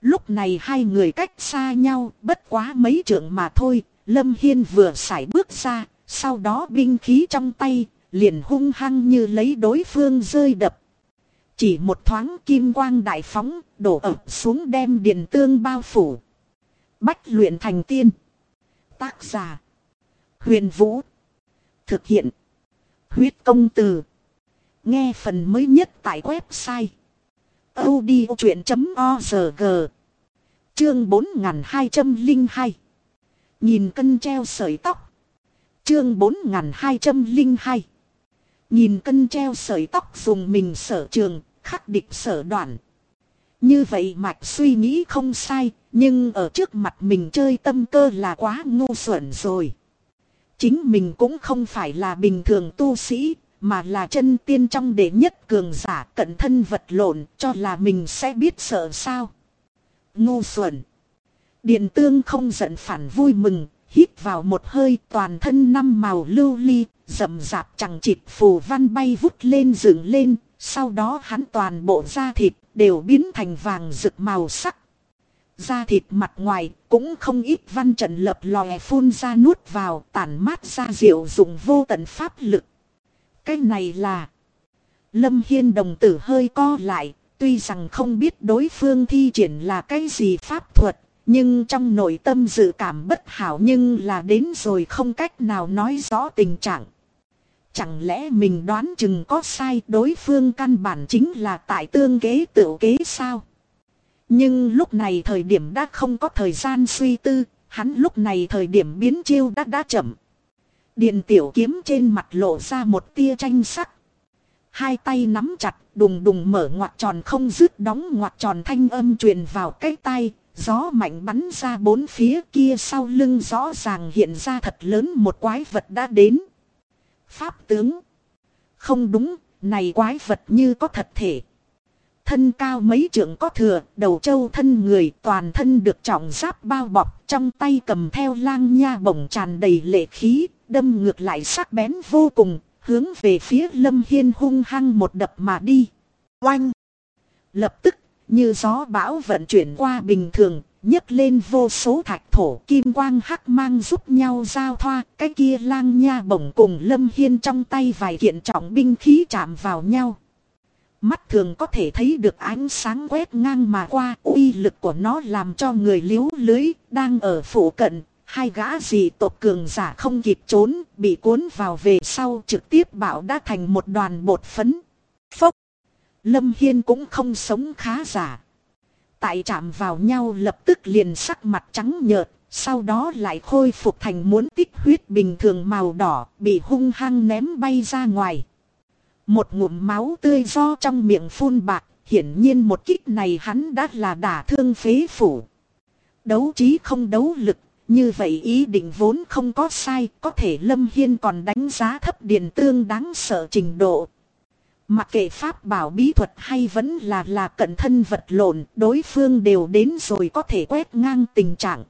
Lúc này hai người cách xa nhau bất quá mấy trượng mà thôi. Lâm Hiên vừa sải bước ra, sau đó binh khí trong tay liền hung hăng như lấy đối phương rơi đập. Chỉ một thoáng kim quang đại phóng, đổ ập xuống đem Điền Tương bao phủ. Bách luyện thành tiên. Tác giả Huyền Vũ. Thực hiện Huyết Công Từ. Nghe phần mới nhất tại website audiochuyện.org. Chương 4202. Nhìn cân treo sợi tóc. Chương 4202. Nhìn cân treo sợi tóc dùng mình sở trường, khắc địch sở đoạn. Như vậy mạch suy nghĩ không sai, nhưng ở trước mặt mình chơi tâm cơ là quá ngu xuẩn rồi. Chính mình cũng không phải là bình thường tu sĩ, mà là chân tiên trong đệ nhất cường giả, cận thân vật lộn, cho là mình sẽ biết sợ sao. Ngu xuẩn. Điền Tương không giận phản vui mừng, hít vào một hơi, toàn thân năm màu lưu ly, rậm rạp chẳng chịt phù văn bay vút lên dựng lên, sau đó hắn toàn bộ da thịt đều biến thành vàng rực màu sắc. Da thịt mặt ngoài cũng không ít văn trận lập lòe phun ra nuốt vào, tản mát ra diệu dụng vô tận pháp lực. Cái này là... Lâm Hiên đồng tử hơi co lại, tuy rằng không biết đối phương thi triển là cái gì pháp thuật, nhưng trong nội tâm dự cảm bất hảo, nhưng là đến rồi không cách nào nói rõ tình trạng. Chẳng lẽ mình đoán chừng có sai, đối phương căn bản chính là tại tương kế tựu kế sao? Nhưng lúc này thời điểm đã không có thời gian suy tư, hắn lúc này thời điểm biến chiêu đã chậm. Điện tiểu kiếm trên mặt lộ ra một tia tranh sắc. Hai tay nắm chặt, đùng đùng mở ngoặc tròn không dứt đóng ngoặc tròn, thanh âm truyền vào cái tai, gió mạnh bắn ra bốn phía, kia sau lưng rõ ràng hiện ra thật lớn một quái vật đã đến. Pháp tướng. Không đúng, này quái vật như có thật thể. Thân cao mấy trượng có thừa, đầu trâu thân người, toàn thân được trọng giáp bao bọc, trong tay cầm theo lang nha bổng tràn đầy lệ khí, đâm ngược lại sắc bén vô cùng, hướng về phía Lâm Hiên hung hăng một đập mà đi. Oanh! Lập tức, như gió bão vận chuyển qua bình thường, nhấc lên vô số thạch thổ, kim quang hắc mang giúp nhau giao thoa, cái kia lang nha bổng cùng Lâm Hiên trong tay vài kiện trọng binh khí chạm vào nhau. Mắt thường có thể thấy được ánh sáng quét ngang mà qua, uy lực của nó làm cho người liếu lưới, đang ở phụ cận, hai gã dị tộc cường giả không kịp trốn, bị cuốn vào về sau trực tiếp bạo đã thành một đoàn bột phấn. Phốc! Lâm Hiên cũng không sống khá giả. Tại chạm vào nhau lập tức liền sắc mặt trắng nhợt, sau đó lại khôi phục thành muốn tích huyết bình thường màu đỏ, bị hung hăng ném bay ra ngoài. Một ngụm máu tươi do trong miệng phun bạc, hiển nhiên một kích này hắn đã là đả thương phế phủ. Đấu trí không đấu lực, như vậy ý định vốn không có sai, có thể Lâm Hiên còn đánh giá thấp Điền Tương đáng sợ trình độ. Mặc kệ pháp bảo bí thuật hay vẫn là cận thân vật lộn, đối phương đều đến rồi có thể quét ngang tình trạng.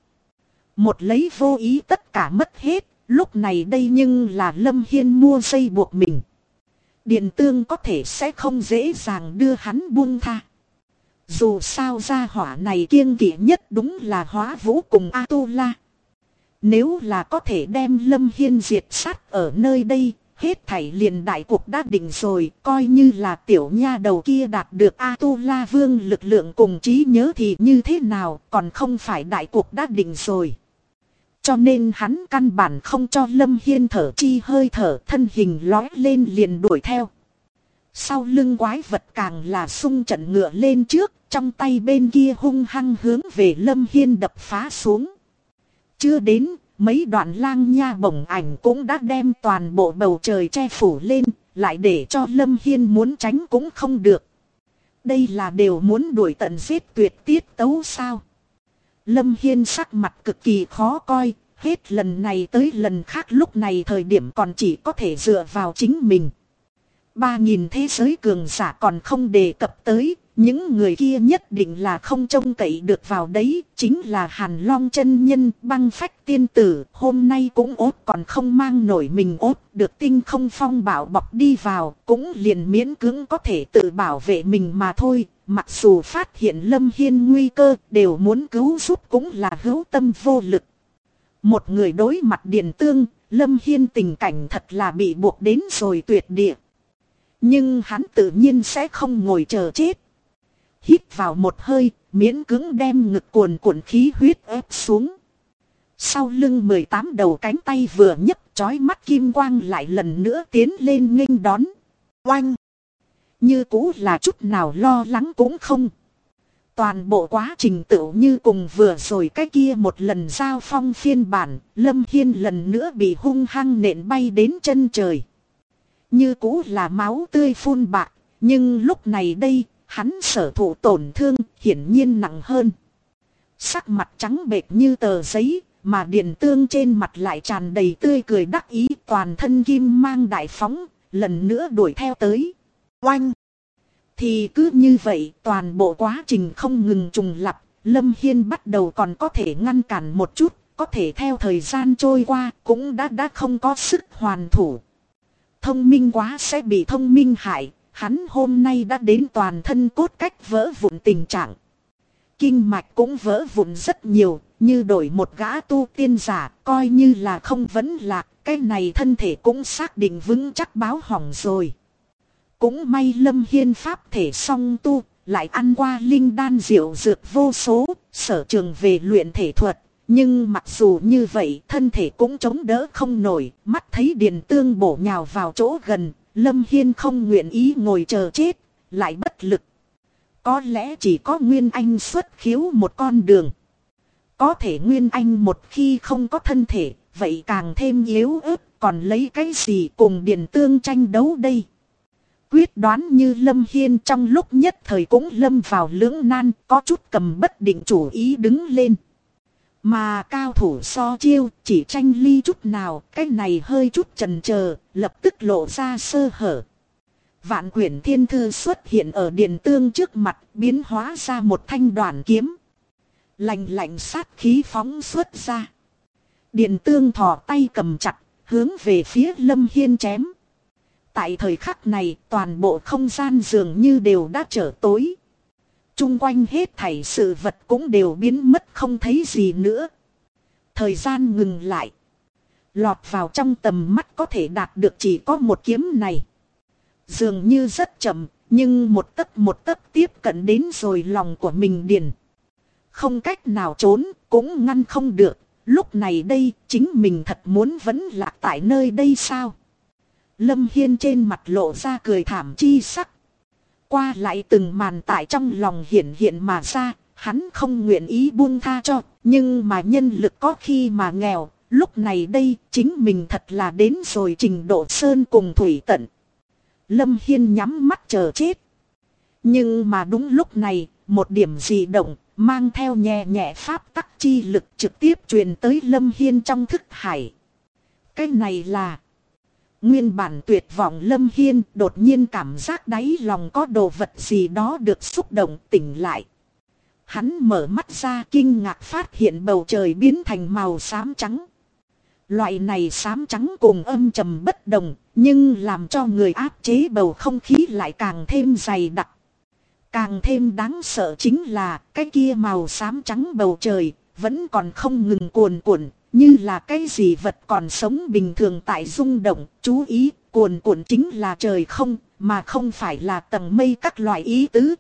Một lấy vô ý tất cả mất hết, lúc này đây nhưng là Lâm Hiên mua dây buộc mình. Điền Tương có thể sẽ không dễ dàng đưa hắn buông tha. Dù sao gia hỏa này kiêng kỵ nhất đúng là Hóa Vũ cùng A-tu-la. Nếu là có thể đem Lâm Hiên diệt sát ở nơi đây, hết thảy liền đại cục đã định rồi, coi như là tiểu nha đầu kia đạt được A-tu-la vương lực lượng cùng trí nhớ thì như thế nào, còn không phải đại cục đã định rồi. Cho nên hắn căn bản không cho Lâm Hiên thở chi hơi thở, thân hình lói lên liền đuổi theo. Sau lưng quái vật càng là xung trận ngựa lên trước, trong tay bên kia hung hăng hướng về Lâm Hiên đập phá xuống. Chưa đến, mấy đoạn lang nha bổng ảnh cũng đã đem toàn bộ bầu trời che phủ lên, lại để cho Lâm Hiên muốn tránh cũng không được. Đây là đều muốn đuổi tận giết tuyệt tiết tấu sao? Lâm Hiên sắc mặt cực kỳ khó coi, hết lần này tới lần khác lúc này thời điểm còn chỉ có thể dựa vào chính mình. 3.000 thế giới cường giả còn không đề cập tới, những người kia nhất định là không trông cậy được vào đấy, chính là Hàn Long chân nhân, Băng Phách tiên tử, hôm nay cũng ốt còn không mang nổi mình ốt, được Tinh Không Phong bảo bọc đi vào, cũng liền miễn cưỡng có thể tự bảo vệ mình mà thôi, mặc dù phát hiện Lâm Hiên nguy cơ đều muốn cứu giúp cũng là hữu tâm vô lực. Một người đối mặt Điền Tương, Lâm Hiên tình cảnh thật là bị buộc đến rồi tuyệt địa. Nhưng hắn tự nhiên sẽ không ngồi chờ chết. Hít vào một hơi, miễn cưỡng đem ngực cuồn cuộn khí huyết ép xuống. Sau lưng 18 đầu cánh tay vừa nhấc, chói mắt kim quang lại lần nữa tiến lên nghênh đón. Oanh! Như cũ là chút nào lo lắng cũng không. Toàn bộ quá trình tựu như cùng vừa rồi cái kia một lần giao phong phiên bản, Lâm Hiên lần nữa bị hung hăng nện bay đến chân trời. Như cũ là máu tươi phun bạc, nhưng lúc này đây, hắn sở thụ tổn thương hiển nhiên nặng hơn. Sắc mặt trắng bệch như tờ giấy, mà Điền Tương trên mặt lại tràn đầy tươi cười đắc ý, toàn thân kim mang đại phóng, lần nữa đuổi theo tới. Oanh! Thì cứ như vậy, toàn bộ quá trình không ngừng trùng lặp, Lâm Hiên bắt đầu còn có thể ngăn cản một chút, có thể theo thời gian trôi qua cũng đã không có sức hoàn thủ. Thông minh quá sẽ bị thông minh hại, hắn hôm nay đã đến toàn thân cốt cách vỡ vụn tình trạng. Kinh mạch cũng vỡ vụn rất nhiều, như đổi một gã tu tiên giả, coi như là không vấn lạc, cái này thân thể cũng xác định vững chắc báo hỏng rồi. Cũng may Lâm Hiên pháp thể song tu, lại ăn qua linh đan diệu dược vô số, sở trường về luyện thể thuật. Nhưng mặc dù như vậy, thân thể cũng chống đỡ không nổi, mắt thấy Điền Tương bổ nhào vào chỗ gần, Lâm Hiên không nguyện ý ngồi chờ chết, lại bất lực. Có lẽ chỉ có Nguyên Anh xuất khiếu một con đường. Có thể Nguyên Anh một khi không có thân thể, vậy càng thêm yếu ớt, còn lấy cái gì cùng Điền Tương tranh đấu đây? Quyết đoán như Lâm Hiên trong lúc nhất thời cũng lâm vào lưỡng nan, có chút cầm bất định chủ ý đứng lên. Mà cao thủ so chiêu chỉ tranh ly chút nào, cái này hơi chút chần chờ, lập tức lộ ra sơ hở. Vạn quyển thiên thư xuất hiện ở Điền Tương trước mặt, biến hóa ra một thanh đoản kiếm. Lạnh lạnh sát khí phóng xuất ra. Điền Tương thò tay cầm chặt, hướng về phía Lâm Hiên chém. Tại thời khắc này, toàn bộ không gian dường như đều đã trở tối. Trung quanh hết thảy sự vật cũng đều biến mất không thấy gì nữa. Thời gian ngừng lại. Lọt vào trong tầm mắt có thể đạt được chỉ có một kiếm này. Dường như rất chậm, nhưng một tấc tiếp cận đến rồi lòng của mình Điền. Không cách nào trốn, cũng ngăn không được. Lúc này đây, chính mình thật muốn vẫn lạc tại nơi đây sao? Lâm Hiên trên mặt lộ ra cười thảm chi sắc. Qua lại từng màn tại trong lòng hiện hiện mà ra, hắn không nguyện ý buông tha cho, nhưng mà nhân lực có khi mà nghèo, lúc này đây chính mình thật là đến rồi trình độ sơn cùng thủy tận. Lâm Hiên nhắm mắt chờ chết. Nhưng mà đúng lúc này, một điểm dị động, mang theo nhẹ nhẹ pháp tắc chi lực trực tiếp truyền tới Lâm Hiên trong thức hải. Cái này là... Nguyên bản tuyệt vọng Lâm Hiên đột nhiên cảm giác đáy lòng có đồ vật gì đó được xúc động tỉnh lại. Hắn mở mắt ra kinh ngạc phát hiện bầu trời biến thành màu xám trắng. Loại này xám trắng cùng âm trầm bất đồng, nhưng làm cho người áp chế bầu không khí lại càng thêm dày đặc. Càng thêm đáng sợ chính là cái kia màu xám trắng bầu trời vẫn còn không ngừng cuồn cuộn. Như là cái gì vật còn sống bình thường tại rung động, chú ý, cuồn cuộn chính là trời không, mà không phải là tầng mây các loại ý tứ.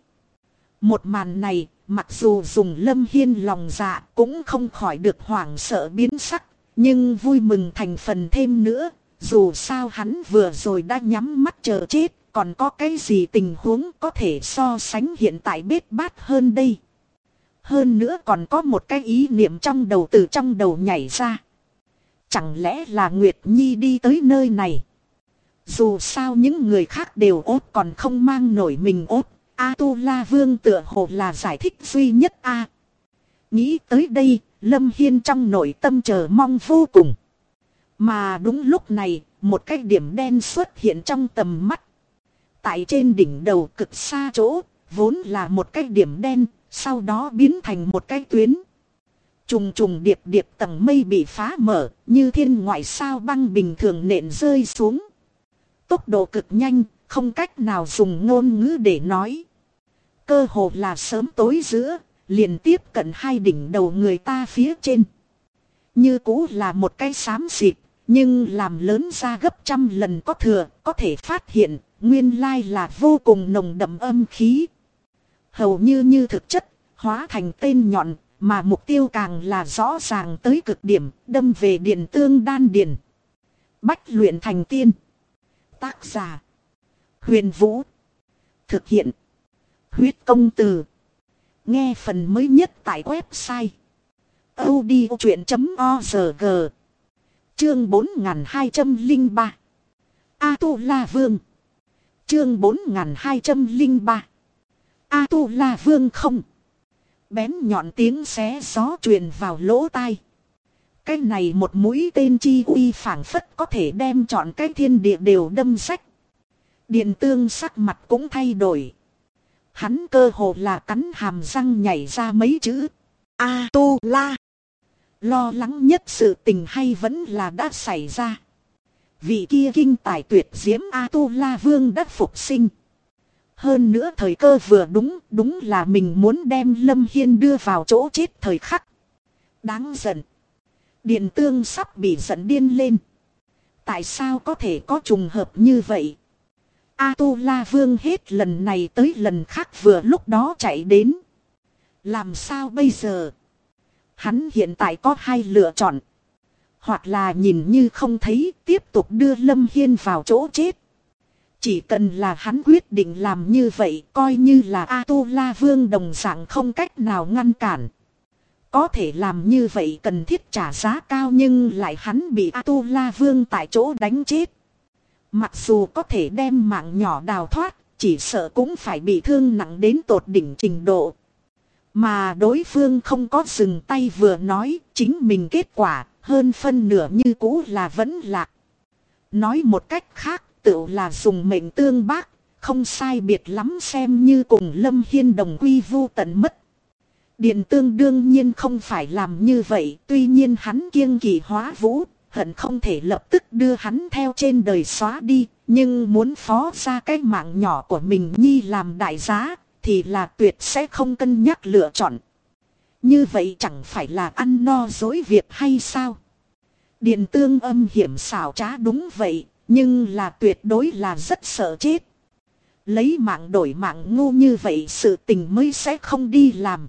Một màn này, mặc dù dùng Lâm Hiên lòng dạ cũng không khỏi được hoảng sợ biến sắc, nhưng vui mừng thành phần thêm nữa, dù sao hắn vừa rồi đã nhắm mắt chờ chết, còn có cái gì tình huống có thể so sánh hiện tại bết bát hơn đây. Hơn nữa còn có một cái ý niệm trong đầu từ trong đầu nhảy ra. Chẳng lẽ là Nguyệt Nhi đi tới nơi này? Dù sao những người khác đều ốt còn không mang nổi mình ốt. A-tu-la vương tựa hồ là giải thích duy nhất a. Nghĩ tới đây, Lâm Hiên trong nội tâm chờ mong vô cùng. Mà đúng lúc này, một cái điểm đen xuất hiện trong tầm mắt. Tại trên đỉnh đầu cực xa chỗ, vốn là một cái điểm đen. Sau đó biến thành một cái tuyến. Trùng trùng điệp điệp tầng mây bị phá mở, như thiên ngoại sao băng bình thường nện rơi xuống. Tốc độ cực nhanh, không cách nào dùng ngôn ngữ để nói. Cơ hồ là sớm tối giữa, liền tiếp cận hai đỉnh đầu người ta phía trên. Như cũ là một cái xám xịt, nhưng làm lớn ra gấp trăm lần có thừa, có thể phát hiện, nguyên lai là vô cùng nồng đậm âm khí. Hầu như thực chất, hóa thành tên nhọn, mà mục tiêu càng là rõ ràng tới cực điểm, đâm về điện tương đan điền. Bách luyện thành tiên. Tác giả: Huyền Vũ. Thực hiện: Huyết Công Từ. Nghe phần mới nhất tại website audiochuyện.org. Chương 4203. A-tu-la Vương. Chương 4203. A-tu-la Vương không. Bén nhọn tiếng xé gió truyền vào lỗ tai. Cái này một mũi tên chi uy phảng phất có thể đem trọn cái thiên địa đều đâm rách. Điện tương sắc mặt cũng thay đổi. Hắn cơ hồ là cắn hàm răng nhảy ra mấy chữ A-tu-la. Lo lắng nhất sự tình hay vẫn là đã xảy ra. Vị kia kinh tài tuyệt diễm A-tu-la Vương đã phục sinh. Hơn nữa thời cơ vừa đúng là mình muốn đem Lâm Hiên đưa vào chỗ chết thời khắc. Đáng giận. Điện tương sắp bị giận điên lên. Tại sao có thể có trùng hợp như vậy? A-tu-la Vương hết lần này tới lần khác vừa lúc đó chạy đến. Làm sao bây giờ? Hắn hiện tại có hai lựa chọn. Hoặc là nhìn như không thấy, tiếp tục đưa Lâm Hiên vào chỗ chết. Chỉ cần là hắn quyết định làm như vậy, coi như là A-tu-la Vương đồng dạng không cách nào ngăn cản. Có thể làm như vậy cần thiết trả giá cao, nhưng lại hắn bị A-tu-la Vương tại chỗ đánh chết. Mặc dù có thể đem mạng nhỏ đào thoát, chỉ sợ cũng phải bị thương nặng đến tột đỉnh trình độ. Mà đối phương không có dừng tay vừa nói, chính mình kết quả, hơn phân nửa như cũ là vẫn lạc. Nói một cách khác, tự là dùng mệnh tương bác, không sai biệt lắm xem như cùng Lâm Hiên đồng quy vu tận mất. Điện tương đương nhiên không phải làm như vậy, tuy nhiên hắn kiêng kỵ Hóa Vũ, hận không thể lập tức đưa hắn theo trên đời xóa đi, nhưng muốn phó ra cái mạng nhỏ của mình nhi làm đại giá, thì là tuyệt sẽ không cân nhắc lựa chọn. Như vậy chẳng phải là ăn no dối việc hay sao? Điện tương âm hiểm xảo trá đúng vậy, nhưng là tuyệt đối là rất sợ chết. Lấy mạng đổi mạng ngu như vậy sự tình mới sẽ không đi làm.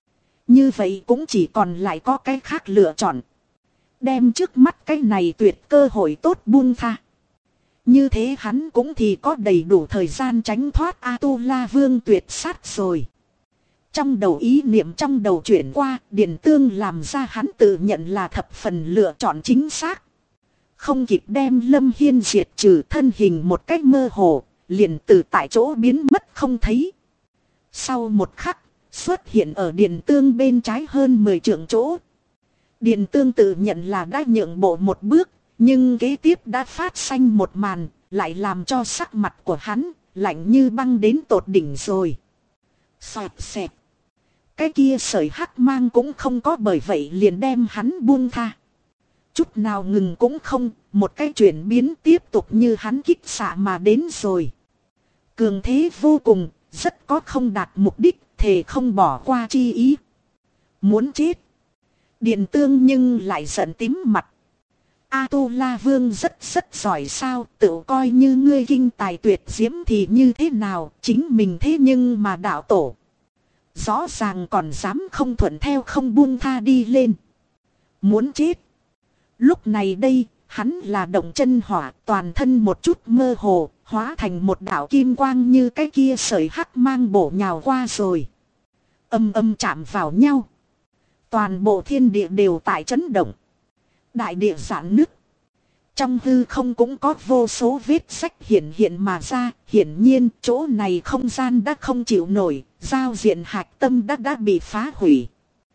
Như vậy cũng chỉ còn lại có cái khác lựa chọn. Đem trước mắt cái này tuyệt cơ hội tốt buông tha. Như thế hắn cũng thì có đầy đủ thời gian tránh thoát A-tu-la Vương tuyệt sát rồi. Trong đầu ý niệm trong đầu chuyển qua, Điện tương làm ra hắn tự nhận là thập phần lựa chọn chính xác. Không kịp đem Lâm Hiên diệt trừ, thân hình một cách mơ hồ, liền từ tại chỗ biến mất không thấy. Sau một khắc, xuất hiện ở Điện tương bên trái hơn 10 trượng chỗ. Điện tương tự nhận là đã nhượng bộ một bước, nhưng kế tiếp đã phát sinh một màn, lại làm cho sắc mặt của hắn lạnh như băng đến tột đỉnh rồi. Xoẹt xẹt. Cái kia sợi hắc mang cũng không có bởi vậy liền đem hắn buông tha. Chút nào ngừng cũng không, một cái chuyển biến tiếp tục như hắn kích xạ mà đến rồi. Cường thế vô cùng, rất có không đạt mục đích, thề không bỏ qua chi ý. Muốn chết. Điện tương nhưng lại giận tím mặt. A-tu-la Vương rất giỏi sao, tự coi như ngươi kinh tài tuyệt diễm thì như thế nào, chính mình thế nhưng mà đạo tổ. Rõ ràng còn dám không thuận theo không buông tha đi lên. Muốn chết. Lúc này đây, hắn là động chân hỏa, toàn thân một chút mơ hồ, hóa thành một đạo kim quang như cái kia sợi hắc mang bổ nhào qua rồi. Âm âm chạm vào nhau. Toàn bộ thiên địa đều tại chấn động. Đại địa giãn nứt. Trong hư không cũng có vô số vết sách hiện mà ra. Hiển nhiên chỗ này không gian đã không chịu nổi. Giao diện hạch tâm đã bị phá hủy.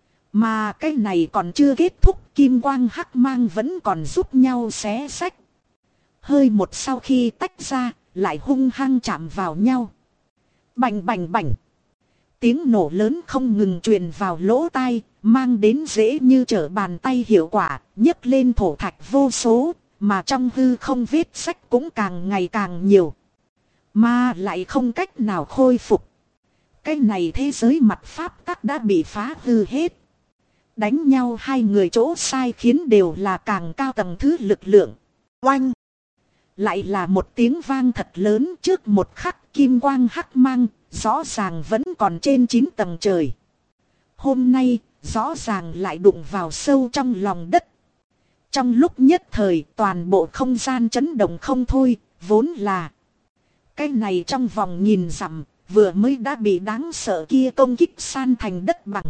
Mà cái này còn chưa kết thúc. Kim quang hắc mang vẫn còn giúp nhau xé sách. Hơi một sau khi tách ra, lại hung hăng chạm vào nhau. Bành bành bành. Tiếng nổ lớn không ngừng truyền vào lỗ tai, mang đến dễ như trở bàn tay hiệu quả, nhấc lên thổ thạch vô số, mà trong hư không vết sách cũng càng ngày càng nhiều. Mà lại không cách nào khôi phục. cái này thế giới mặt pháp tắc đã bị phá hư hết. Đánh nhau hai người chỗ sai khiến đều là càng cao tầng thứ lực lượng. Oanh! Lại là một tiếng vang thật lớn, trước một khắc kim quang hắc mang, rõ ràng vẫn còn trên 9 tầng trời. Hôm nay, rõ ràng lại đụng vào sâu trong lòng đất. Trong lúc nhất thời, toàn bộ không gian chấn động không thôi, vốn là cái này trong vòng nghìn dặm, vừa mới đã bị đáng sợ kia công kích san thành đất bằng.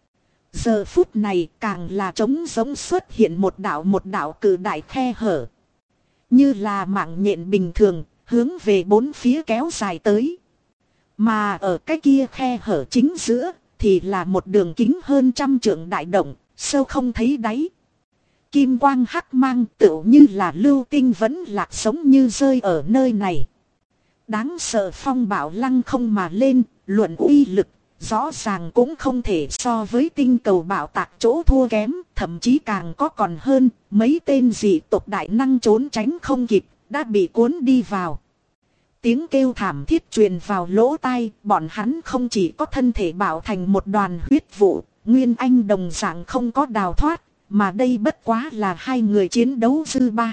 Giờ phút này càng là trống giống xuất hiện một đạo cự đại khe hở. Như là mạng nhện bình thường, hướng về bốn phía kéo dài tới. Mà ở cái kia khe hở chính giữa, thì là một đường kính hơn 100 trượng đại động, sâu không thấy đáy. Kim quang hắc mang tựu như là lưu tinh vẫn lạc sống như rơi ở nơi này. Đáng sợ phong bạo lăng không mà lên, luận uy lực, rõ ràng cũng không thể so với tinh cầu bạo tạc chỗ thua kém, thậm chí càng có còn hơn, mấy tên dị tộc đại năng trốn tránh không kịp, đã bị cuốn đi vào. Tiếng kêu thảm thiết truyền vào lỗ tai, bọn hắn không chỉ có thân thể bạo thành một đoàn huyết vụ, Nguyên Anh đồng dạng không có đào thoát, mà đây bất quá là hai người chiến đấu dư ba.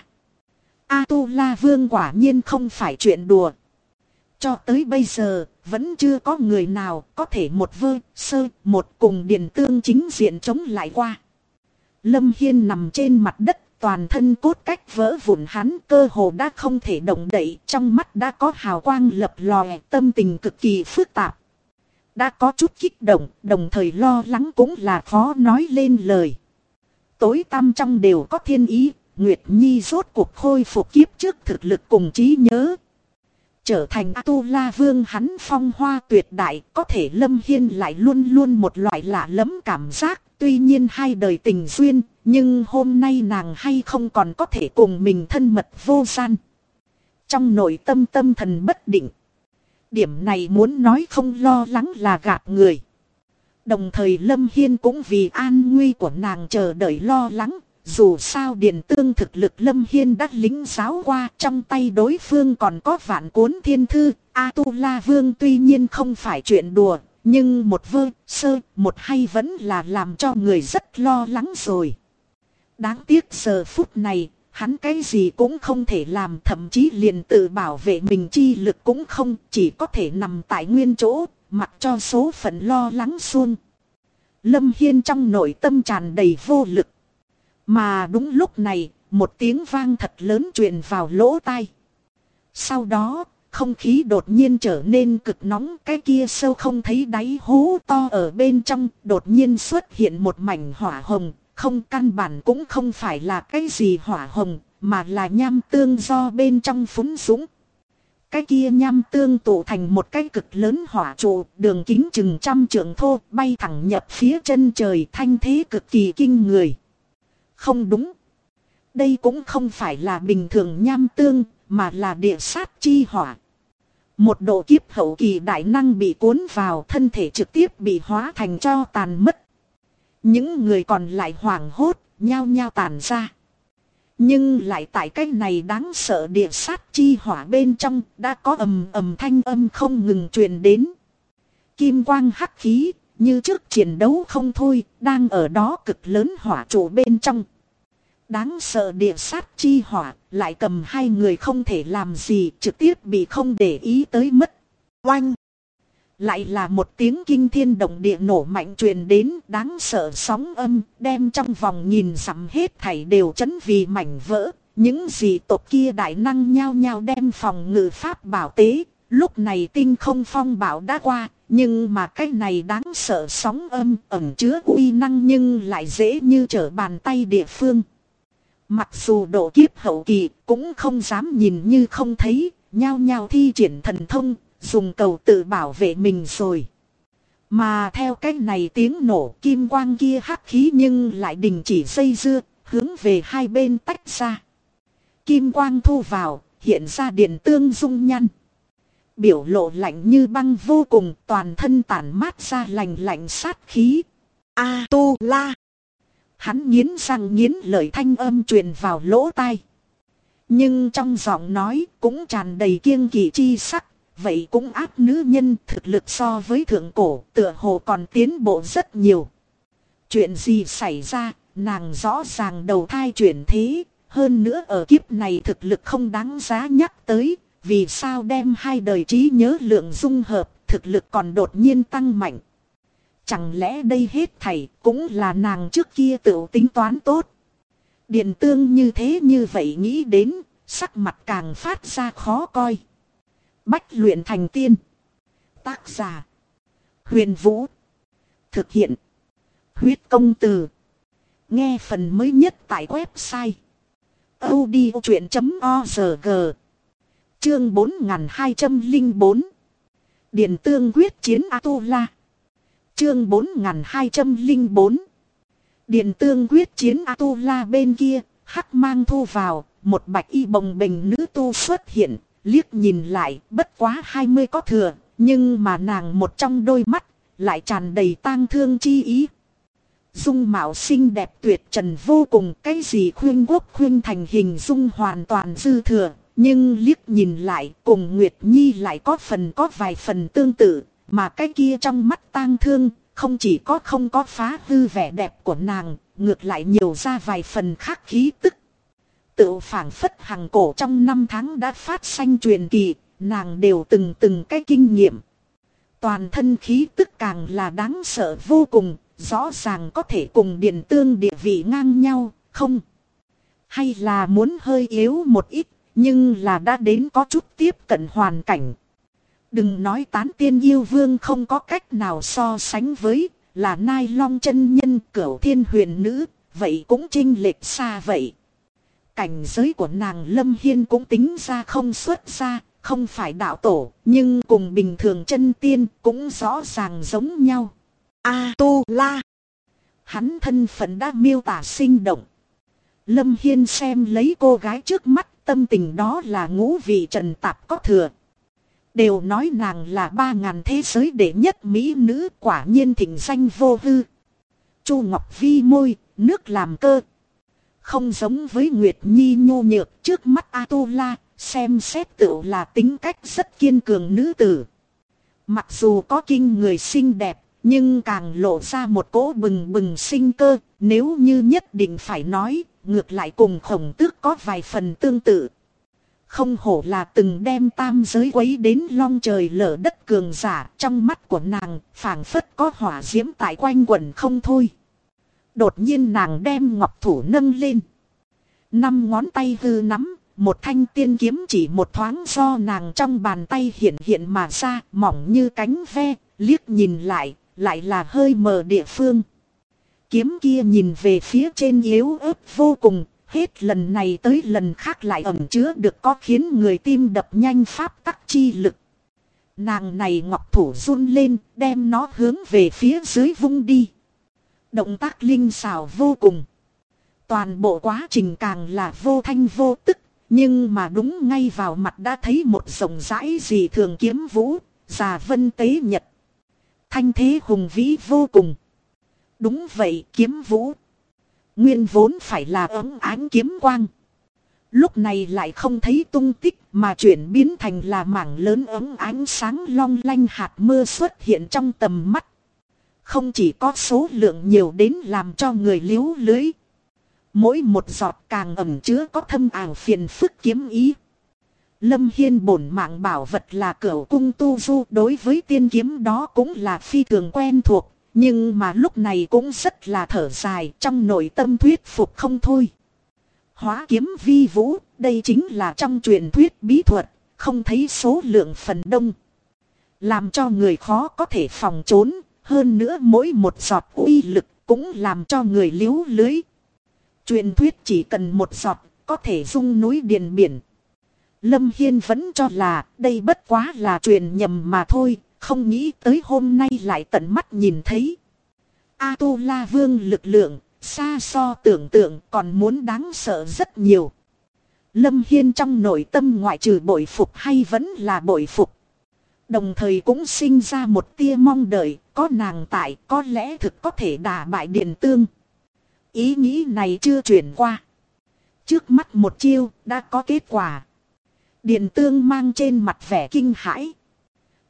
A-tu-la vương quả nhiên không phải chuyện đùa. Cho tới bây giờ, vẫn chưa có người nào có thể một cùng Điền Tương chính diện chống lại qua. Lâm Hiên nằm trên mặt đất, toàn thân cốt cách vỡ vụn, hắn cơ hồ đã không thể động đậy, trong mắt đã có hào quang lập lòe, tâm tình cực kỳ phức tạp. Đã có chút kích động, đồng thời lo lắng cũng là khó nói lên lời. Tối tăm trong đều có thiên ý, Nguyệt Nhi rốt cuộc khôi phục kiếp trước thực lực cùng trí nhớ. Trở thành A-tu-la vương hắn phong hoa tuyệt đại, có thể Lâm Hiên lại luôn luôn một loại lạ lẫm cảm giác. Tuy nhiên hai đời tình duyên, nhưng hôm nay nàng hay không còn có thể cùng mình thân mật vô gian. Trong nội tâm tâm thần bất định. Điểm này muốn nói không lo lắng là gạt người. Đồng thời Lâm Hiên cũng vì an nguy của nàng chờ đợi lo lắng. Dù sao Điền Tương thực lực Lâm Hiên đã lĩnh giáo qua, trong tay đối phương còn có vạn cuốn thiên thư. A-tu-la vương tuy nhiên không phải chuyện đùa, nhưng một hay vẫn là làm cho người rất lo lắng rồi. Đáng tiếc giờ phút này, hắn cái gì cũng không thể làm, thậm chí liền tự bảo vệ mình chi lực cũng không, chỉ có thể nằm tại nguyên chỗ, mặc cho số phận lo lắng suông. Lâm Hiên trong nội tâm tràn đầy vô lực. Mà đúng lúc này, một tiếng vang thật lớn truyền vào lỗ tai. Sau đó, không khí đột nhiên trở nên cực nóng, cái kia sâu không thấy đáy hố to ở bên trong, đột nhiên xuất hiện một mảnh hỏa hồng, không, căn bản cũng không phải là cái gì hỏa hồng, mà là nham tương do bên trong phúng dũng. Cái kia nham tương tụ thành một cái cực lớn hỏa trụ, đường kính chừng 100 trượng thô, bay thẳng nhập phía chân trời, thanh thế cực kỳ kinh người. Không đúng. Đây cũng không phải là bình thường nham tương, mà là địa sát chi hỏa. Một độ kiếp hậu kỳ đại năng bị cuốn vào, thân thể trực tiếp bị hóa thành tro tàn mất. Những người còn lại hoảng hốt, nhao nhao tàn ra. Nhưng lại tại cái này đáng sợ địa sát chi hỏa bên trong, đã có ầm ầm thanh âm không ngừng truyền đến. Kim quang hắc khí, như trước chiến đấu không thôi, đang ở đó cực lớn hỏa trụ bên trong. Đáng sợ địa sát chi hỏa, lại cầm hai người không thể làm gì, trực tiếp bị không để ý tới mất. Oanh! Lại là một tiếng kinh thiên động địa nổ mạnh truyền đến, đáng sợ sóng âm, đem trong vòng nhìn dặm hết thảy đều chấn vì mảnh vỡ. Những dị tộc kia đại năng nhao nhao đem phòng ngự pháp bảo tế. Lúc này tinh không phong bạo đã qua, nhưng mà cái này đáng sợ sóng âm ẩn chứa uy năng nhưng lại dễ như trở bàn tay địa phương. Mặc dù độ kiếp hậu kỳ cũng không dám nhìn như không thấy, nhao nhao thi triển thần thông, dùng cầu tự bảo vệ mình rồi. Mà theo cách này tiếng nổ, kim quang kia hắc khí nhưng lại đình chỉ dây dưa, hướng về hai bên tách ra. Kim quang thu vào, hiện ra Điền Tương dung nhăn. Biểu lộ lạnh như băng vô cùng, toàn thân tản mát ra lạnh lạnh sát khí. A-tu-la! Hắn nghiến răng nghiến lợi, thanh âm truyền vào lỗ tai. Nhưng trong giọng nói cũng tràn đầy kiêng kỵ chi sắc, vậy cũng áp nữ nhân, thực lực so với thượng cổ tựa hồ còn tiến bộ rất nhiều. Chuyện gì xảy ra, nàng rõ ràng đầu thai chuyển thế, hơn nữa ở kiếp này thực lực không đáng giá nhắc tới, vì sao đem hai đời trí nhớ lượng dung hợp, thực lực còn đột nhiên tăng mạnh. Chẳng lẽ đây hết thảy cũng là nàng trước kia tự tính toán tốt. Điện Tương như thế như vậy nghĩ đến, sắc mặt càng phát ra khó coi. Bách luyện thành tiên. Tác giả: Huyền Vũ. Thực hiện: Huyết Công Từ. Nghe phần mới nhất tại website audiochuyện.org. Chương 4204. Điện Tương quyết chiến Atula. Chương 4204. Điện Tương quyết chiến Atula. Bên kia, hắc mang thu vào, một bạch y bồng bềnh nữ tu xuất hiện, liếc nhìn lại, bất quá 20 có thừa, nhưng mà nàng một trong đôi mắt lại tràn đầy tang thương chi ý. Dung mạo xinh đẹp tuyệt trần vô cùng, cái gì khuyên quốc khuyên thành hình dung hoàn toàn dư thừa, nhưng liếc nhìn lại cùng Nguyệt Nhi lại có vài phần tương tự, mà cái kia trong mắt tang thương, không chỉ không có phá hư vẻ đẹp của nàng, ngược lại nhiều ra vài phần khác khí tức. Tự phảng phất hằng cổ trong năm tháng đã phát sanh truyền kỳ, nàng đều từng cái kinh nghiệm. Toàn thân khí tức càng là đáng sợ vô cùng, rõ ràng có thể cùng Điện Tương địa vị ngang nhau, không? Hay là muốn hơi yếu một ít, nhưng là đã đến có chút tiếp cận hoàn cảnh. Đừng nói Tán Tiên Yêu Vương không có cách nào so sánh với, là Nai Long chân nhân Cửu Thiên Huyền Nữ, vậy cũng chênh lệch xa vậy. Cảnh giới của nàng Lâm Hiên cũng tính ra không xuất ra, không phải đạo tổ, nhưng cùng bình thường chân tiên cũng rõ ràng giống nhau. Atula. Hắn thân phận đã miêu tả sinh động. Lâm Hiên xem lấy cô gái trước mắt, tâm tình đó là ngũ vị trần tạp có thừa. Đều nói nàng là 3000 thế giới đệ nhất mỹ nữ, quả nhiên thịnh danh vô hư. Chu Ngọc Vi môi, nước làm cơ. Không giống với Nguyệt Nhi nhu nhược, trước mắt Atula, xem xét tựu là tính cách rất kiên cường nữ tử. Mặc dù có kinh người xinh đẹp, nhưng càng lộ ra một cỗ bừng bừng sinh cơ, nếu như nhất định phải nói, ngược lại cùng Khổng Tước có vài phần tương tự. Không hổ là từng đem tam giới quấy đến long trời lở đất cường giả, trong mắt của nàng phảng phất có hỏa diễm tại quanh quẩn không thôi. Đột nhiên nàng đem ngọc thủ nâng lên. 5 ngón tay hư nắm, một thanh tiên kiếm chỉ một thoáng do nàng trong bàn tay hiện mà ra, mỏng như cánh ve, liếc nhìn lại là hơi mờ địa phương. Kiếm kia nhìn về phía trên yếu ớt vô cùng, hết lần này tới lần khác lại ẩn chứa được có khiến người tim đập nhanh pháp tắc chi lực. Nàng này ngọc thủ run lên, đem nó hướng về phía dưới vung đi. Động tác linh xảo vô cùng. Toàn bộ quá trình càng là vô thanh vô tức, nhưng mà đúng ngay vào mặt đã thấy một rộng rãi dị thường kiếm vũ, già vân tế nhật. Thanh thế hùng vĩ vô cùng. Đúng vậy, kiếm vũ. Nguyên vốn phải là ấm ánh kiếm quang. Lúc này lại không thấy tung tích, mà chuyển biến thành là mảng lớn ấm ánh sáng long lanh hạt mưa xuất hiện trong tầm mắt. Không chỉ có số lượng nhiều đến làm cho người liếu lưới. Mỗi một giọt càng ẩn chứa có thâm ảo phiền phức kiếm ý. Lâm Hiên bổn mạng bảo vật là Cửu Cung Tu Du, đối với tiên kiếm đó cũng là phi thường quen thuộc. Nhưng mà lúc này cũng rất là thở dài, trong nội tâm thuyết phục không thôi. Hóa kiếm vi vũ, đây chính là trong truyền thuyết bí thuật, không thấy số lượng phần đông. Làm cho người khó có thể phòng trốn, hơn nữa mỗi một giọt uy lực cũng làm cho người liếu lưới. Truyền thuyết chỉ cần một giọt, có thể dung núi điền biển. Lâm Hiên vẫn cho là đây bất quá là truyền nhầm mà thôi, không nghĩ tới hôm nay lại tận mắt nhìn thấy. Atula Vương lực lượng, xa so tưởng tượng còn muốn đáng sợ rất nhiều. Lâm Hiên trong nội tâm ngoại trừ bội phục hay vẫn là bội phục. Đồng thời cũng sinh ra một tia mong đợi, có nàng tại có lẽ thực có thể đả bại Điện Tương. Ý nghĩ này chưa chuyển qua. Trước mắt một chiêu đã có kết quả. Điện Tương mang trên mặt vẻ kinh hãi.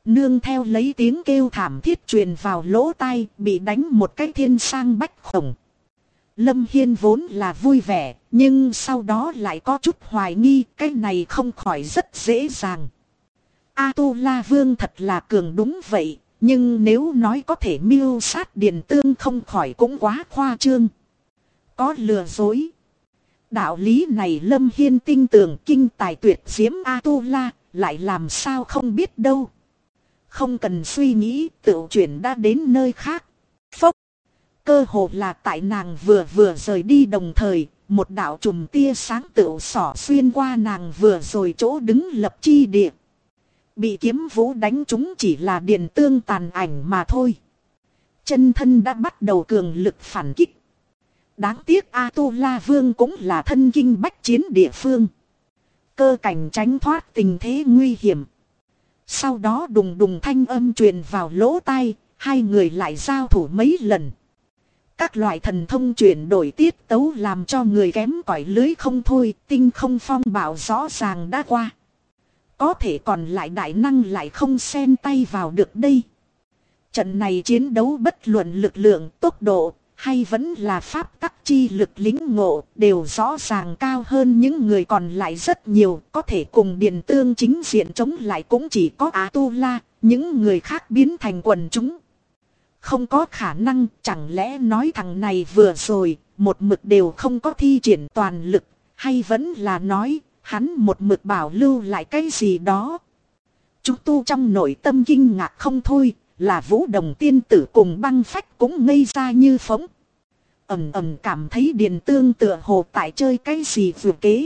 Nương theo lấy tiếng kêu thảm thiết truyền vào lỗ tai, bị đánh một cái thiên sang bách khổng. Lâm Hiên vốn là vui vẻ, nhưng sau đó lại có chút hoài nghi, cái này không khỏi rất dễ dàng. A-tu-la vương thật là cường đúng vậy, nhưng nếu nói có thể mưu sát Điền Tương không khỏi cũng quá khoa trương. Có lừa dối. Đạo lý này Lâm Hiên tin tưởng kinh tài tuyệt diễm A-tu-la, lại làm sao không biết đâu. Không cần suy nghĩ, tự chuyển đã đến nơi khác. Phốc. Cơ hồ là tại nàng vừa rời đi đồng thời, một đạo chùm tia sáng tựu xỏ xuyên qua nàng vừa rồi chỗ đứng lập chi địa. Bị kiếm vũ đánh trúng chỉ là Điền Tương tàn ảnh mà thôi. Chân thân đã bắt đầu cường lực phản kích. Đáng tiếc A-tu-la vương cũng là thân kinh bách chiến địa phương. Cơ cảnh tránh thoát tình thế nguy hiểm. Sau đó đùng đùng thanh âm truyền vào lỗ tai, hai người lại giao thủ mấy lần. Các loại thần thông chuyển đổi tiết tấu làm cho người kém cỏi lưới không thôi, tinh không phong bạo rõ ràng đã qua. Có thể còn lại đại năng lại không xen tay vào được đây. Trận này chiến đấu bất luận lực lượng, tốc độ, hay vẫn là pháp tắc chi lực lính ngộ, đều rõ ràng cao hơn những người còn lại rất nhiều. Có thể cùng Điền Tương chính diện chống lại cũng chỉ có A-tu-la, những người khác biến thành quần chúng. Không có khả năng, chẳng lẽ nói thằng này vừa rồi, một mực đều không có thi triển toàn lực, hay vẫn là nói, hắn một mực bảo lưu lại cái gì đó. Chúng tu trong nội tâm kinh ngạc không thôi, là Vũ Đồng tiên tử cùng Băng Phách cũng ngây ra như phỗng. Ầm cảm thấy Điền Tương tựa hồ tại chơi cái gì vừa kế.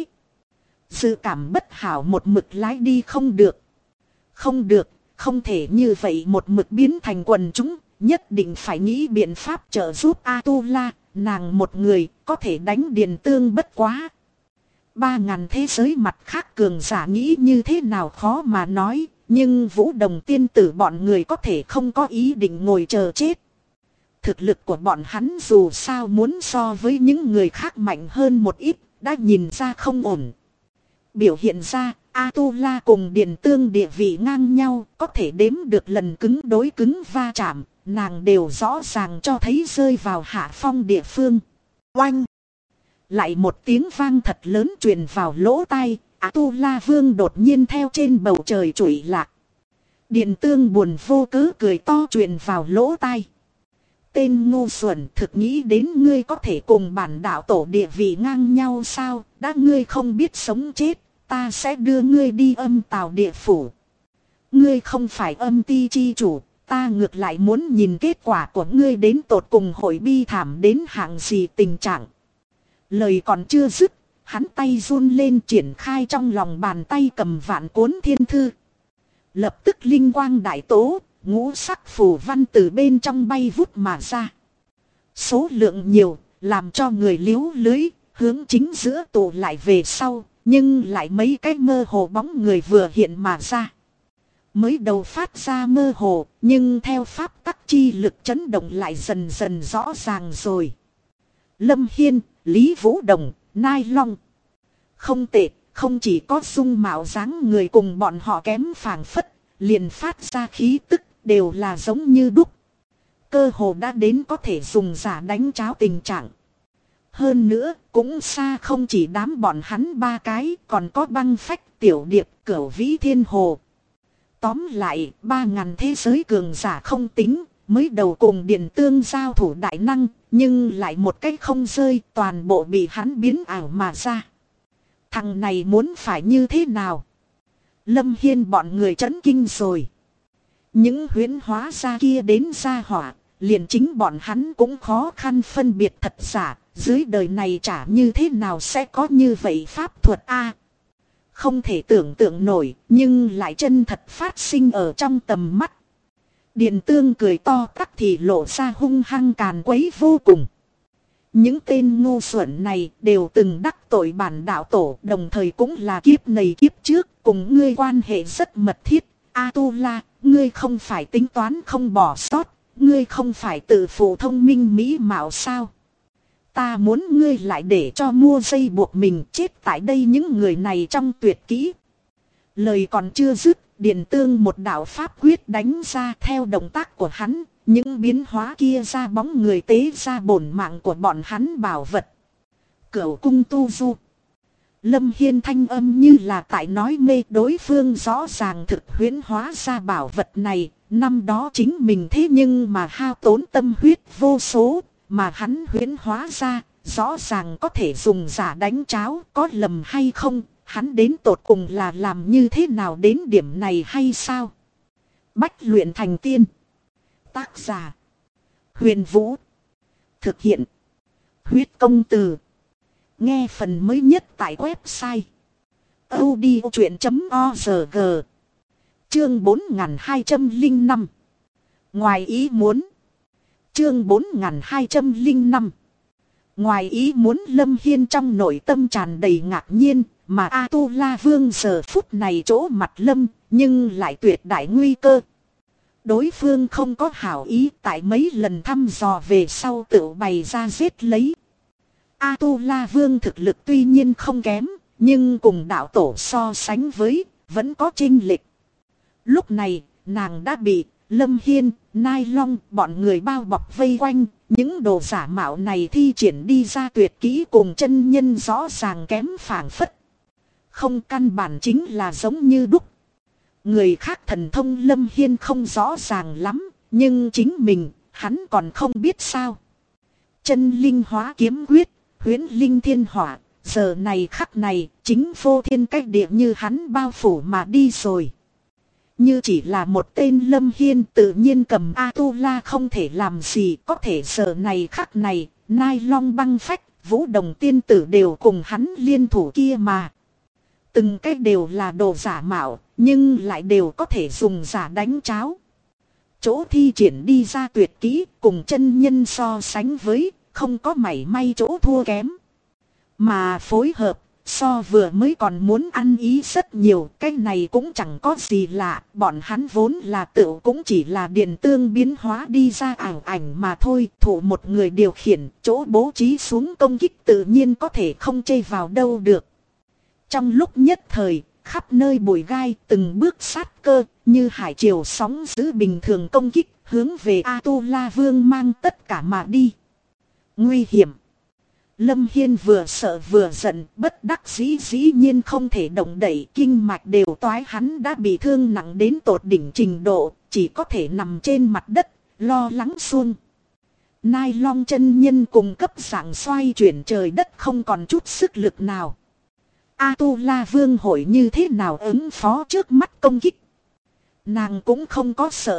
Dự cảm bất hảo một mực lái đi không được. Không được, không thể như vậy một mực biến thành quần chúng. Nhất định phải nghĩ biện pháp trợ giúp A-tu-la, nàng một người có thể đánh Điền Tương bất quá. 3.000 thế giới mặt khác cường giả nghĩ như thế nào khó mà nói, nhưng Vũ Đồng tiên tử bọn người có thể không có ý định ngồi chờ chết. Thực lực của bọn hắn dù sao muốn so với những người khác mạnh hơn một ít, đã nhìn ra không ổn. Biểu hiện ra, A-tu-la cùng Điền Tương địa vị ngang nhau, có thể đếm được lần cứng đối cứng va chạm. Nàng đều rõ ràng cho thấy rơi vào hạ phong địa phương. Oanh! Lại một tiếng vang thật lớn truyền vào lỗ tai, A-tu-la vương đột nhiên theo trên bầu trời trụi lạc. Điền Tương buồn vô cớ cười to truyền vào lỗ tai. Tên ngu xuẩn, thực nghĩ đến ngươi có thể cùng bản đạo tổ địa vị ngang nhau sao? Đã ngươi không biết sống chết, ta sẽ đưa ngươi đi âm tào địa phủ. Ngươi không phải âm ti chi chủ. Ta ngược lại muốn nhìn kết quả của ngươi đến tột cùng hội bi thảm đến hạng gì tình trạng. Lời còn chưa dứt, hắn tay run lên triển khai trong lòng bàn tay cầm vạn cuốn thiên thư. Lập tức linh quang đại tố, ngũ sắc phù văn từ bên trong bay vút mà ra. Số lượng nhiều, làm cho người liếu lưới, hướng chính giữa tụ lại về sau, nhưng lại mấy cái mơ hồ bóng người vừa hiện mà ra. Mới đầu phát ra mơ hồ, nhưng theo pháp tắc chi lực chấn động lại dần dần rõ ràng rồi. Lâm Hiên, Lý Vũ Đồng, Nai Long. Không tệ, không chỉ có dung mạo dáng người cùng bọn họ kém phảng phất, liền phát ra khí tức, đều là giống như đúc. Cơ hồ đã đến có thể dùng giả đánh cháo tình trạng. Hơn nữa, cũng xa không chỉ đám bọn hắn ba cái, còn có Băng Phách, Tiểu Điệp, Cửu Vĩ Thiên Hồ. Tóm lại, 3.000 thế giới cường giả không tính, mới đầu cùng Điền Tương giao thủ đại năng, nhưng lại một cách không rơi, toàn bộ bị hắn biến ảo mà ra. Thằng này muốn phải như thế nào? Lâm Hiên bọn người chấn kinh rồi. Những huyễn hóa ra kia đến gia hỏa, liền chính bọn hắn cũng khó khăn phân biệt thật giả, dưới đời này chả như thế nào sẽ có như vậy pháp thuật a. Không thể tưởng tượng nổi, nhưng lại chân thật phát sinh ở trong tầm mắt. Điền Tương cười to tắc thì lộ ra hung hăng càn quấy vô cùng. Những tên ngu xuẩn này đều từng đắc tội bản đạo tổ, đồng thời cũng là kiếp này kiếp trước, cùng ngươi quan hệ rất mật thiết. A-tu-la, ngươi không phải tính toán không bỏ sót, ngươi không phải tự phụ thông minh mỹ mạo sao? Ta muốn ngươi lại để cho mua dây buộc mình chết tại đây những người này trong tuyệt kỹ. Lời còn chưa dứt, Điền Tương một đạo pháp quyết đánh ra, theo động tác của hắn, những biến hóa kia ra bóng người tế ra bổn mạng của bọn hắn bảo vật. Cửu cung tu du. Lâm Hiên thanh âm như là tại nói mê, đối phương rõ ràng thực huyễn hóa ra bảo vật này. Năm đó chính mình thế nhưng mà hao tốn tâm huyết vô số, mà hắn huyễn hóa ra, rõ ràng có thể dùng giả đánh cháo, có lầm hay không, hắn đến tột cùng là làm như thế nào đến điểm này hay sao? Bách luyện thành tiên. Tác giả: Huyền Vũ. Thực hiện: Huyết Công Từ. Nghe phần mới nhất tại website audiochuyện.org. Chương 4205. Ngoài ý muốn. Chương 4205. Ngoài ý muốn. Lâm Hiên trong nội tâm tràn đầy ngạc nhiên, mà A-tu-la Vương giờ phút này chỗ mặt Lâm, nhưng lại tuyệt đại nguy cơ. Đối phương không có hảo ý, tại mấy lần thăm dò về sau tự bày ra giết lấy. A-tu-la Vương thực lực tuy nhiên không kém, nhưng cùng đạo tổ so sánh với, vẫn có chênh lệch. Lúc này, nàng đã bị Lâm Hiên, Nai Long, bọn người bao bọc vây quanh. Những đồ giả mạo này thi triển đi ra tuyệt kỹ cùng chân nhân rõ ràng kém phảng phất. Không, căn bản chính là giống như đúc. Người khác thần thông Lâm Hiên không rõ ràng lắm, nhưng chính mình, hắn còn không biết sao. Chân linh hóa kiếm quyết, huyễn linh thiên hỏa, giờ này khắc này, chính vô thiên cách địa như hắn bao phủ mà đi rồi. Như chỉ là một tên Lâm Hiên tự nhiên cầm A-tu-la không thể làm gì, có thể giờ này khắc này, Nai Long băng phách, Vũ Đồng tiên tử đều cùng hắn liên thủ kia mà. Từng cái đều là đồ giả mạo, nhưng lại đều có thể dùng giả đánh cháo. Chỗ thi triển đi ra tuyệt kỹ cùng chân nhân so sánh với, không có mảy may chỗ thua kém. Mà phối hợp, so vừa mới còn muốn ăn ý rất nhiều, cái này cũng chẳng có gì lạ, bọn hắn vốn là tựu cũng chỉ là Điền Tương biến hóa đi ra ảo ảnh mà thôi, thủ một người điều khiển, chỗ bố trí xuống công kích tự nhiên có thể không chê vào đâu được. Trong lúc nhất thời, khắp nơi bụi gai từng bước sát cơ, như hải triều sóng dữ bình thường công kích, hướng về A-tu-la Vương mang tất cả mà đi. Nguy hiểm. Lâm Hiên vừa sợ vừa giận, bất đắc dĩ nhiên không thể động đậy, kinh mạch đều toái, hắn đã bị thương nặng đến tột đỉnh trình độ, chỉ có thể nằm trên mặt đất, lo lắng xuông. Nai Long chân nhân cùng cấp dạng xoay chuyển trời đất không còn chút sức lực nào. A-tu-la Vương hội như thế nào ứng phó trước mắt công kích? Nàng cũng không có sợ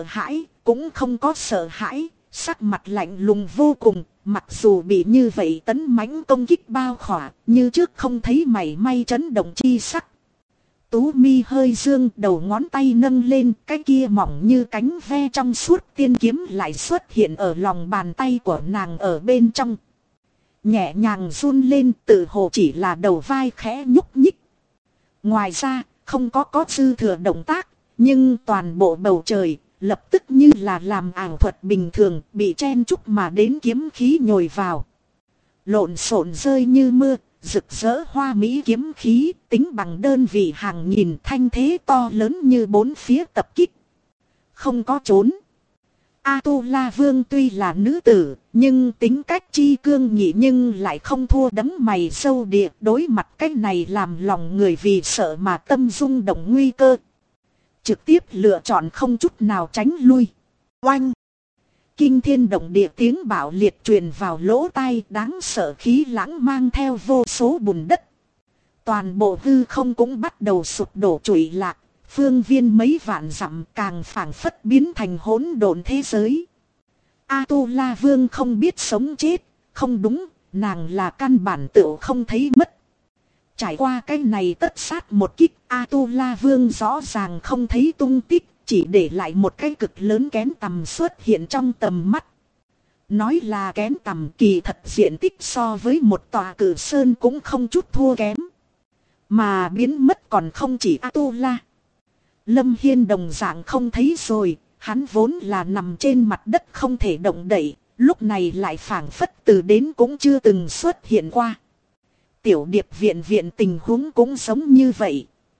hãi, sắc mặt lạnh lùng vô cùng, mặc dù bị như vậy tấn mãnh công kích bao khỏa, như trước không thấy mảy may chấn động chi sắc. Tú mi hơi dương, đầu ngón tay nâng lên, cái kia mỏng như cánh ve trong suốt tiên kiếm lại xuất hiện ở lòng bàn tay của nàng ở bên trong. Nhẹ nhàng run lên, tự hồ chỉ là đầu vai khẽ nhúc nhích. Ngoài ra, không có dư thừa động tác, nhưng toàn bộ bầu trời lập tức như là làm ảo thuật bình thường, bị chen chúc mà đến kiếm khí nhồi vào. Lộn xộn rơi như mưa, rực rỡ hoa mỹ kiếm khí, tính bằng đơn vị hàng nghìn, thanh thế to lớn như bốn phía tập kích. Không có trốn. A-tu-la Vương tuy là nữ tử, nhưng tính cách chi cương nghị, nhưng lại không thua đấng mày sâu địa, đối mặt cái này làm lòng người vì sợ mà tâm rung động nguy cơ. Trực tiếp lựa chọn không chút nào tránh lui. Oanh! Kinh thiên động địa tiếng bạo liệt truyền vào lỗ tai, đáng sợ khí lãng mang theo vô số bùn đất. Toàn bộ hư không cũng bắt đầu sụp đổ trụi lạc, phương viên mấy vạn dặm càng phảng phất biến thành hỗn độn thế giới. A-tu-la Vương không biết sống chết, không đúng, nàng là căn bản tựu không thấy mất. Trải qua cái này tất sát một kích, A-tu-la Vương rõ ràng không thấy tung tích, chỉ để lại một cái cực lớn kén tằm xuất hiện trong tầm mắt. Nói là kén tằm, kỳ thật diện tích so với một tòa cử sơn cũng không chút thua kém. Mà biến mất còn không chỉ A-tu-la. Lâm Hiên đồng dạng không thấy rồi, hắn vốn là nằm trên mặt đất không thể động đậy, lúc này lại phảng phất từ đến cũng chưa từng xuất hiện qua. Tiểu điệp viện tình huống cũng giống như vậy.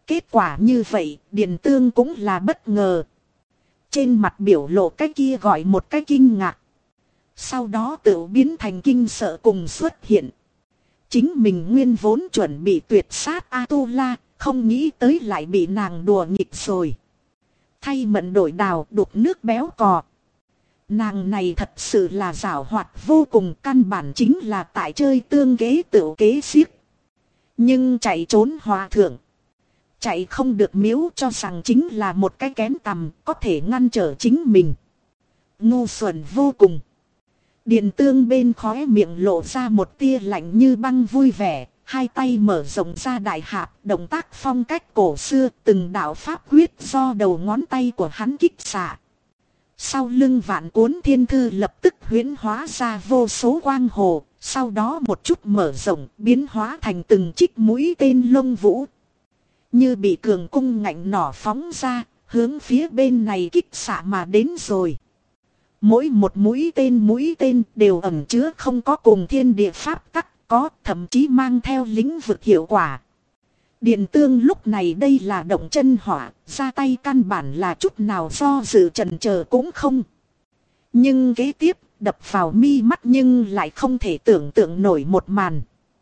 Kết quả như vậy, Điền Tương cũng là bất ngờ. Trên mặt biểu lộ cái kia gọi một cái kinh ngạc. Sau đó tự biến thành kinh sợ cùng xuất hiện. Chính mình nguyên vốn chuẩn bị tuyệt sát A-tu-la, không nghĩ tới lại bị nàng đùa nghịch rồi. Thay mận đổi đào đục nước béo cò. Nàng này thật sự là giảo hoạt vô cùng, căn bản chính là tại chơi tương kế tựu kế xiếc. Nhưng chạy trốn hòa thượng. Chạy không được miếu cho rằng chính là một cái kén tằm có thể ngăn trở chính mình. Ngu xuẩn vô cùng. Điền Tương bên khóe miệng lộ ra một tia lạnh như băng vui vẻ. Hai tay mở rộng ra đại hạp, động tác phong cách cổ xưa, từng đạo pháp quyết do đầu ngón tay của hắn kích xạ. Sau lưng vạn cuốn thiên thư lập tức huyễn hóa ra vô số quang hồ, sau đó một chút mở rộng, biến hóa thành từng chiếc mũi tên lông vũ. Như bị cường cung ngạnh nỏ phóng ra, hướng phía bên này kích xạ mà đến rồi. Mỗi một mũi tên đều ẩn chứa không có cùng thiên địa pháp tắc, có thậm chí mang theo lĩnh vực hiệu quả. Điền Tương lúc này đây là động chân hỏa, ra tay căn bản là chút nào do dự chần chờ cũng không. Nhưng kế tiếp, đập vào mi mắt nhưng lại không thể tưởng tượng nổi một màn.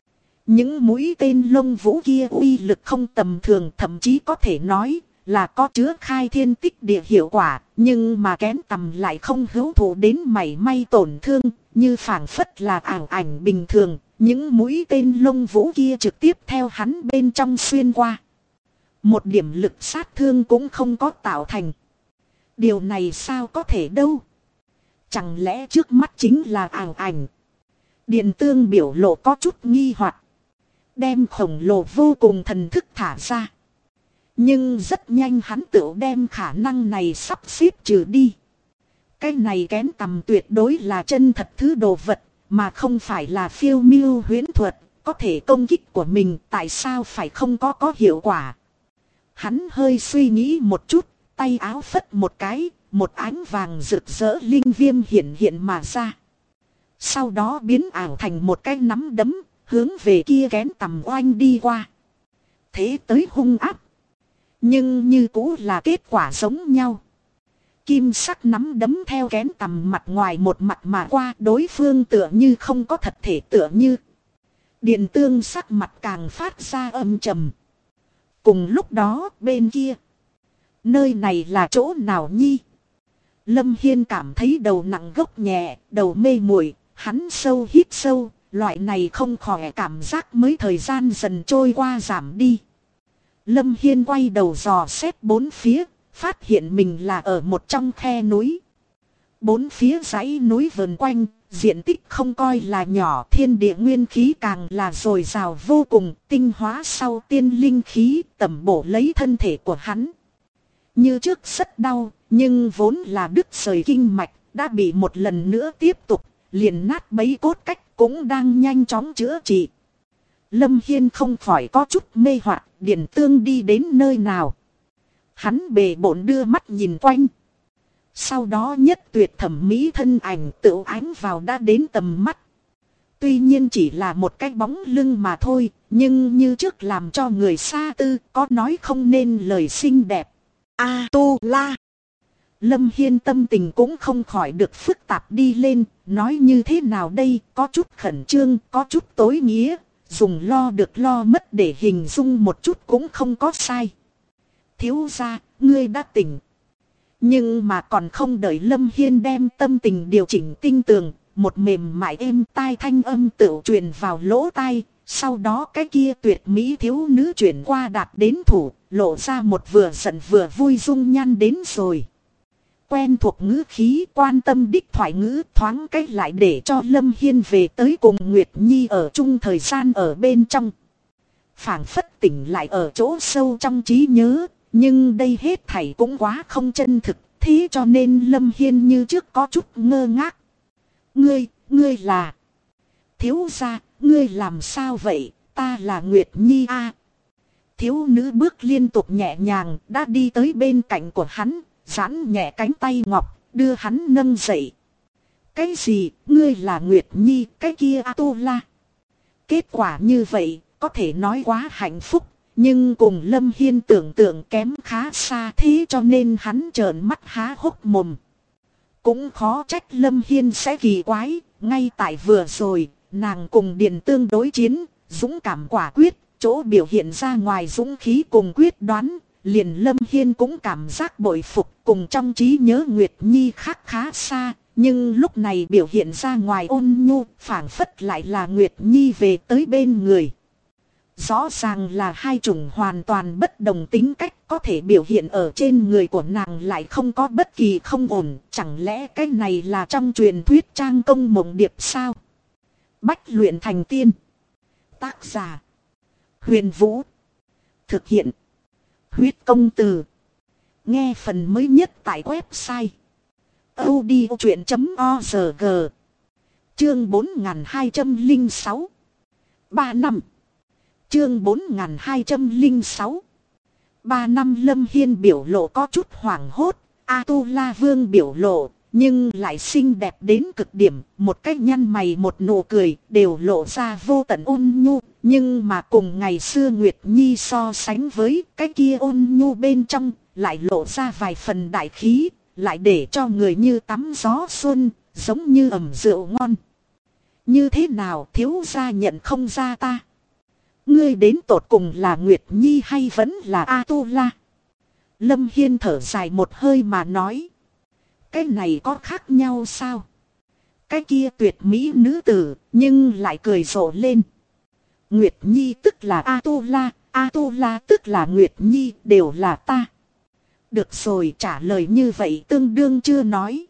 Những mũi tên lông vũ kia uy lực không tầm thường, thậm chí có thể nói là có chứa khai thiên tích địa hiệu quả, nhưng mà kén tầm lại không hữu thụ đến mảy may tổn thương, như phảng phất là ảo ảnh bình thường. Những mũi tên lông vũ kia trực tiếp theo hắn bên trong xuyên qua. Một điểm lực sát thương cũng không có tạo thành. Điều này sao có thể đâu? Chẳng lẽ trước mắt chính là ảo ảnh? Điền Tương biểu lộ có chút nghi hoặc, đem khổng lồ vô cùng thần thức thả ra. Nhưng rất nhanh hắn tự đem khả năng này sắp xếp trừ đi. Cái này kén tầm tuyệt đối là chân thật thứ đồ vật, mà không phải là phiêu miêu huyễn thuật. Có thể công kích của mình tại sao phải không có hiệu quả. Hắn hơi suy nghĩ một chút, tay áo phất một cái, một ánh vàng rực rỡ linh viêm hiện mà ra. Sau đó biến ảo thành một cái nắm đấm, hướng về kia kén tầm oanh đi qua. Thế tới hung áp. Nhưng như cũ là kết quả giống nhau. Kim sắc nắm đấm theo kén tầm mặt ngoài một mặt mà qua, đối phương tựa như không có thật thể tựa như. Điền Tương sắc mặt càng phát ra âm trầm. Cùng lúc đó bên kia. Nơi này là chỗ nào nhi? Lâm Hiên cảm thấy đầu nặng gốc nhẹ, đầu mê muội, hắn sâu hít sâu, loại này không khỏe cảm giác mới thời gian dần trôi qua giảm đi. Lâm Hiên quay đầu dò xét bốn phía, phát hiện mình là ở một trong khe núi. Bốn phía dãy núi vờn quanh, diện tích không coi là nhỏ, thiên địa nguyên khí càng là dồi dào vô cùng, tinh hóa sau tiên linh khí tẩm bổ lấy thân thể của hắn. Như trước rất đau, nhưng vốn là đứt rời kinh mạch, đã bị một lần nữa tiếp tục, liền nát bấy cốt cách cũng đang nhanh chóng chữa trị. Lâm Hiên không khỏi có chút mê hoặc, Điền Tương đi đến nơi nào. Hắn bề bộn đưa mắt nhìn quanh. Sau đó nhất tuyệt thẩm mỹ thân ảnh tự ánh vào đã đến tầm mắt. Tuy nhiên chỉ là một cái bóng lưng mà thôi, nhưng như trước làm cho người xa tư có nói không nên lời xinh đẹp. A-tu-la. Lâm Hiên tâm tình cũng không khỏi được phức tạp đi lên, nói như thế nào đây, có chút khẩn trương, có chút tối nghĩa, dùng lo được lo mất để hình dung một chút cũng không có sai. Thiếu gia, ngươi đã tỉnh. Nhưng mà còn không đợi Lâm Hiên đem tâm tình điều chỉnh tinh tường, một mềm mại êm tai thanh âm tự truyền vào lỗ tai, sau đó cái kia tuyệt mỹ thiếu nữ chuyển qua đạt đến thủ, lộ ra một vừa giận vừa vui dung nhan đến rồi. Quen thuộc ngữ khí, quan tâm đích thoại ngữ, thoáng cách lại để cho Lâm Hiên về tới cùng Nguyệt Nhi ở chung thời gian ở bên trong. Phảng phất tỉnh lại ở chỗ sâu trong trí nhớ, nhưng đây hết thảy cũng quá không chân thực, thế cho nên Lâm Hiên như trước có chút ngơ ngác. Ngươi là... Thiếu gia, ngươi làm sao vậy, ta là Nguyệt Nhi a. Thiếu nữ bước liên tục nhẹ nhàng, đã đi tới bên cạnh của hắn, giãn nhẹ cánh tay ngọc, đưa hắn nâng dậy. Cái gì, ngươi là Nguyệt Nhi, cái kia A-tu-la. Kết quả như vậy, có thể nói quá hạnh phúc, nhưng cùng Lâm Hiên tưởng tượng kém khá xa, thế cho nên hắn trợn mắt há hốc mồm. Cũng khó trách Lâm Hiên sẽ kỳ quái, ngay tại vừa rồi, nàng cùng Điền Tương đối chiến, dũng cảm quả quyết, chỗ biểu hiện ra ngoài dũng khí cùng quyết đoán, liền Lâm Hiên cũng cảm giác bội phục, cùng trong trí nhớ Nguyệt Nhi khác khá xa, nhưng lúc này biểu hiện ra ngoài ôn nhu, phảng phất lại là Nguyệt Nhi về tới bên người. Rõ ràng là hai chủng hoàn toàn bất đồng tính cách, có thể biểu hiện ở trên người của nàng lại không có bất kỳ không ổn. Chẳng lẽ cái này là trong truyền thuyết trang công mộng điệp sao? Bách luyện thành tiên. Tác giả: Huyền Vũ. Thực hiện: Huyết Công Từ. Nghe phần mới nhất tại website audiochuyện.org. Chương 4206. 3 năm. Chương 4206. 3 năm. Lâm Hiên biểu lộ có chút hoảng hốt, A-tu-la Vương biểu lộ, nhưng lại xinh đẹp đến cực điểm, một cái nhăn mày một nụ cười, đều lộ ra vô tận ôn nhu, nhưng mà cùng ngày xưa Nguyệt Nhi so sánh với cái kia ôn nhu bên trong, lại lộ ra vài phần đại khí, lại để cho người như tắm gió xuân, giống như ẩm rượu ngon. Như thế nào thiếu gia nhận không ra ta? Ngươi đến tột cùng là Nguyệt Nhi hay vẫn là A-tu-la? Lâm Hiên thở dài một hơi mà nói. Cái này có khác nhau sao? Cái kia tuyệt mỹ nữ tử, nhưng lại cười rộ lên. Nguyệt Nhi tức là A-tu-la, A-tu-la tức là Nguyệt Nhi, đều là ta. Được rồi, trả lời như vậy tương đương chưa nói.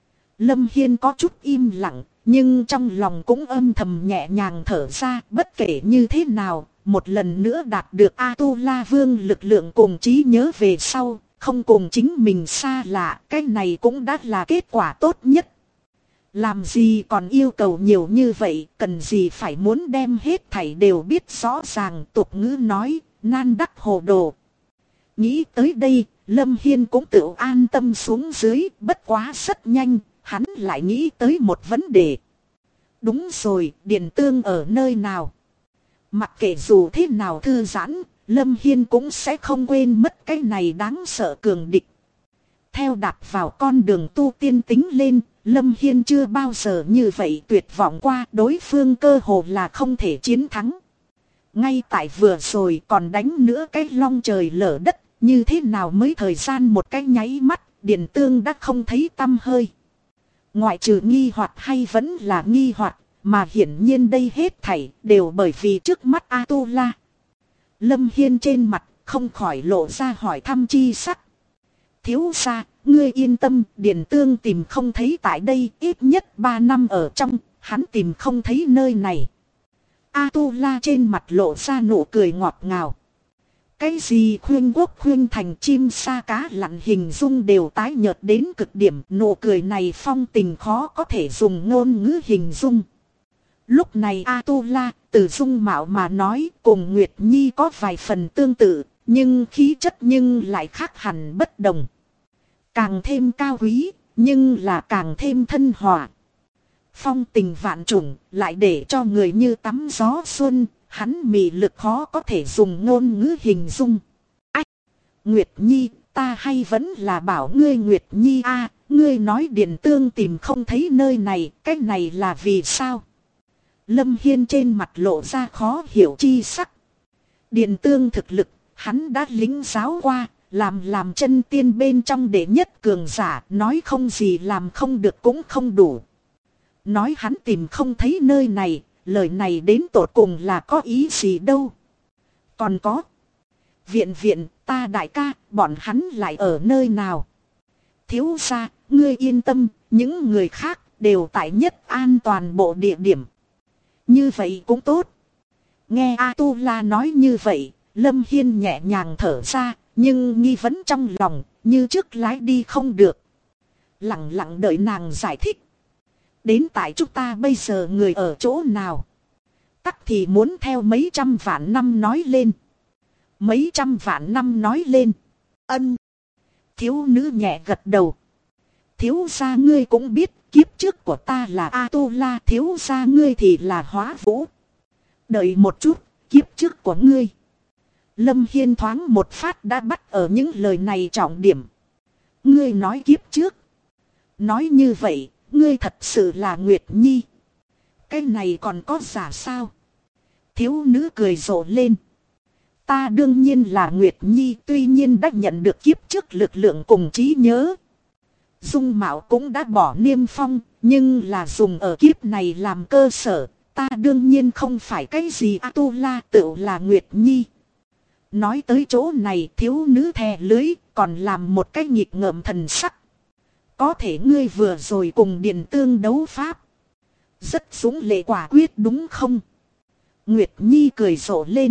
Lâm Hiên có chút im lặng, nhưng trong lòng cũng âm thầm nhẹ nhàng thở ra. Bất kể như thế nào, một lần nữa đạt được A-tu-la Vương lực lượng cùng trí nhớ về sau, không cùng chính mình xa lạ, cái này cũng đã là kết quả tốt nhất. Làm gì còn yêu cầu nhiều như vậy, cần gì phải muốn đem hết thảy đều biết rõ ràng. Tục ngữ nói, nan đắc hồ đồ. Nghĩ tới đây, Lâm Hiên cũng tự an tâm xuống dưới, bất quá rất nhanh, hắn lại nghĩ tới một vấn đề. Đúng rồi, Điền Tương ở nơi nào? Mặc kệ dù thế nào thư giãn, Lâm Hiên cũng sẽ không quên mất cái này đáng sợ cường địch. Theo đặt vào con đường tu tiên tính lên, Lâm Hiên chưa bao giờ như vậy tuyệt vọng qua, đối phương cơ hồ là không thể chiến thắng. Ngay tại vừa rồi còn đánh nữa cái long trời lở đất, như thế nào mới thời gian một cái nháy mắt, Điền Tương đã không thấy tăm hơi. Ngoại trừ nghi hoặc hay vẫn là nghi hoặc, mà hiển nhiên đây hết thảy đều bởi vì trước mắt A-tu-la. Lâm Hiên trên mặt không khỏi lộ ra hỏi thăm chi sắc. Thiếu gia, ngươi yên tâm, Điền Tương tìm không thấy tại đây, ít nhất 3 năm ở trong, hắn tìm không thấy nơi này. A-tu-la trên mặt lộ ra nụ cười ngọt ngào. Cái gì khuyên quốc khuyên thành chim sa cá lặn hình dung đều tái nhợt đến cực điểm, nụ cười này phong tình khó có thể dùng ngôn ngữ hình dung. Lúc này A-tu-la từ dung mạo mà nói cùng Nguyệt Nhi có vài phần tương tự, nhưng khí chất nhưng lại khác hẳn bất đồng. Càng thêm cao quý, nhưng là càng thêm thân hòa. Phong tình vạn trùng, lại để cho người như tắm gió xuân, hắn mị lực khó có thể dùng ngôn ngữ hình dung. Ách! Nguyệt Nhi, ta hay vẫn là bảo ngươi Nguyệt Nhi a, ngươi nói Điền Tương tìm không thấy nơi này, cái này là vì sao? Lâm Hiên trên mặt lộ ra khó hiểu chi sắc. Điền Tương thực lực, hắn đã lĩnh giáo qua, làm chân tiên bên trong đệ nhất cường giả, nói không gì làm không được cũng không đủ. Nói hắn tìm không thấy nơi này, lời này đến tột cùng là có ý gì đâu. Còn có. Viện, ta đại ca, bọn hắn lại ở nơi nào? Thiếu gia, ngươi yên tâm, những người khác đều tại nhất an toàn bộ địa điểm. Như vậy cũng tốt. Nghe A-tu-la nói như vậy, Lâm Hiên nhẹ nhàng thở ra, nhưng nghi vấn trong lòng, như trước lái đi không được. Lặng lặng đợi nàng giải thích. Đến tại chúng ta bây giờ người ở chỗ nào? Tắc thì muốn theo mấy trăm vạn năm nói lên. Mấy trăm vạn năm nói lên. Ân. Thiếu nữ nhẹ gật đầu. Thiếu gia ngươi cũng biết, kiếp trước của ta là A-tu-la, thiếu gia ngươi thì là Hóa Vũ. Đợi một chút, kiếp trước của ngươi. Lâm Hiên thoáng một phát đã bắt ở những lời này trọng điểm. Ngươi nói kiếp trước. Nói như vậy, ngươi thật sự là Nguyệt Nhi. Cái này còn có giả sao? Thiếu nữ cười rộ lên. Ta đương nhiên là Nguyệt Nhi, tuy nhiên đã nhận được kiếp trước lực lượng cùng trí nhớ. Dung mạo cũng đã bỏ niêm phong, nhưng là dùng ở kiếp này làm cơ sở. Ta đương nhiên không phải cái gì A-tu-la, tựu là Nguyệt Nhi. Nói tới chỗ này, thiếu nữ thè lưới, còn làm một cái nghịch ngợm thần sắc. Có thể ngươi vừa rồi cùng Điền Tương đấu pháp. Rất dũng lệ quả quyết đúng không? Nguyệt Nhi cười rộ lên.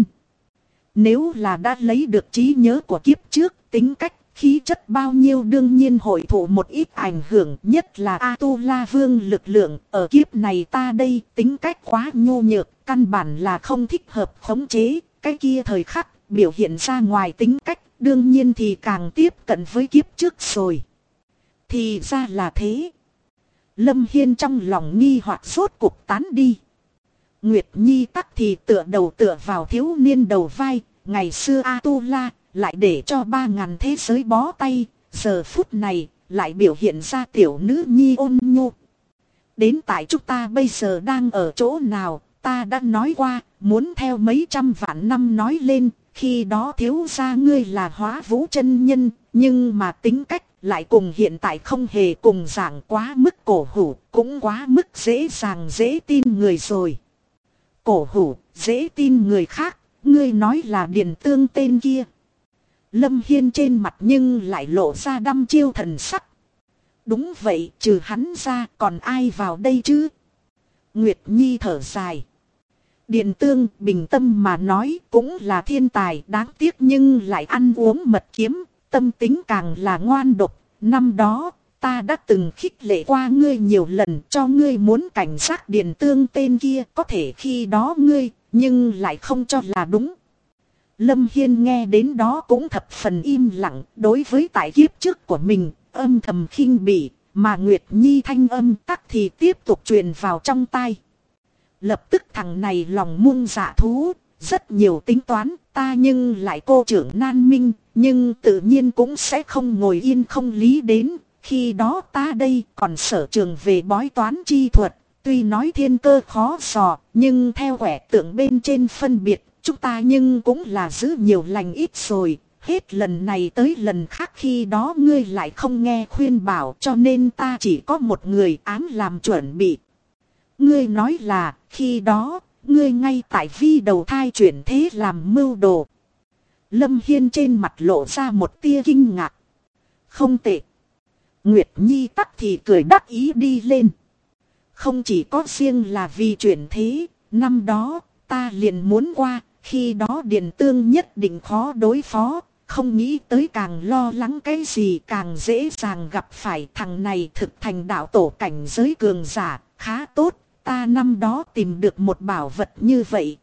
Nếu là đã lấy được trí nhớ của kiếp trước, tính cách, khí chất bao nhiêu đương nhiên hội thụ một ít ảnh hưởng, nhất là A-tu-la vương lực lượng. Ở kiếp này ta đây tính cách quá nhô nhược, căn bản là không thích hợp khống chế. Cái kia thời khắc biểu hiện ra ngoài tính cách, đương nhiên thì càng tiếp cận với kiếp trước rồi. Thì ra là thế. Lâm Hiên trong lòng nghi hoặc rốt cuộc tán đi. Nguyệt Nhi tắc thì tựa đầu tựa vào thiếu niên đầu vai. Ngày xưa A-tu-la lại để cho 3.000 thế giới bó tay. Giờ phút này lại biểu hiện ra tiểu nữ nhi ôn nhu. Đến tại chúng ta bây giờ đang ở chỗ nào? Ta đã nói qua muốn theo mấy trăm vạn năm nói lên. Khi đó thiếu gia ngươi là Hóa Vũ chân nhân. Nhưng mà tính cách lại cùng hiện tại không hề cùng dạng, quá mức cổ hủ, cũng quá mức dễ dàng dễ tin người rồi. Cổ hủ, dễ tin người khác, ngươi nói là Điền Tương tên kia. Lâm Hiên trên mặt nhưng lại lộ ra đăm chiêu thần sắc. Đúng vậy, trừ hắn ra còn ai vào đây chứ? Nguyệt Nhi thở dài. Điền Tương bình tâm mà nói cũng là thiên tài, đáng tiếc nhưng lại ăn uống mật kiếm, tâm tính càng là ngoan độc. Năm đó ta đã từng khích lệ qua ngươi nhiều lần, cho ngươi muốn cảnh giác Điền Tương tên kia, có thể khi đó ngươi nhưng lại không cho là đúng. Lâm Hiên nghe đến đó cũng thập phần im lặng, đối với tại kiếp trước của mình âm thầm khinh bỉ, mà Nguyệt Nhi thanh âm tắc thì tiếp tục truyền vào trong tai. Lập tức thằng này lòng muôn dạ thú, rất nhiều tính toán, ta nhưng lại cô trưởng nan minh, nhưng tự nhiên cũng sẽ không ngồi yên không lý đến. Khi đó ta đây còn sở trường về bói toán chi thuật, tuy nói thiên cơ khó dò, nhưng theo quẻ tượng bên trên phân biệt, chúng ta nhưng cũng là giữ nhiều lành ít rồi. Hết lần này tới lần khác khi đó ngươi lại không nghe khuyên bảo, cho nên ta chỉ có một người ám làm chuẩn bị. Ngươi nói là khi đó ngươi ngay tại vi đầu thai chuyển thế làm mưu đồ. Lâm Hiên trên mặt lộ ra một tia kinh ngạc. Không tệ. Nguyệt Nhi tắc thì cười đắc ý đi lên. Không chỉ có riêng là vì chuyển thế, năm đó ta liền muốn qua, khi đó Điền Tương nhất định khó đối phó, không nghĩ tới càng lo lắng cái gì càng dễ dàng gặp phải. Thằng này thực thành đạo tổ cảnh giới cường giả, khá tốt, ta năm đó tìm được một bảo vật như vậy.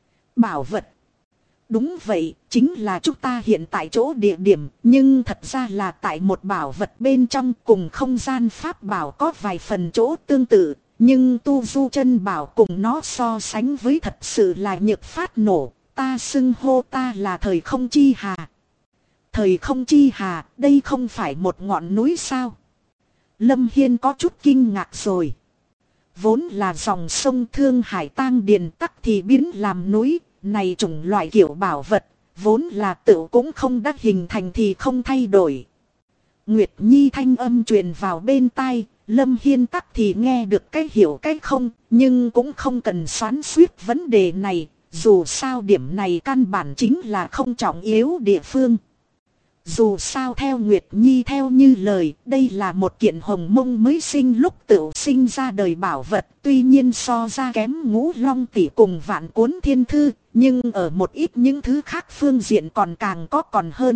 Bảo vật? Đúng vậy, chính là chúng ta hiện tại chỗ địa điểm, nhưng thật ra là tại một bảo vật bên trong, cùng không gian pháp bảo có vài phần chỗ tương tự, nhưng tu du chân bảo cùng nó so sánh với thật sự là nhược phát nổ. Ta xưng hô ta là thời không chi hà. Thời không chi hà, đây không phải một ngọn núi sao? Lâm Hiên có chút kinh ngạc rồi. Vốn là dòng sông Thương Hải Tang Điền tắc thì biến làm núi. Này chủng loại kiểu bảo vật, vốn là tự cũng không đắc hình thành thì không thay đổi. Nguyệt Nhi thanh âm truyền vào bên tai, Lâm Hiên tắc thì nghe được cái hiểu cái không, nhưng cũng không cần xoắn xuýt vấn đề này, dù sao điểm này căn bản chính là không trọng yếu địa phương. Dù sao theo Nguyệt Nhi theo như lời, đây là một kiện hồng mông mới sinh lúc tự sinh ra đời bảo vật, tuy nhiên so ra kém Ngũ Long Tỷ cùng Vạn Cuốn Thiên Thư, nhưng ở một ít những thứ khác phương diện còn càng có còn hơn.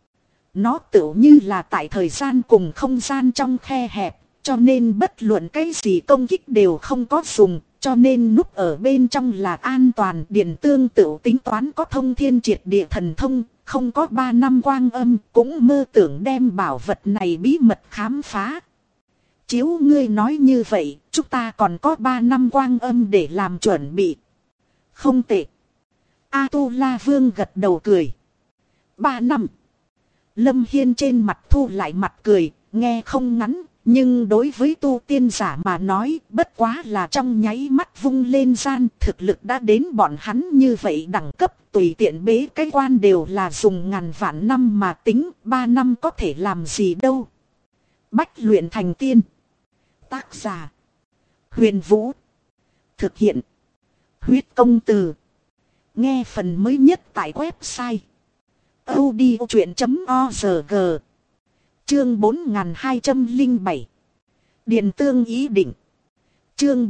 Nó tự như là tại thời gian cùng không gian trong khe hẹp, cho nên bất luận cái gì công kích đều không có dùng, cho nên núp ở bên trong là an toàn. Điền Tương tự tính toán có thông thiên triệt địa thần thông, không có 3 năm quang âm, cũng mơ tưởng đem bảo vật này bí mật khám phá. Chiếu ngươi nói như vậy, chúng ta còn có 3 năm quang âm để làm chuẩn bị. Không tệ. A-tu-la vương gật đầu cười. 3 năm. Lâm Hiên trên mặt thu lại mặt cười, nghe không ngắn, nhưng đối với tu tiên giả mà nói bất quá là trong nháy mắt vung lên gian, thực lực đã đến bọn hắn như vậy đẳng cấp, tùy tiện bế cái quan đều là dùng ngàn vạn năm mà tính, 3 năm có thể làm gì đâu. Bách luyện thành tiên. Tác giả Huyền Vũ. Thực hiện Huyết Công Từ. Nghe phần mới nhất tại website audiochuyện.org. Chương 4207. Điền tương ý định. Chương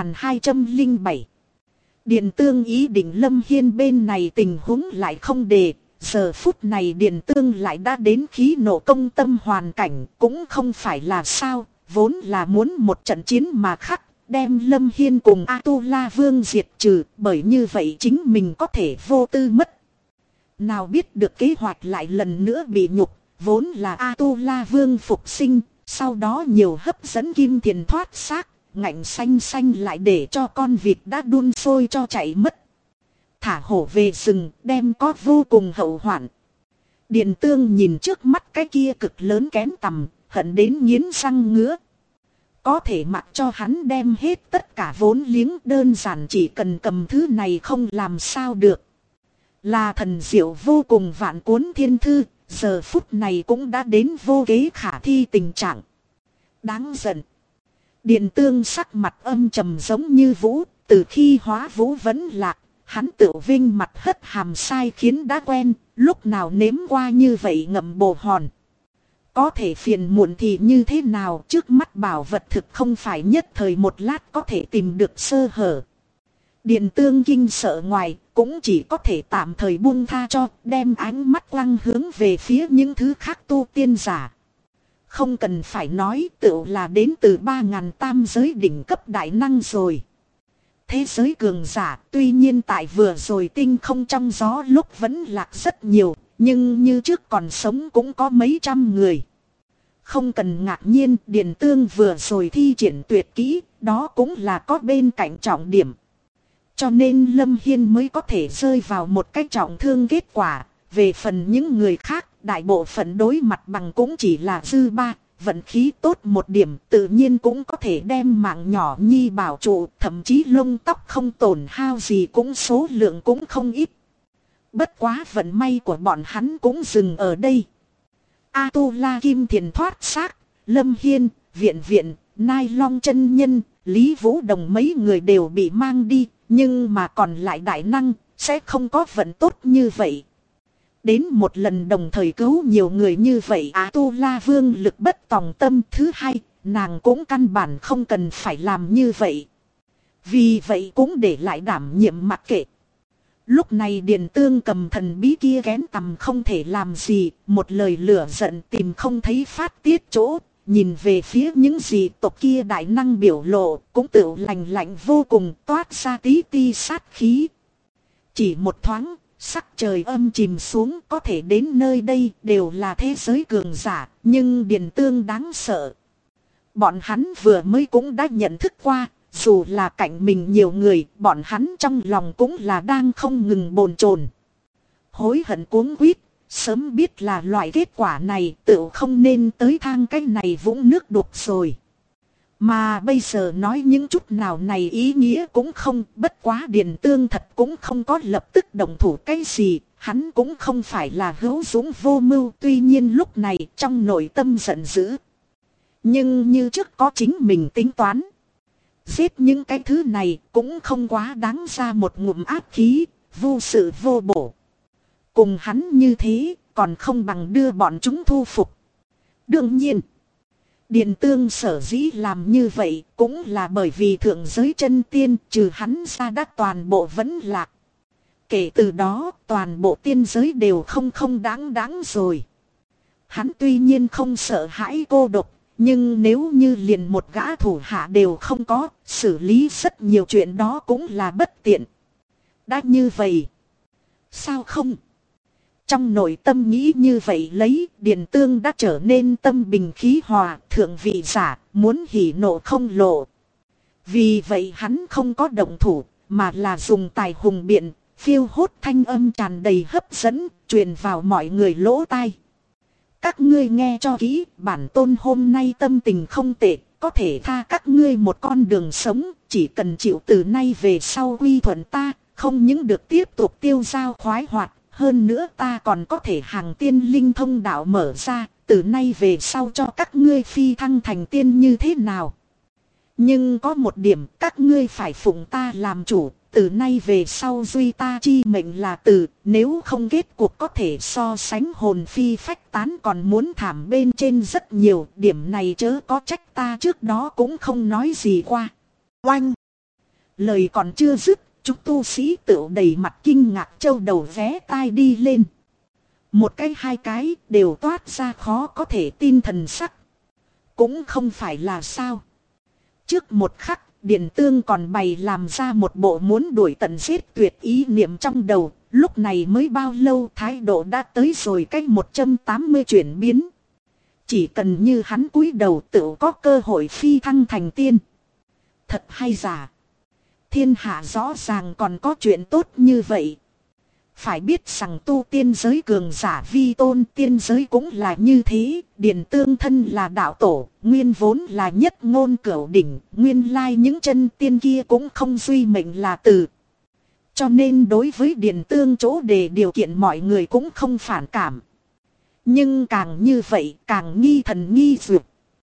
4207. Điền tương ý định. Lâm Hiên bên này tình huống lại không đề. Giờ phút này Điền tương lại đã đến khí nộ công tâm hoàn cảnh. Cũng không phải là sao. Vốn là muốn một trận chiến mà khắc. Đem Lâm Hiên cùng A-tu-la vương diệt trừ. Bởi như vậy chính mình có thể vô tư mất. Nào biết được kế hoạch lại lần nữa bị nhục. Vốn là A-tu-la vương phục sinh. Sau đó nhiều hấp dẫn kim tiền thoát xác. Ngạnh xanh xanh lại để cho con vịt đã đun sôi cho chạy mất. Thả hổ về rừng đem có vô cùng hậu hoạn. Điền tương nhìn trước mắt cái kia cực lớn kén tằm. Hận đến nghiến răng ngứa. Có thể mặc cho hắn đem hết tất cả vốn liếng, đơn giản chỉ cần cầm thứ này không làm sao được. Là thần diệu vô cùng vạn cuốn thiên thư, giờ phút này cũng đã đến vô kế khả thi tình trạng. Đáng giận. Điền tương sắc mặt âm trầm giống như vũ, từ khi hóa vũ vẫn lạc, hắn tự vinh mặt hất hàm sai khiến đã quen, lúc nào nếm qua như vậy ngậm bồ hòn. Có thể phiền muộn thì như thế nào, trước mắt bảo vật thực không phải nhất thời một lát có thể tìm được sơ hở. Điền tương kinh sợ ngoài, cũng chỉ có thể tạm thời buông tha cho, đem ánh mắt quăng hướng về phía những thứ khác tu tiên giả. Không cần phải nói, tựu là đến từ 3.000 tam giới đỉnh cấp đại năng rồi. Thế giới cường giả, tuy nhiên tại vừa rồi tinh không trong gió lúc vẫn lạc rất nhiều, nhưng như trước còn sống cũng có mấy trăm người. Không cần ngạc nhiên, Điền tương vừa rồi thi triển tuyệt kỹ, đó cũng là có bên cạnh trọng điểm. Cho nên Lâm Hiên mới có thể rơi vào một cách trọng thương kết quả. Về phần những người khác, đại bộ phận đối mặt bằng cũng chỉ là dư ba. Vận khí tốt một điểm tự nhiên cũng có thể đem mạng nhỏ nhi bảo trụ. Thậm chí lông tóc không tổn hao gì cũng số lượng cũng không ít. Bất quá vận may của bọn hắn cũng dừng ở đây. A-tu-la kim thiền thoát xác, Lâm Hiên, Viện Viện, Nai Long chân nhân, Lý Vũ Đồng mấy người đều bị mang đi. Nhưng mà còn lại đại năng, sẽ không có vận tốt như vậy. Đến một lần đồng thời cứu nhiều người như vậy, A-tu-la vương lực bất tòng tâm. Thứ hai, nàng cũng căn bản không cần phải làm như vậy. Vì vậy cũng để lại đảm nhiệm mặc kệ. Lúc này Điền tương cầm thần bí kia kén tằm không thể làm gì, một lời lửa giận tìm không thấy phát tiết chỗ. Nhìn về phía những gì tộc kia đại năng biểu lộ, cũng tự lạnh lạnh vô cùng, toát ra tí ti sát khí. Chỉ một thoáng, sắc trời âm chìm xuống, có thể đến nơi đây đều là thế giới cường giả, nhưng Điền tương đáng sợ. Bọn hắn vừa mới cũng đã nhận thức qua, dù là cạnh mình nhiều người, bọn hắn trong lòng cũng là đang không ngừng bồn chồn, hối hận cuống quýt. Sớm biết là loại kết quả này, tự không nên tới thang cái này vũng nước đục rồi. Mà bây giờ nói những chút nào này ý nghĩa cũng không. Bất quá Điền tương thật cũng không có lập tức động thủ cái gì. Hắn cũng không phải là hữu dũng vô mưu. Tuy nhiên lúc này trong nội tâm giận dữ. Nhưng như trước có chính mình tính toán. Giết những cái thứ này cũng không quá đáng ra một ngụm áp khí, vô sự vô bổ. Cùng hắn như thế, còn không bằng đưa bọn chúng thu phục. Đương nhiên, Điền tương sở dĩ làm như vậy cũng là bởi vì thượng giới chân tiên trừ hắn ra đã toàn bộ vẫn lạc. Kể từ đó, toàn bộ tiên giới đều không đáng rồi. Hắn tuy nhiên không sợ hãi cô độc, nhưng nếu như liền một gã thủ hạ đều không có, xử lý rất nhiều chuyện đó cũng là bất tiện. Đã như vậy, sao không? Trong nội tâm nghĩ như vậy lấy, Điền tương đã trở nên tâm bình khí hòa, thượng vị giả, muốn hỉ nộ không lộ. Vì vậy hắn không có động thủ, mà là dùng tài hùng biện, phiêu hốt thanh âm tràn đầy hấp dẫn, truyền vào mọi người lỗ tai. Các ngươi nghe cho kỹ, bản tôn hôm nay tâm tình không tệ, có thể tha các ngươi một con đường sống, chỉ cần chịu từ nay về sau quy thuận ta, không những được tiếp tục tiêu dao khoái hoạt, hơn nữa ta còn có thể hàng tiên linh thông đạo mở ra, từ nay về sau cho các ngươi phi thăng thành tiên như thế nào. Nhưng có một điểm, các ngươi phải phụng ta làm chủ, từ nay về sau duy ta chi mệnh là từ, nếu không kết cuộc có thể so sánh hồn phi phách tán còn muốn thảm bên trên rất nhiều, điểm này chớ có trách ta trước đó cũng không nói gì qua. Oanh! Lời còn chưa dứt, chúng tu sĩ tựu đầy mặt kinh ngạc châu đầu vé tai đi lên. Một cái hai cái đều toát ra khó có thể tin thần sắc. Cũng không phải là sao. Trước một khắc, Điền Tương còn bày làm ra một bộ muốn đuổi tận giết tuyệt ý niệm trong đầu. Lúc này mới bao lâu thái độ đã tới rồi cách 180 chuyển biến. Chỉ cần như hắn cúi đầu tự có cơ hội phi thăng thành tiên. Thật hay giả. Thiên hạ rõ ràng còn có chuyện tốt như vậy. Phải biết rằng tu tiên giới cường giả vi tôn, tiên giới cũng là như thế. Điền Tương thân là đạo tổ, nguyên vốn là nhất ngôn cửu đỉnh, nguyên lai những chân tiên kia cũng không duy mệnh là từ. Cho nên đối với Điền Tương chỗ đề điều kiện mọi người cũng không phản cảm. Nhưng càng như vậy càng nghi thần nghi dược.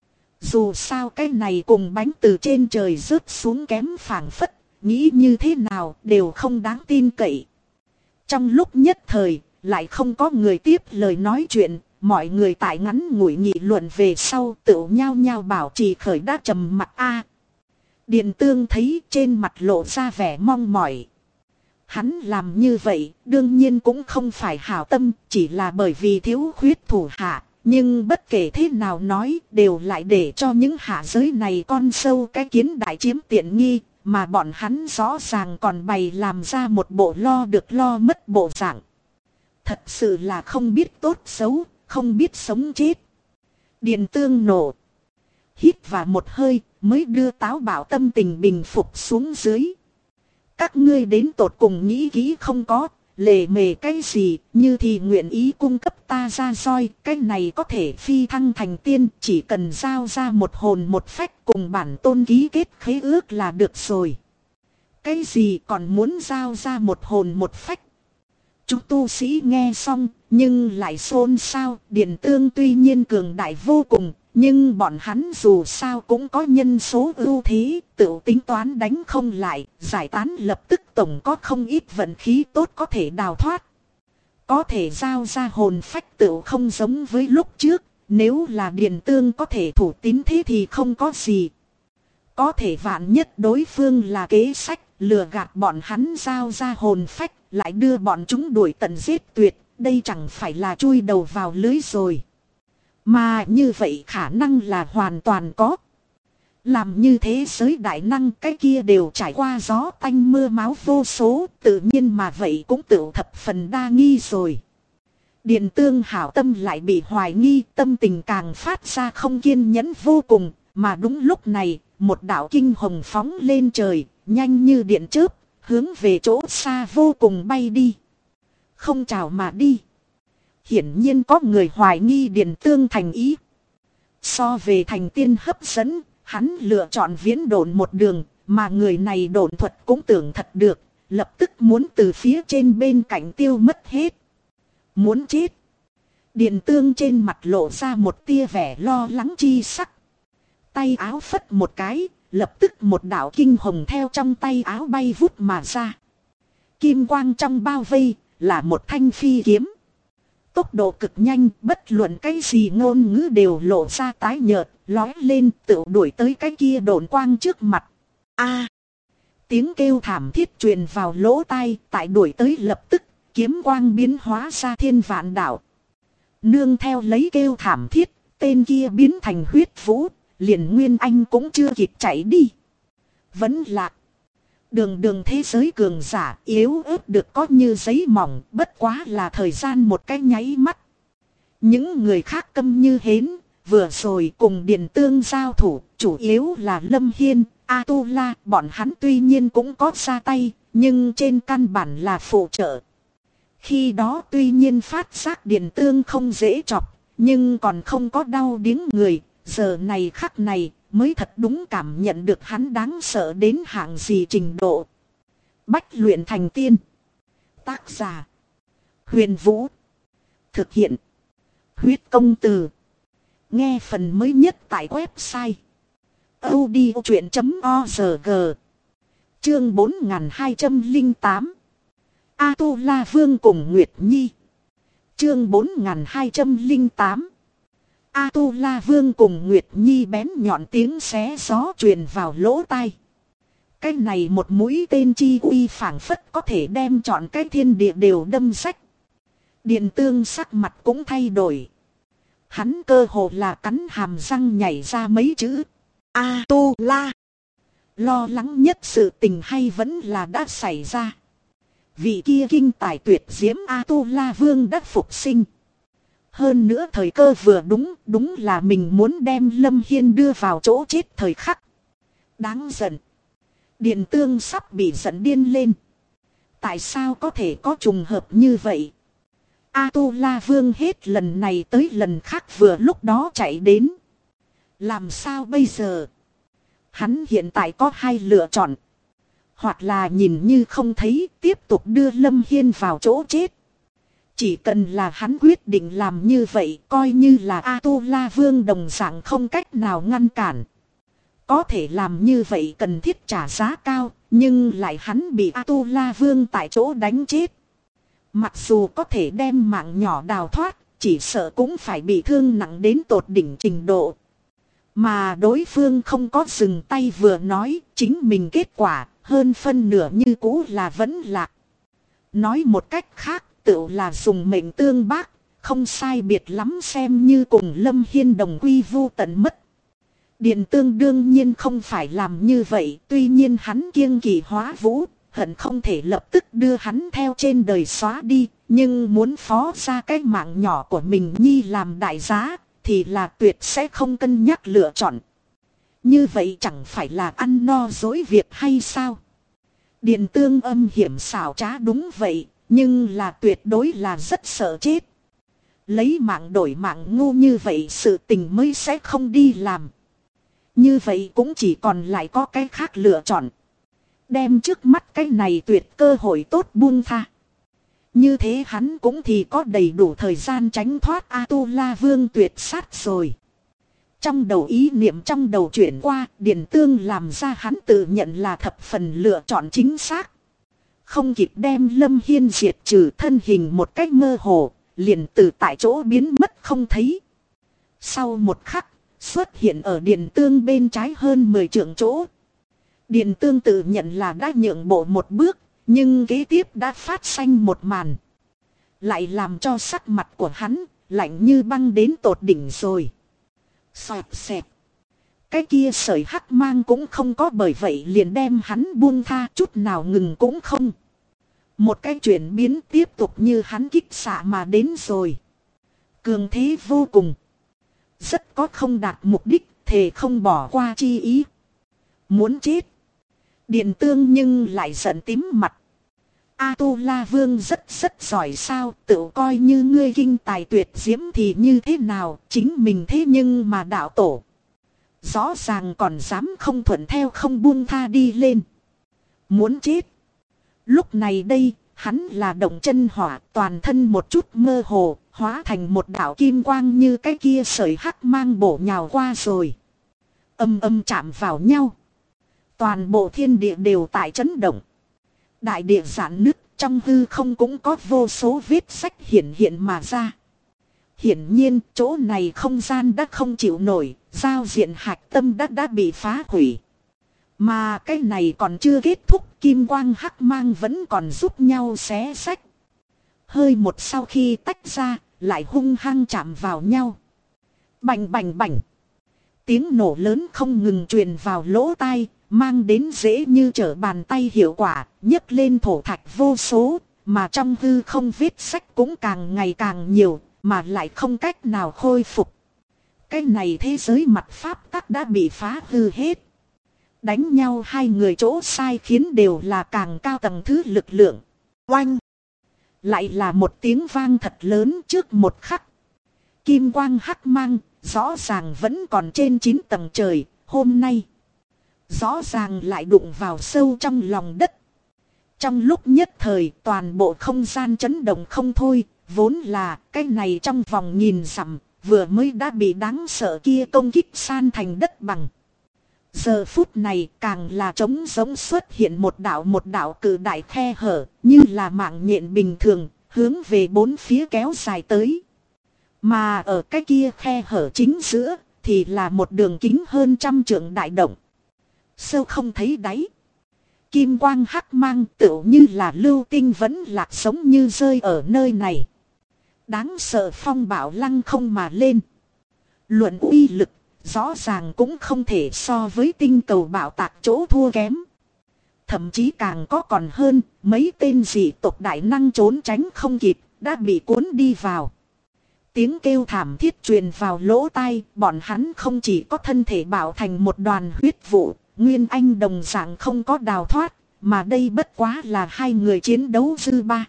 Dù sao cái này cùng bánh từ trên trời rớt xuống kém phảng phất, nghĩ như thế nào đều không đáng tin cậy. Trong lúc nhất thời, lại không có người tiếp lời nói chuyện, mọi người tại ngắn ngủi nghị luận về sau tự nhau nhau bảo trì khởi đã trầm mặt a. Điền Tương thấy trên mặt lộ ra vẻ mong mỏi. Hắn làm như vậy đương nhiên cũng không phải hảo tâm, chỉ là bởi vì thiếu khuyết thủ hạ. Nhưng bất kể thế nào nói đều lại để cho những hạ giới này con sâu cái kiến đại chiếm tiện nghi. Mà bọn hắn rõ ràng còn bày làm ra một bộ lo được lo mất bộ dạng. Thật sự là không biết tốt xấu, không biết sống chết. Điền Tương nổ. Hít vào một hơi mới đưa táo bạo tâm tình bình phục xuống dưới. Các ngươi đến tột cùng nghĩ kỹ không có, lề mề cái gì, như thì nguyện ý cung cấp ta ra roi, cái này có thể phi thăng thành tiên, chỉ cần giao ra một hồn một phách cùng bản tôn ký kết khế ước là được rồi. Cái gì còn muốn giao ra một hồn một phách? Chúng tu sĩ nghe xong, nhưng lại xôn xao. Điền Tương tuy nhiên cường đại vô cùng, nhưng bọn hắn dù sao cũng có nhân số ưu thế, tự tính toán đánh không lại, giải tán lập tức tổng có không ít vận khí tốt có thể đào thoát. Có thể giao ra hồn phách tự không giống với lúc trước, nếu là Điền Tương có thể thủ tín thế thì không có gì. Có thể vạn nhất đối phương là kế sách, lừa gạt bọn hắn giao ra hồn phách, lại đưa bọn chúng đuổi tận giết tuyệt, đây chẳng phải là chui đầu vào lưới rồi. Mà như vậy khả năng là hoàn toàn có. Làm như thế giới đại năng cái kia đều trải qua gió tanh mưa máu vô số, tự nhiên mà vậy cũng tự thập phần đa nghi rồi. Điền Tương hảo tâm lại bị hoài nghi, tâm tình càng phát ra không kiên nhẫn vô cùng, mà đúng lúc này, một đạo kinh hồng phóng lên trời, nhanh như điện chớp, hướng về chỗ xa vô cùng bay đi. Không chào mà đi. Hiển nhiên có người hoài nghi Điền Tương thành ý. So về thành tiên hấp dẫn, hắn lựa chọn viễn độn một đường, mà người này độn thuật cũng tưởng thật được, lập tức muốn từ phía trên bên cạnh tiêu mất hết. Muốn chết. Điền Tương trên mặt lộ ra một tia vẻ lo lắng chi sắc. Tay áo phất một cái, lập tức một đạo kinh hồng theo trong tay áo bay vút mà ra. Kim quang trong bao vây là một thanh phi kiếm. Tốc độ cực nhanh, bất luận cái gì ngôn ngữ đều lộ ra tái nhợt, lói lên tự đuổi tới cái kia độn quang trước mặt. A! Tiếng kêu thảm thiết truyền vào lỗ tai, tại đuổi tới lập tức, kiếm quang biến hóa ra thiên vạn đạo. Nương theo lấy kêu thảm thiết, tên kia biến thành huyết vũ, liền Nguyên Anh cũng chưa kịp chạy đi. Vẫn lạc. Đường thế giới cường giả yếu ớt được có như giấy mỏng, bất quá là thời gian một cái nháy mắt. Những người khác câm như hến, vừa rồi cùng Điền Tương giao thủ, chủ yếu là Lâm Hiên, A Tu La, bọn hắn tuy nhiên cũng có ra tay, nhưng trên căn bản là phụ trợ. Khi đó tuy nhiên phát giác Điền Tương không dễ chọc, nhưng còn không có đau điếng người, giờ này khắc này mới thật đúng cảm nhận được hắn đáng sợ đến hạng gì trình độ. Bách luyện thành tiên. Tác giả Huyền Vũ. Thực hiện Huyết Công Từ. Nghe phần mới nhất tại website audiochuyện.org. Chương 4208. A Tu La Vương cùng Nguyệt Nhi. Chương 4208. A Tu La Vương cùng Nguyệt Nhi bén nhọn tiếng xé gió truyền vào lỗ tai. Cái này một mũi tên chi uy phảng phất có thể đem trọn cái thiên địa đều đâm rách. Điền Tương sắc mặt cũng thay đổi. Hắn cơ hồ là cắn hàm răng nhảy ra mấy chữ A Tu La. Lo lắng nhất sự tình hay vẫn là đã xảy ra. Vị kia kinh tài tuyệt diễm A Tu La Vương đã phục sinh. Hơn nữa thời cơ vừa đúng là mình muốn đem Lâm Hiên đưa vào chỗ chết thời khắc. Đáng giận. Điền Tương sắp bị giận điên lên. Tại sao có thể có trùng hợp như vậy? A Tu La Vương hết lần này tới lần khác vừa lúc đó chạy đến. Làm sao bây giờ? Hắn hiện tại có hai lựa chọn. Hoặc là nhìn như không thấy, tiếp tục đưa Lâm Hiên vào chỗ chết. Chỉ cần là hắn quyết định làm như vậy, coi như là A Tu La Vương đồng dạng không cách nào ngăn cản. Có thể làm như vậy cần thiết trả giá cao, nhưng lại hắn bị A Tu La Vương tại chỗ đánh chết. Mặc dù có thể đem mạng nhỏ đào thoát, chỉ sợ cũng phải bị thương nặng đến tột đỉnh trình độ. Mà đối phương không có dừng tay vừa nói, chính mình kết quả, hơn phân nửa như cũ là vẫn lạc. Nói một cách khác, tự là dùng mệnh tương bác, không sai biệt lắm xem như cùng Lâm Hiên đồng quy vu tận mất. Điền Tương đương nhiên không phải làm như vậy, tuy nhiên hắn kiêng kỵ Hóa Vũ, hận không thể lập tức đưa hắn theo trên đời xóa đi, nhưng muốn phó ra cái mạng nhỏ của mình Nhi làm đại giá, thì là tuyệt sẽ không cân nhắc lựa chọn. Như vậy chẳng phải là ăn no dối việc hay sao? Điền Tương âm hiểm xảo trá đúng vậy, nhưng là tuyệt đối là rất sợ chết. Lấy mạng đổi mạng ngu như vậy sự tình mới sẽ không đi làm. Như vậy cũng chỉ còn lại có cái khác lựa chọn. Đem trước mắt cái này tuyệt cơ hội tốt buông tha. Như thế hắn cũng thì có đầy đủ thời gian tránh thoát A Tu La Vương tuyệt sát rồi. Trong đầu ý niệm trong đầu chuyển qua, Điền Tương làm ra hắn tự nhận là thập phần lựa chọn chính xác. Không kịp đem Lâm Hiên diệt trừ, thân hình một cách mơ hồ, liền từ tại chỗ biến mất không thấy. Sau một khắc, xuất hiện ở Điền Tương bên trái hơn 10 trượng chỗ. Điền Tương tự nhận là đã nhượng bộ một bước, nhưng kế tiếp đã phát sinh một màn. Lại làm cho sắc mặt của hắn lạnh như băng đến tột đỉnh rồi. Xoẹt xẹt. Cái kia sợi hắc mang cũng không có bởi vậy liền đem hắn buông tha, chút nào ngừng cũng không. Một cái chuyển biến tiếp tục như hắn kích xạ mà đến rồi. Cường thế vô cùng. Rất có không đạt mục đích, thề không bỏ qua chi ý. Muốn chết. Điền Tương nhưng lại giận tím mặt. A Tu La Vương rất giỏi sao, tự coi như ngươi kinh tài tuyệt diễm thì như thế nào, chính mình thế nhưng mà đạo tổ. Rõ ràng còn dám không thuận theo không buông tha đi lên. Muốn chết. Lúc này đây, hắn là động chân hỏa, toàn thân một chút mơ hồ, hóa thành một đạo kim quang như cái kia sợi hắc mang bổ nhào qua rồi. Âm âm chạm vào nhau. Toàn bộ thiên địa đều tại chấn động. Đại địa giãn nứt, trong hư không cũng có vô số vết sách hiện hiện mà ra. Hiển nhiên chỗ này không gian đã không chịu nổi, giao diện hạch tâm đã bị phá hủy. Mà cái này còn chưa kết thúc, kim quang hắc mang vẫn còn giúp nhau xé sách. Hơi một sau khi tách ra, lại hung hăng chạm vào nhau. Bành bành bành. Tiếng nổ lớn không ngừng truyền vào lỗ tai, mang đến dễ như trở bàn tay hiệu quả, nhấc lên thổ thạch vô số, mà trong hư không vết sách cũng càng ngày càng nhiều, mà lại không cách nào khôi phục. Cái này thế giới mặt pháp tắc đã bị phá hư hết. Đánh nhau hai người chỗ sai khiến đều là càng cao tầng thứ lực lượng. Oanh! Lại là một tiếng vang thật lớn trước một khắc. Kim quang hắc mang, rõ ràng vẫn còn trên 9 tầng trời, hôm nay. Rõ ràng lại đụng vào sâu trong lòng đất. Trong lúc nhất thời toàn bộ không gian chấn động không thôi, vốn là cái này trong vòng nghìn dặm, vừa mới đã bị đáng sợ kia công kích san thành đất bằng. Giờ phút này càng là trống giống xuất hiện một đạo cự đại khe hở, như là mạng nhện bình thường, hướng về bốn phía kéo dài tới. Mà ở cái kia khe hở chính giữa, thì là một đường kính hơn 100 trượng đại động. Sâu không thấy đáy. Kim quang hắc mang tựu như là lưu tinh vẫn lạc sống như rơi ở nơi này. Đáng sợ phong bạo lăng không mà lên. Luận uy lực, rõ ràng cũng không thể so với tinh cầu bạo tạc chỗ thua kém. Thậm chí càng có còn hơn, mấy tên dị tộc đại năng trốn tránh không kịp, đã bị cuốn đi vào. Tiếng kêu thảm thiết truyền vào lỗ tai, bọn hắn không chỉ có thân thể bạo thành một đoàn huyết vụ, Nguyên Anh đồng dạng không có đào thoát, mà đây bất quá là hai người chiến đấu dư ba.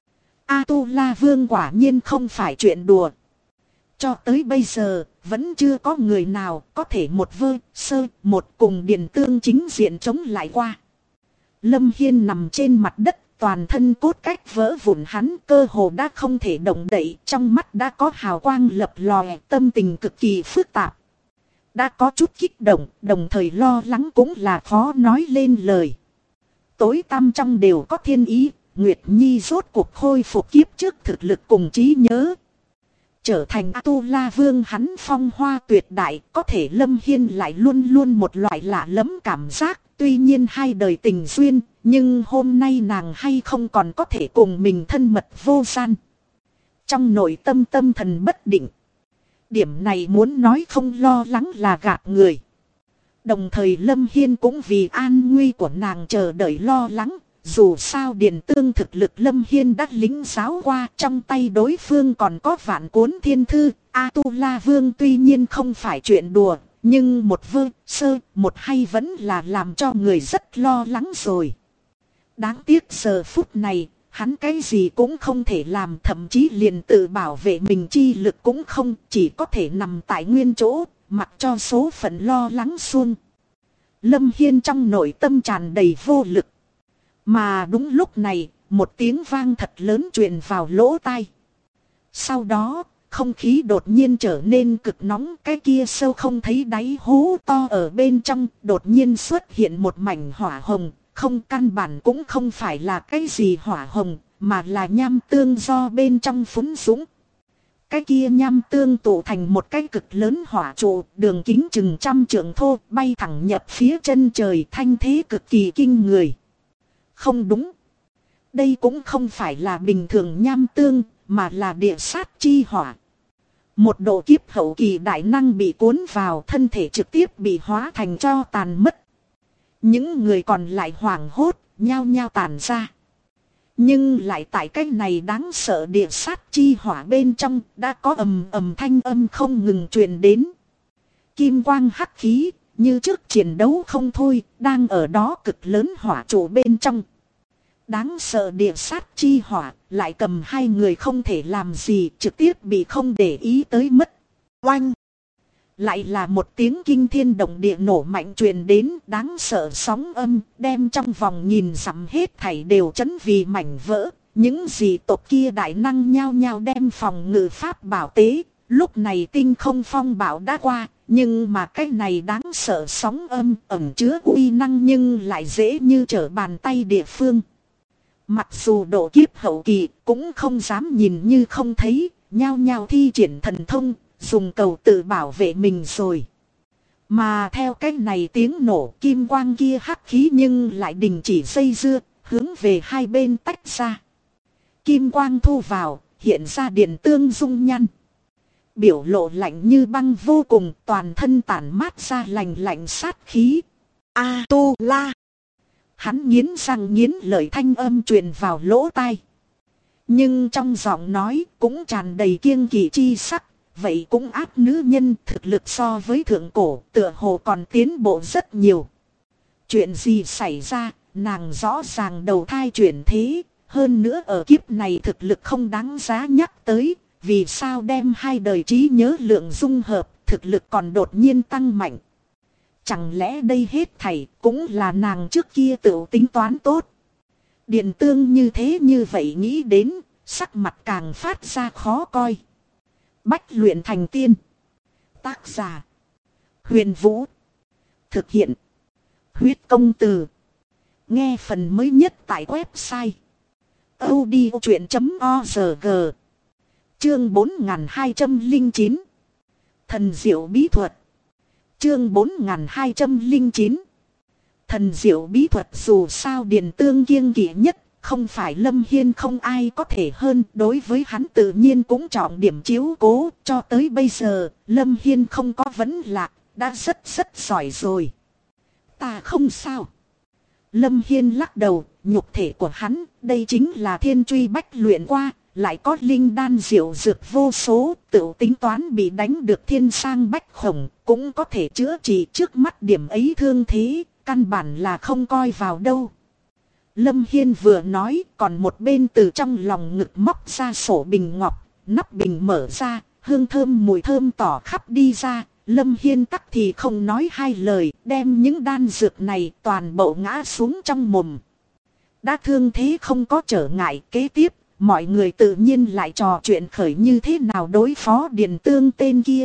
A-tu-la vương quả nhiên không phải chuyện đùa. Cho tới bây giờ, vẫn chưa có người nào có thể một cùng Điền Tương chính diện chống lại qua. Lâm Hiên nằm trên mặt đất, toàn thân cốt cách vỡ vụn, hắn cơ hồ đã không thể động đậy, trong mắt đã có hào quang lập lòe, tâm tình cực kỳ phức tạp. Đã có chút kích động, đồng thời lo lắng cũng là khó nói lên lời. Tối tăm trong đều có thiên ý, Nguyệt Nhi rốt cuộc khôi phục kiếp trước thực lực cùng trí nhớ. Trở thành A-tu-la vương hắn phong hoa tuyệt đại, có thể Lâm Hiên lại luôn luôn một loại lạ lẫm cảm giác. Tuy nhiên hai đời tình duyên, nhưng hôm nay nàng hay không còn có thể cùng mình thân mật vô gian. Trong nội tâm tâm thần bất định. Điểm này muốn nói không lo lắng là gạt người. Đồng thời Lâm Hiên cũng vì an nguy của nàng chờ đợi lo lắng. Dù sao Điền Tương thực lực Lâm Hiên đã lĩnh giáo qua, trong tay đối phương còn có vạn cuốn thiên thư. A-tu-la vương tuy nhiên không phải chuyện đùa, nhưng một hay vẫn là làm cho người rất lo lắng rồi. Đáng tiếc giờ phút này, hắn cái gì cũng không thể làm, thậm chí liền tự bảo vệ mình chi lực cũng không, chỉ có thể nằm tại nguyên chỗ, mặc cho số phận lo lắng xuông. Lâm Hiên trong nội tâm tràn đầy vô lực. Mà đúng lúc này, một tiếng vang thật lớn truyền vào lỗ tai. Sau đó, không khí đột nhiên trở nên cực nóng, cái kia sâu không thấy đáy hố to ở bên trong, đột nhiên xuất hiện một mảnh hỏa hồng, không căn bản cũng không phải là cái gì hỏa hồng, mà là nham tương do bên trong phúng dũng. Cái kia nham tương tụ thành một cái cực lớn hỏa trụ, đường kính chừng 100 trượng thô, bay thẳng nhập phía chân trời, thanh thế cực kỳ kinh người. Không đúng. Đây cũng không phải là bình thường nham tương, mà là địa sát chi hỏa. Một độ kiếp hậu kỳ đại năng bị cuốn vào, thân thể trực tiếp bị hóa thành tro tàn mất. Những người còn lại hoảng hốt, nhao nhao tàn ra. Nhưng lại tại cái này đáng sợ địa sát chi hỏa bên trong, đã có ầm ầm thanh âm không ngừng truyền đến. Kim quang hắc khí, như trước chiến đấu không thôi, đang ở đó cực lớn hỏa trụ bên trong. Đáng sợ địa sát chi hỏa, lại cầm hai người không thể làm gì, trực tiếp bị không để ý tới mất. Oanh! Lại là một tiếng kinh thiên động địa nổ mạnh truyền đến, đáng sợ sóng âm, đem trong vòng nghìn dặm hết thảy đều chấn vì mảnh vỡ. Những dị tộc kia đại năng nhao nhao đem phòng ngự pháp bảo tế. Lúc này tinh không phong bạo đã qua, nhưng mà cái này đáng sợ sóng âm ẩn chứa uy năng nhưng lại dễ như trở bàn tay địa phương. Mặc dù độ kiếp hậu kỳ cũng không dám nhìn như không thấy, nhao nhao thi triển thần thông, dùng cầu tự bảo vệ mình rồi. Mà theo cái này tiếng nổ, kim quang kia hắc khí nhưng lại đình chỉ dây dưa, hướng về hai bên tách ra. Kim quang thu vào, hiện ra Điền Tương dung nhăn. Biểu lộ lạnh như băng vô cùng, toàn thân tản mát ra lạnh lạnh sát khí. A-tu-la! Hắn nghiến răng nghiến lợi, thanh âm truyền vào lỗ tai. Nhưng trong giọng nói cũng tràn đầy kiêng kỵ chi sắc. Vậy cũng ác nữ nhân, thực lực so với thượng cổ tựa hồ còn tiến bộ rất nhiều. Chuyện gì xảy ra, nàng rõ ràng đầu thai chuyển thế, hơn nữa ở kiếp này thực lực không đáng giá nhắc tới, vì sao đem hai đời trí nhớ lượng dung hợp, thực lực còn đột nhiên tăng mạnh. Chẳng lẽ đây hết thảy cũng là nàng trước kia tự tính toán tốt. Điện Tương như thế như vậy nghĩ đến, sắc mặt càng phát ra khó coi. Bách luyện thành tiên. Tác giả: Huyền Vũ. Thực hiện: Huyết Công Từ. Nghe phần mới nhất tại website audiochuyện.org. Chương 4209. Thần diệu bí thuật. Chương 4209. Thần diệu bí thuật, dù sao Điền Tương kiêng kỵ nhất, không phải Lâm Hiên không ai có thể hơn, đối với hắn tự nhiên cũng trọng điểm chiếu cố, cho tới bây giờ, Lâm Hiên không có vấn lạc, đã rất giỏi rồi. Ta không sao. Lâm Hiên lắc đầu, nhục thể của hắn, đây chính là thiên truy bách luyện qua, lại có linh đan diệu dược vô số, tự tính toán bị đánh được thiên sang bách khổng, cũng có thể chữa trị trước mắt điểm ấy thương thế, căn bản là không coi vào đâu. Lâm Hiên vừa nói, còn một bên từ trong lòng ngực móc ra sổ bình ngọc, nắp bình mở ra, hương thơm mùi thơm tỏ khắp đi ra. Lâm Hiên tắc thì không nói hai lời, đem những đan dược này toàn bộ ngã xuống trong mồm. Đã thương thế không có trở ngại, kế tiếp, mọi người tự nhiên lại trò chuyện khởi như thế nào đối phó Điền Tương tên kia.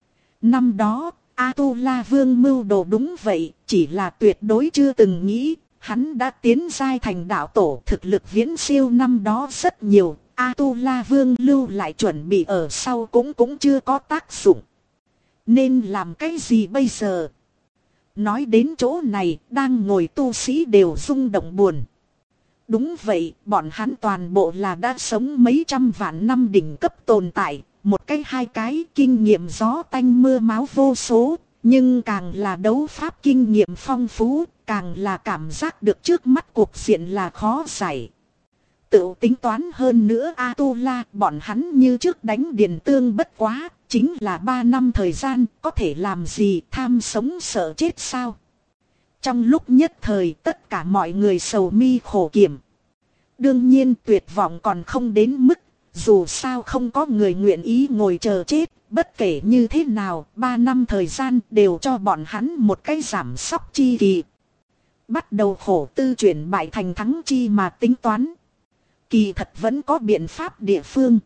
Năm đó, A-tu-la Vương mưu đồ đúng vậy, chỉ là tuyệt đối chưa từng nghĩ, hắn đã tiến giai thành đạo tổ, thực lực viễn siêu năm đó rất nhiều, A-tu-la Vương lưu lại chuẩn bị ở sau cũng chưa có tác dụng. Nên làm cái gì bây giờ? Nói đến chỗ này, đang ngồi tu sĩ đều rung động buồn. Đúng vậy, bọn hắn toàn bộ là đã sống mấy trăm vạn năm đỉnh cấp tồn tại, một cái hai cái kinh nghiệm gió tanh mưa máu vô số, nhưng càng là đấu pháp kinh nghiệm phong phú, càng là cảm giác được trước mắt cuộc diện là khó giải. Tự tính toán hơn nữa A-tu-la, bọn hắn như trước đánh Điền Tương bất quá, chính là 3 năm thời gian, có thể làm gì, tham sống sợ chết sao? Trong lúc nhất thời tất cả mọi người sầu mi khổ kiểm. Đương nhiên tuyệt vọng còn không đến mức, dù sao không có người nguyện ý ngồi chờ chết, bất kể như thế nào, 3 năm thời gian đều cho bọn hắn một cái giảm sóc chi kỳ. Bắt đầu khổ tư chuyển bại thành thắng chi mà tính toán. Kỳ thật vẫn có biện pháp địa phương.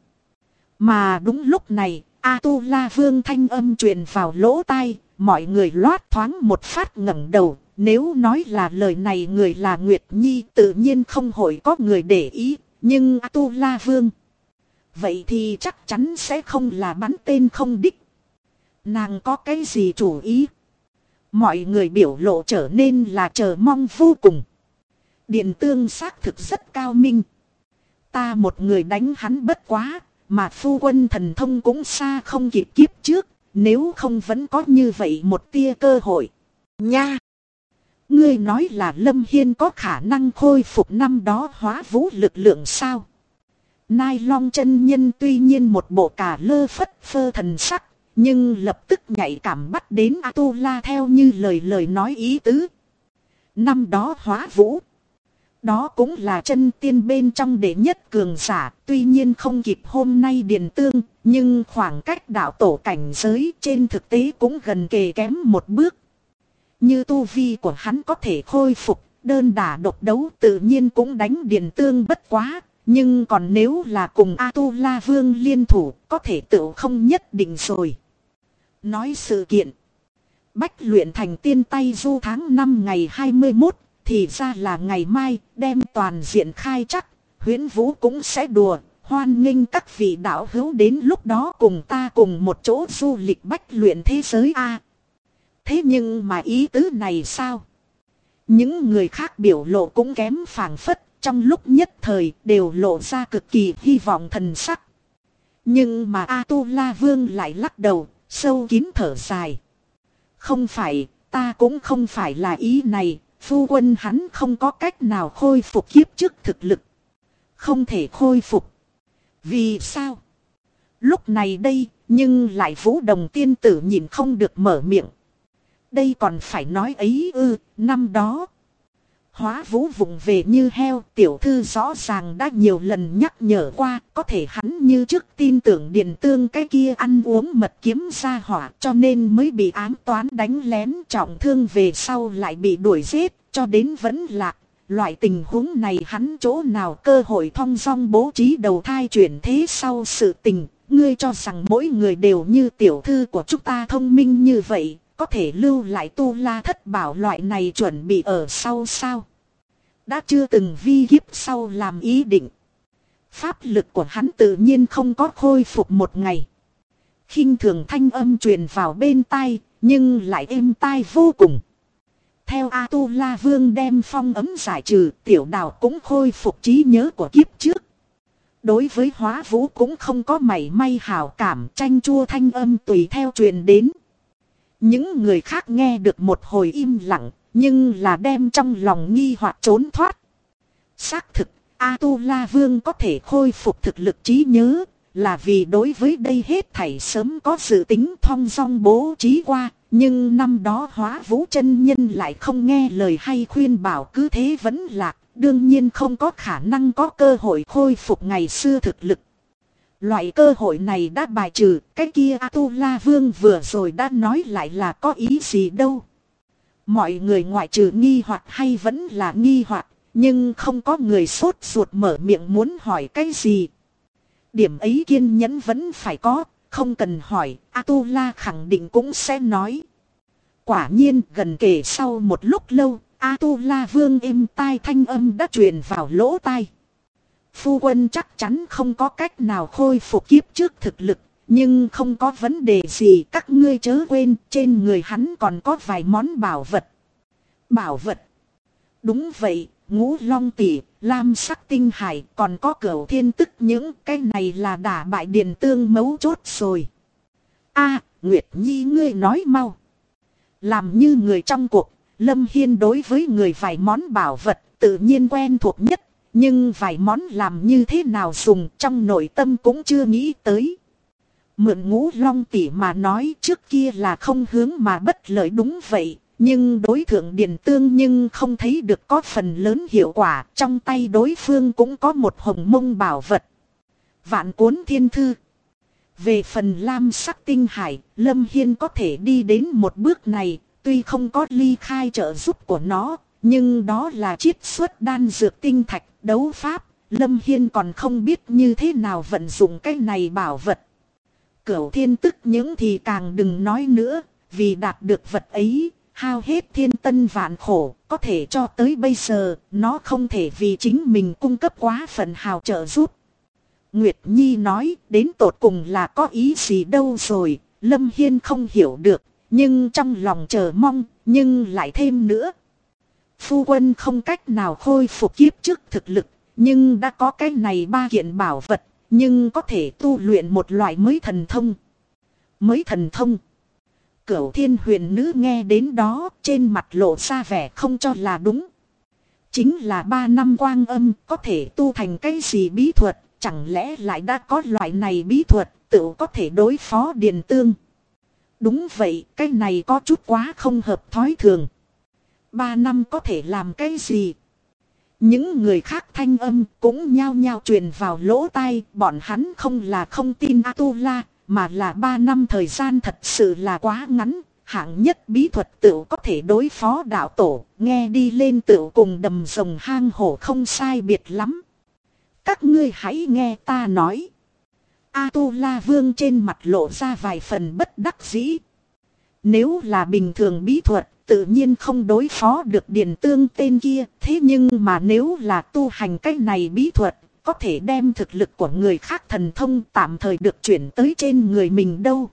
Mà đúng lúc này, A-tu-la Vương thanh âm truyền vào lỗ tai, mọi người loát thoáng một phát ngẩng đầu. Nếu nói là lời này người là Nguyệt Nhi, tự nhiên không hội có người để ý, nhưng A-tu-la Vương, vậy thì chắc chắn sẽ không là bắn tên không đích. Nàng có cái gì chủ ý? Mọi người biểu lộ trở nên là chờ mong vô cùng. Điền Tương xác thực rất cao minh. Ta một người đánh hắn bất quá, mà phu quân thần thông cũng xa không kịp kiếp trước, nếu không vẫn có như vậy một tia cơ hội. Nha! Ngươi nói là Lâm Hiên có khả năng khôi phục năm đó hóa vũ lực lượng sao? Nai Long chân nhân tuy nhiên một bộ cả lơ phất phơ thần sắc, nhưng lập tức nhạy cảm bắt đến A-tu-la theo như lời nói ý tứ. Năm đó hóa vũ, đó cũng là chân tiên bên trong đệ nhất cường giả, tuy nhiên không kịp hôm nay Điền Tương, nhưng khoảng cách đạo tổ cảnh giới trên thực tế cũng gần kề kém một bước. Như tu vi của hắn có thể khôi phục, đơn đả độc đấu tự nhiên cũng đánh Điền Tương bất quá, nhưng còn nếu là cùng A-tu-la Vương liên thủ, có thể tự không nhất định rồi. Nói sự kiện, Bách luyện thành tiên tay du tháng 5 ngày 21, thì ra là ngày mai, đem toàn diện khai chắc, Huyễn Vũ cũng sẽ đùa, hoan nghênh các vị đạo hữu đến lúc đó cùng ta cùng một chỗ du lịch bách luyện thế giới a. Thế nhưng mà ý tứ này sao? Những người khác biểu lộ cũng kém phảng phất, trong lúc nhất thời đều lộ ra cực kỳ hy vọng thần sắc. Nhưng mà A-tu-la Vương lại lắc đầu, sâu kín thở dài. Không phải, ta cũng không phải là ý này, phu quân hắn không có cách nào khôi phục kiếp trước thực lực. Không thể khôi phục. Vì sao? Lúc này đây, nhưng lại Vũ Đồng tiên tử nhìn không được mở miệng. Đây còn phải nói ấy ư, năm đó. Hóa Vũ vụng về như heo, tiểu thư rõ ràng đã nhiều lần nhắc nhở qua, có thể hắn như trước tin tưởng Điền Tương cái kia ăn uống mật kiếm ra hỏa, cho nên mới bị ám toán đánh lén trọng thương, về sau lại bị đuổi giết, cho đến vẫn lạc. Loại tình huống này hắn chỗ nào cơ hội thong dong bố trí đầu thai chuyển thế sau sự tình. Ngươi cho rằng mỗi người đều như tiểu thư của chúng ta thông minh như vậy, có thể lưu lại tu la thất bảo loại này chuẩn bị ở sau sao? Đã chưa từng vi kiếp sau làm ý định. Pháp lực của hắn tự nhiên không có khôi phục một ngày. Khinh thường thanh âm truyền vào bên tai, nhưng lại êm tai vô cùng. Theo A-tu-la vương đem phong ấm giải trừ, tiểu đào cũng khôi phục trí nhớ của kiếp trước. Đối với Hóa Vũ cũng không có mảy may hảo cảm, chanh chua thanh âm tùy theo truyền đến. Những người khác nghe được một hồi im lặng, nhưng là đem trong lòng nghi hoặc trốn thoát. Xác thực, A-tu-la vương có thể khôi phục thực lực trí nhớ, là vì đối với đây hết thảy sớm có dự tính thong dong bố trí qua. Nhưng năm đó Hóa Vũ chân nhân lại không nghe lời hay khuyên bảo, cứ thế vẫn lạc, đương nhiên không có khả năng có cơ hội khôi phục ngày xưa thực lực. Loại cơ hội này đã bài trừ, cái kia A-tu-la vương vừa rồi đã nói lại là có ý gì đâu. Mọi người ngoại trừ nghi hoặc hay vẫn là nghi hoặc, nhưng không có người sốt ruột mở miệng muốn hỏi cái gì. Điểm ấy kiên nhẫn vẫn phải có, không cần hỏi, A-tu-la khẳng định cũng sẽ nói. Quả nhiên gần kề sau một lúc lâu, A-tu-la vương êm tai thanh âm đã truyền vào lỗ tai. Phu quân chắc chắn không có cách nào khôi phục kiếp trước thực lực, nhưng không có vấn đề gì, các ngươi chớ quên, trên người hắn còn có vài món bảo vật. Bảo vật? Đúng vậy, Ngũ Long Tỷ, Lam Sắc Tinh Hải, còn có Cửu Thiên Tức, những cái này là đả bại Điền Tương mấu chốt rồi. Nguyệt Nhi ngươi nói mau. Làm như người trong cuộc, Lâm Hiên đối với người vài món bảo vật tự nhiên quen thuộc nhất, nhưng vài món làm như thế nào dùng trong nội tâm cũng chưa nghĩ tới. Mượn Ngũ Long Tỷ mà nói, trước kia là không hướng mà bất lợi, đúng vậy. Nhưng đối thượng Điền Tương nhưng không thấy được có phần lớn hiệu quả, trong tay đối phương cũng có một hồng mông bảo vật. Vạn Cuốn Thiên Thư. Về phần Lam Sắc Tinh Hải, Lâm Hiên có thể đi đến một bước này, tuy không có ly khai trợ giúp của nó, nhưng đó là chiết xuất đan dược tinh thạch, đấu pháp, Lâm Hiên còn không biết như thế nào vận dụng cái này bảo vật. Cửu Thiên Tức những thì càng đừng nói nữa, vì đạt được vật ấy, hao hết thiên tân vạn khổ, có thể cho tới bây giờ, nó không thể vì chính mình cung cấp quá phần hào trợ giúp. Nguyệt Nhi nói, đến tột cùng là có ý gì đâu rồi, Lâm Hiên không hiểu được, nhưng trong lòng chờ mong, nhưng lại thêm nữa. Phu quân không cách nào khôi phục kiếp trước thực lực, nhưng đã có cái này ba kiện bảo vật, nhưng có thể tu luyện một loại mới thần thông. Mới thần thông. Cửu Thiên Huyền Nữ nghe đến đó, trên mặt lộ ra vẻ không cho là đúng. Chính là 3 năm quang âm, có thể tu thành cái gì bí thuật, chẳng lẽ lại đã có loại này bí thuật, tự có thể đối phó Điền Tương. Đúng vậy, cái này có chút quá không hợp thói thường. 3 năm có thể làm cái gì? Những người khác thanh âm cũng nhao nhao truyền vào lỗ tai, bọn hắn không là không tin A-tu-la, mà là 3 năm thời gian thật sự là quá ngắn, hạng nhất bí thuật tựu có thể đối phó đạo tổ, nghe đi lên tựu cùng đầm rồng hang hổ không sai biệt lắm. Các ngươi hãy nghe ta nói. A-tu-la vương trên mặt lộ ra vài phần bất đắc dĩ. Nếu là bình thường bí thuật, tự nhiên không đối phó được Điền Tương tên kia, thế nhưng mà nếu là tu hành cách này bí thuật, có thể đem thực lực của người khác thần thông tạm thời được chuyển tới trên người mình đâu.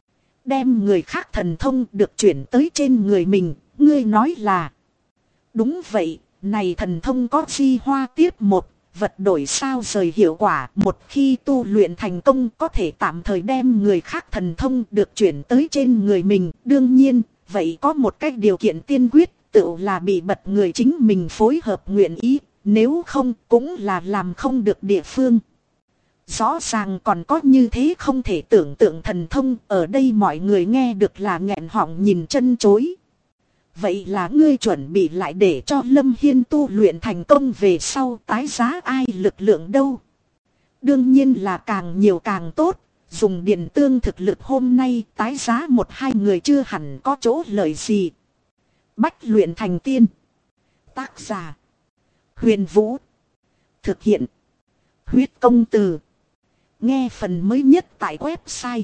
Đem người khác thần thông được chuyển tới trên người mình, ngươi nói là. Đúng vậy, này thần thông có di hoa tiếp một, vật đổi sao rời hiệu quả. Một khi tu luyện thành công có thể tạm thời đem người khác thần thông được chuyển tới trên người mình. Đương nhiên, vậy có một cái điều kiện tiên quyết, tự là bị bật người chính mình phối hợp nguyện ý. Nếu không cũng là làm không được địa phương. Rõ ràng còn có như thế không thể tưởng tượng thần thông. Ở đây mọi người nghe được là nghẹn họng nhìn chân chối. Vậy là ngươi chuẩn bị lại để cho Lâm Hiên tu luyện thành công về sau tái giá ai lực lượng đâu? Đương nhiên là càng nhiều càng tốt. Dùng điện tương thực lực hôm nay tái giá một hai người chưa hẳn có chỗ lợi gì. Bách luyện thành tiên. Tác giả: Huyền Vũ. Thực hiện: Huyết Công Từ. Nghe phần mới nhất tại website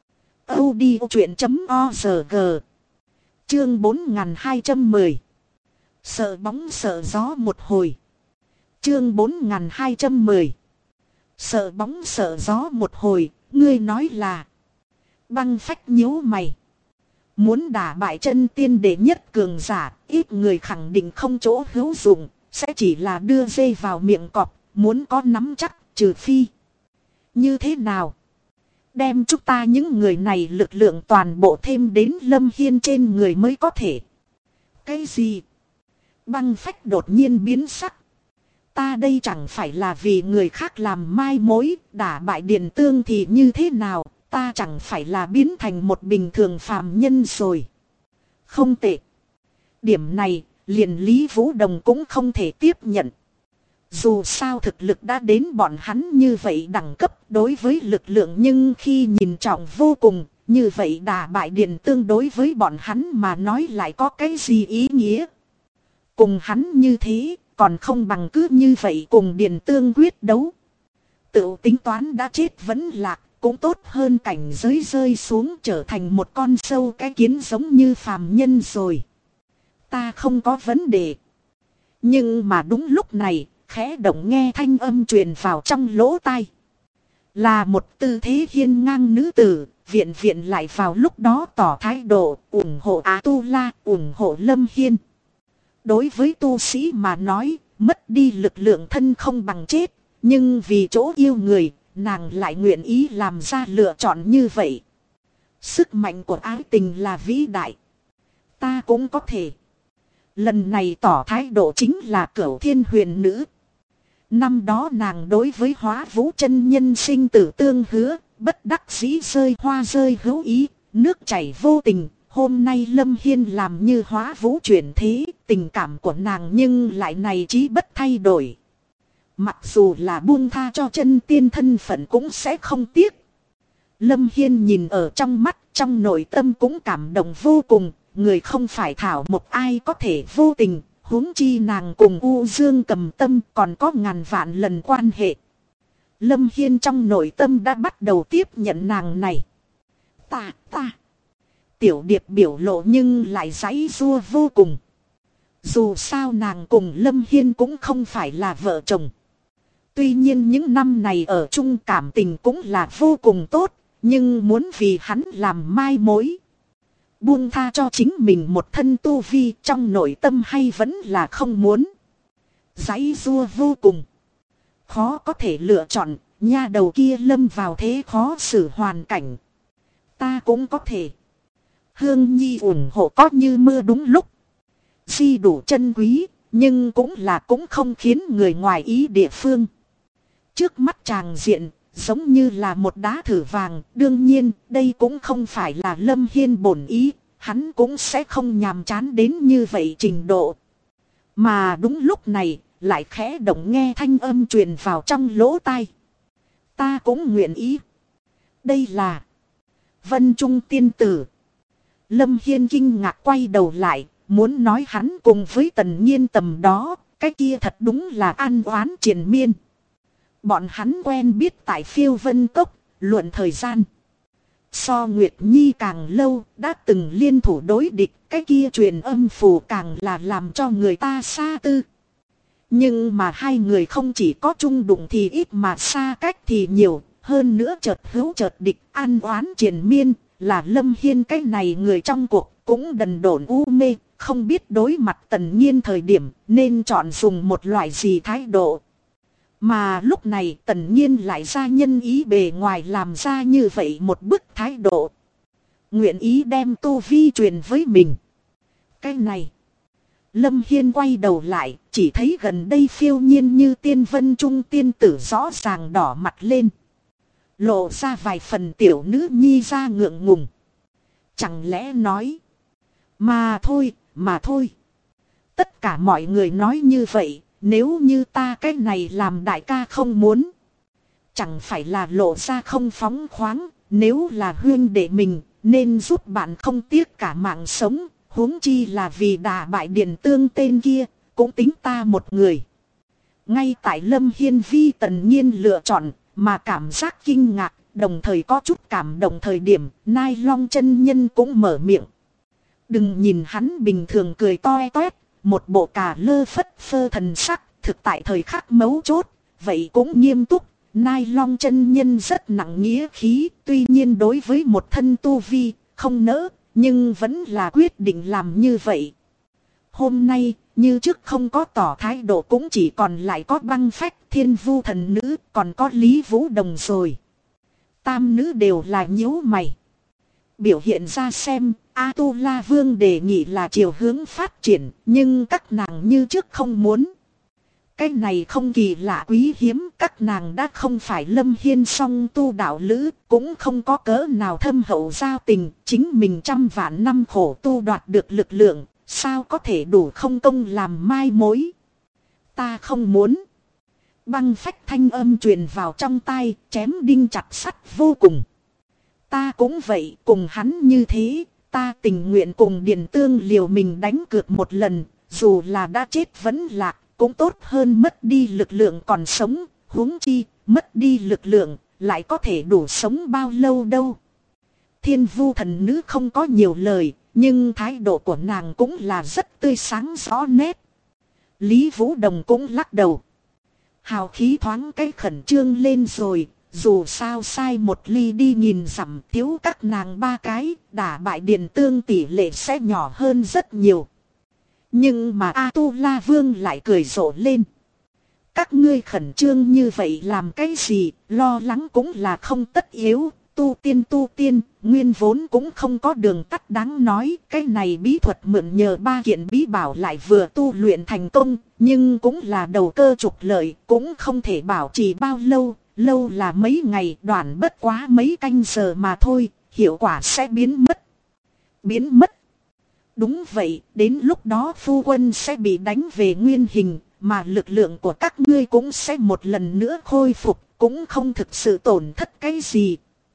audiochuyện.org. Chương 4210. Sợ bóng sợ gió một hồi. Chương 4210. Sợ bóng sợ gió một hồi. Ngươi nói là? Băng Phách nhíu mày. Muốn đả bại chân tiên đệ nhất cường giả, ít người khẳng định không chỗ hữu dụng, sẽ chỉ là đưa dây vào miệng cọp, muốn có nắm chắc, trừ phi. Như thế nào? Đem chúng ta những người này lực lượng toàn bộ thêm đến Lâm Hiên trên người mới có thể. Cái gì? Băng Phách đột nhiên biến sắc. Ta đây chẳng phải là vì người khác làm mai mối, đả bại Điền Tương thì như thế nào, ta chẳng phải là biến thành một bình thường phàm nhân rồi. Không tệ. Điểm này, liền Lý Vũ Đồng cũng không thể tiếp nhận. Dù sao thực lực đã đến bọn hắn như vậy đẳng cấp đối với lực lượng, nhưng khi nhìn trọng vô cùng, như vậy đả bại Điền Tương đối với bọn hắn mà nói lại có cái gì ý nghĩa. Cùng hắn như thế, còn không bằng cứ như vậy cùng Điền Tương quyết đấu. Tự tính toán đã chết vẫn lạc, cũng tốt hơn cảnh giới rơi xuống trở thành một con sâu cái kiến giống như phàm nhân rồi. Ta không có vấn đề. Nhưng mà đúng lúc này, khẽ động nghe thanh âm truyền vào trong lỗ tai. Là một tư thế hiên ngang nữ tử, viện viện lại vào lúc đó tỏ thái độ ủng hộ A-tu-la, ủng hộ Lâm Hiên. Đối với tu sĩ mà nói, mất đi lực lượng thân không bằng chết, nhưng vì chỗ yêu người, nàng lại nguyện ý làm ra lựa chọn như vậy. Sức mạnh của ái tình là vĩ đại. Ta cũng có thể. Lần này tỏ thái độ chính là Cửu Thiên Huyền Nữ. Năm đó nàng đối với Hóa Vũ chân nhân sinh tử tương hứa, bất đắc dĩ rơi hoa rơi hữu ý, nước chảy vô tình. Hôm nay Lâm Hiên làm như Hóa Vũ chuyển thế, tình cảm của nàng nhưng lại này chí bất thay đổi. Mặc dù là buông tha cho chân tiên thân phận cũng sẽ không tiếc. Lâm Hiên nhìn ở trong mắt, trong nội tâm cũng cảm động vô cùng. Người không phải thảo một ai có thể vô tình, huống chi nàng cùng U Dương Cầm Tâm còn có ngàn vạn lần quan hệ. Lâm Hiên trong nội tâm đã bắt đầu tiếp nhận nàng này. Ta. Tiểu Điệp biểu lộ nhưng lại giãy giụa vô cùng. Dù sao nàng cùng Lâm Hiên cũng không phải là vợ chồng. Tuy nhiên những năm này ở chung cảm tình cũng là vô cùng tốt, nhưng muốn vì hắn làm mai mối. Buông tha cho chính mình một thân tu vi trong nội tâm hay vẫn là không muốn. Giãy giụa vô cùng. Khó có thể lựa chọn, nha đầu kia lâm vào thế khó xử hoàn cảnh. Ta cũng có thể. Hương Nhi ủng hộ có như mưa đúng lúc. Di đủ chân quý, nhưng cũng không khiến người ngoài ý địa phương. Trước mắt chàng diện, giống như là một đá thử vàng. Đương nhiên, đây cũng không phải là Lâm Hiên bổn ý. Hắn cũng sẽ không nhàm chán đến như vậy trình độ. Mà đúng lúc này, lại khẽ động nghe thanh âm truyền vào trong lỗ tai. Ta cũng nguyện ý. Đây là Vân Trung tiên tử. Lâm Hiên kinh ngạc quay đầu lại, muốn nói hắn cùng với Tần Nhiên tầm đó, cái kia thật đúng là an oán triền miên. Bọn hắn quen biết tại Phiêu Vân Cốc, luận thời gian. So Nguyệt Nhi càng lâu, đã từng liên thủ đối địch, cái kia truyền âm phù càng là làm cho người ta xa tư. Nhưng mà hai người không chỉ có chung đụng thì ít mà xa cách thì nhiều, hơn nữa chợt hữu chợt địch, an oán triền miên, là Lâm Hiên cái này người trong cuộc cũng đần độn u mê, không biết đối mặt Tần Nhiên thời điểm nên chọn dùng một loại gì thái độ. Mà lúc này Tần Nhiên lại ra nhân ý bề ngoài làm ra như vậy một bức thái độ. Nguyện ý đem tu vi truyền với mình. Cái này. Lâm Hiên quay đầu lại, chỉ thấy gần đây phiêu nhiên như tiên Vân Trung tiên tử rõ ràng đỏ mặt lên. Lộ ra vài phần tiểu nữ nhi ra ngượng ngùng. Chẳng lẽ nói. Mà mà thôi. Tất cả mọi người nói như vậy, nếu như ta cái này làm đại ca không muốn. Chẳng phải là lộ ra không phóng khoáng, nếu là huynh đệ mình, nên giúp bạn không tiếc cả mạng sống, huống chi là vì đả bại Điền Tương tên kia, cũng tính ta một người. Ngay tại Lâm Hiên Vi tần nhiên lựa chọn, mà cảm giác kinh ngạc, đồng thời có chút cảm động thời điểm, Nai Long chân nhân cũng mở miệng. Đừng nhìn hắn bình thường cười toe toét, một bộ cà lơ phất phơ thần sắc, thực tại thời khắc mấu chốt, vậy cũng nghiêm túc. Nai Long chân nhân rất nặng nghĩa khí, tuy nhiên đối với một thân tu vi, không nỡ, nhưng vẫn là quyết định làm như vậy. Hôm nay, như trước không có tỏ thái độ cũng chỉ còn lại có Băng Phách, Thiên Vu thần nữ, còn có Lý Vũ Đồng rồi. Tam nữ đều là nhíu mày. Biểu hiện ra xem, A-tu-la vương đề nghị là chiều hướng phát triển, nhưng các nàng như trước không muốn. Cái này không kỳ lạ quý hiếm, các nàng đã không phải Lâm Hiên song tu đạo lữ, cũng không có cỡ nào thâm hậu giao tình, chính mình trăm vạn năm khổ tu đoạt được lực lượng, sao có thể đủ không công làm mai mối. Ta không muốn. Băng Phách thanh âm truyền vào trong tai, chém đinh chặt sắt vô cùng. Ta cũng vậy, cùng hắn như thế, ta tình nguyện cùng Điền Tương liều mình đánh cược một lần, dù là đã chết vẫn lạc, cũng tốt hơn mất đi lực lượng còn sống, huống chi, mất đi lực lượng, lại có thể đủ sống bao lâu đâu. Thiên Vu thần nữ không có nhiều lời, nhưng thái độ của nàng cũng là rất tươi sáng rõ nét. Lý Vũ Đồng cũng lắc đầu. Hào khí thoáng cái khẩn trương lên rồi, dù sao sai một ly đi nhìn dặm thiếu các nàng ba cái, đả bại Điền Tương tỷ lệ sẽ nhỏ hơn rất nhiều. Nhưng mà A-tu-la vương lại cười rộ lên. Các ngươi khẩn trương như vậy làm cái gì, lo lắng cũng là không tất yếu, tu tiên, nguyên vốn cũng không có đường tắt đáng nói. Cái này bí thuật mượn nhờ ba kiện bí bảo lại vừa tu luyện thành công, nhưng cũng là đầu cơ trục lợi, cũng không thể bảo trì bao lâu, lâu là mấy ngày, đoạn bất quá mấy canh giờ mà thôi, hiệu quả sẽ biến mất. Biến mất. Đúng vậy, đến lúc đó phu quân sẽ bị đánh về nguyên hình, mà lực lượng của các ngươi cũng sẽ một lần nữa khôi phục, cũng không thực sự tổn thất cái gì.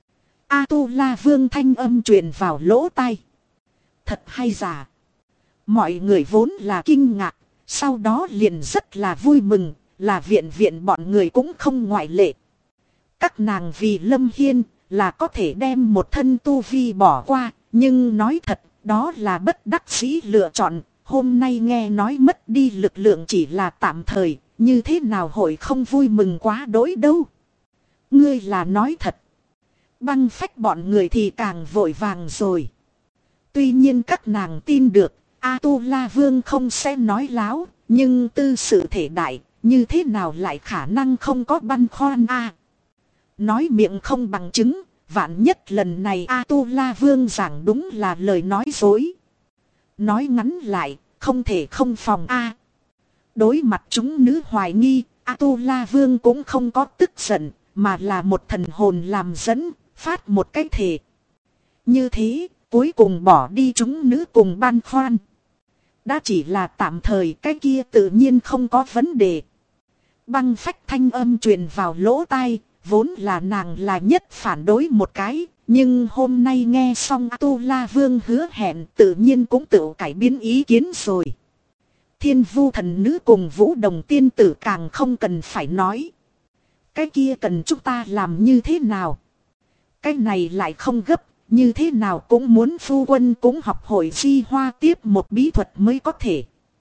A-tu-la vương thanh âm truyền vào lỗ tai. Thật hay giả? Mọi người vốn là kinh ngạc, sau đó liền rất là vui mừng, là viện bọn người cũng không ngoại lệ. Các nàng vì Lâm Hiên là có thể đem một thân tu vi bỏ qua, nhưng nói thật, đó là bất đắc dĩ lựa chọn. Hôm nay nghe nói mất đi lực lượng chỉ là tạm thời, như thế nào hội không vui mừng quá đỗi đâu. Ngươi là nói thật. Băng Phách bọn người thì càng vội vàng rồi. Tuy nhiên các nàng tin được, A-tu-la vương không sẽ nói láo, nhưng tư sự thể đại, như thế nào lại khả năng không có băn khoăn a? Nói miệng không bằng chứng, vạn nhất lần này A-tu-la vương giảng đúng là lời nói dối. Nói ngắn lại, không thể không phòng a. Đối mặt chúng nữ hoài nghi, A-tu-la vương cũng không có tức giận, mà là một thần hồn làm dẫn, phát một cái thể. Như thế, cuối cùng bỏ đi chúng nữ cùng băn khoăn. Đã chỉ là tạm thời, cái kia tự nhiên không có vấn đề. Băng Phách thanh âm truyền vào lỗ tai, vốn là nàng là nhất phản đối một cái, nhưng hôm nay nghe xong A-tu-la vương hứa hẹn tự nhiên cũng tự cải biến ý kiến rồi. Thiên Vu thần nữ cùng Vũ Đồng tiên tử càng không cần phải nói. Cái kia cần chúng ta làm như thế nào? Cái này lại không gấp, như thế nào cũng muốn phu quân cũng học hội Di Hoa tiếp một bí thuật mới có thể.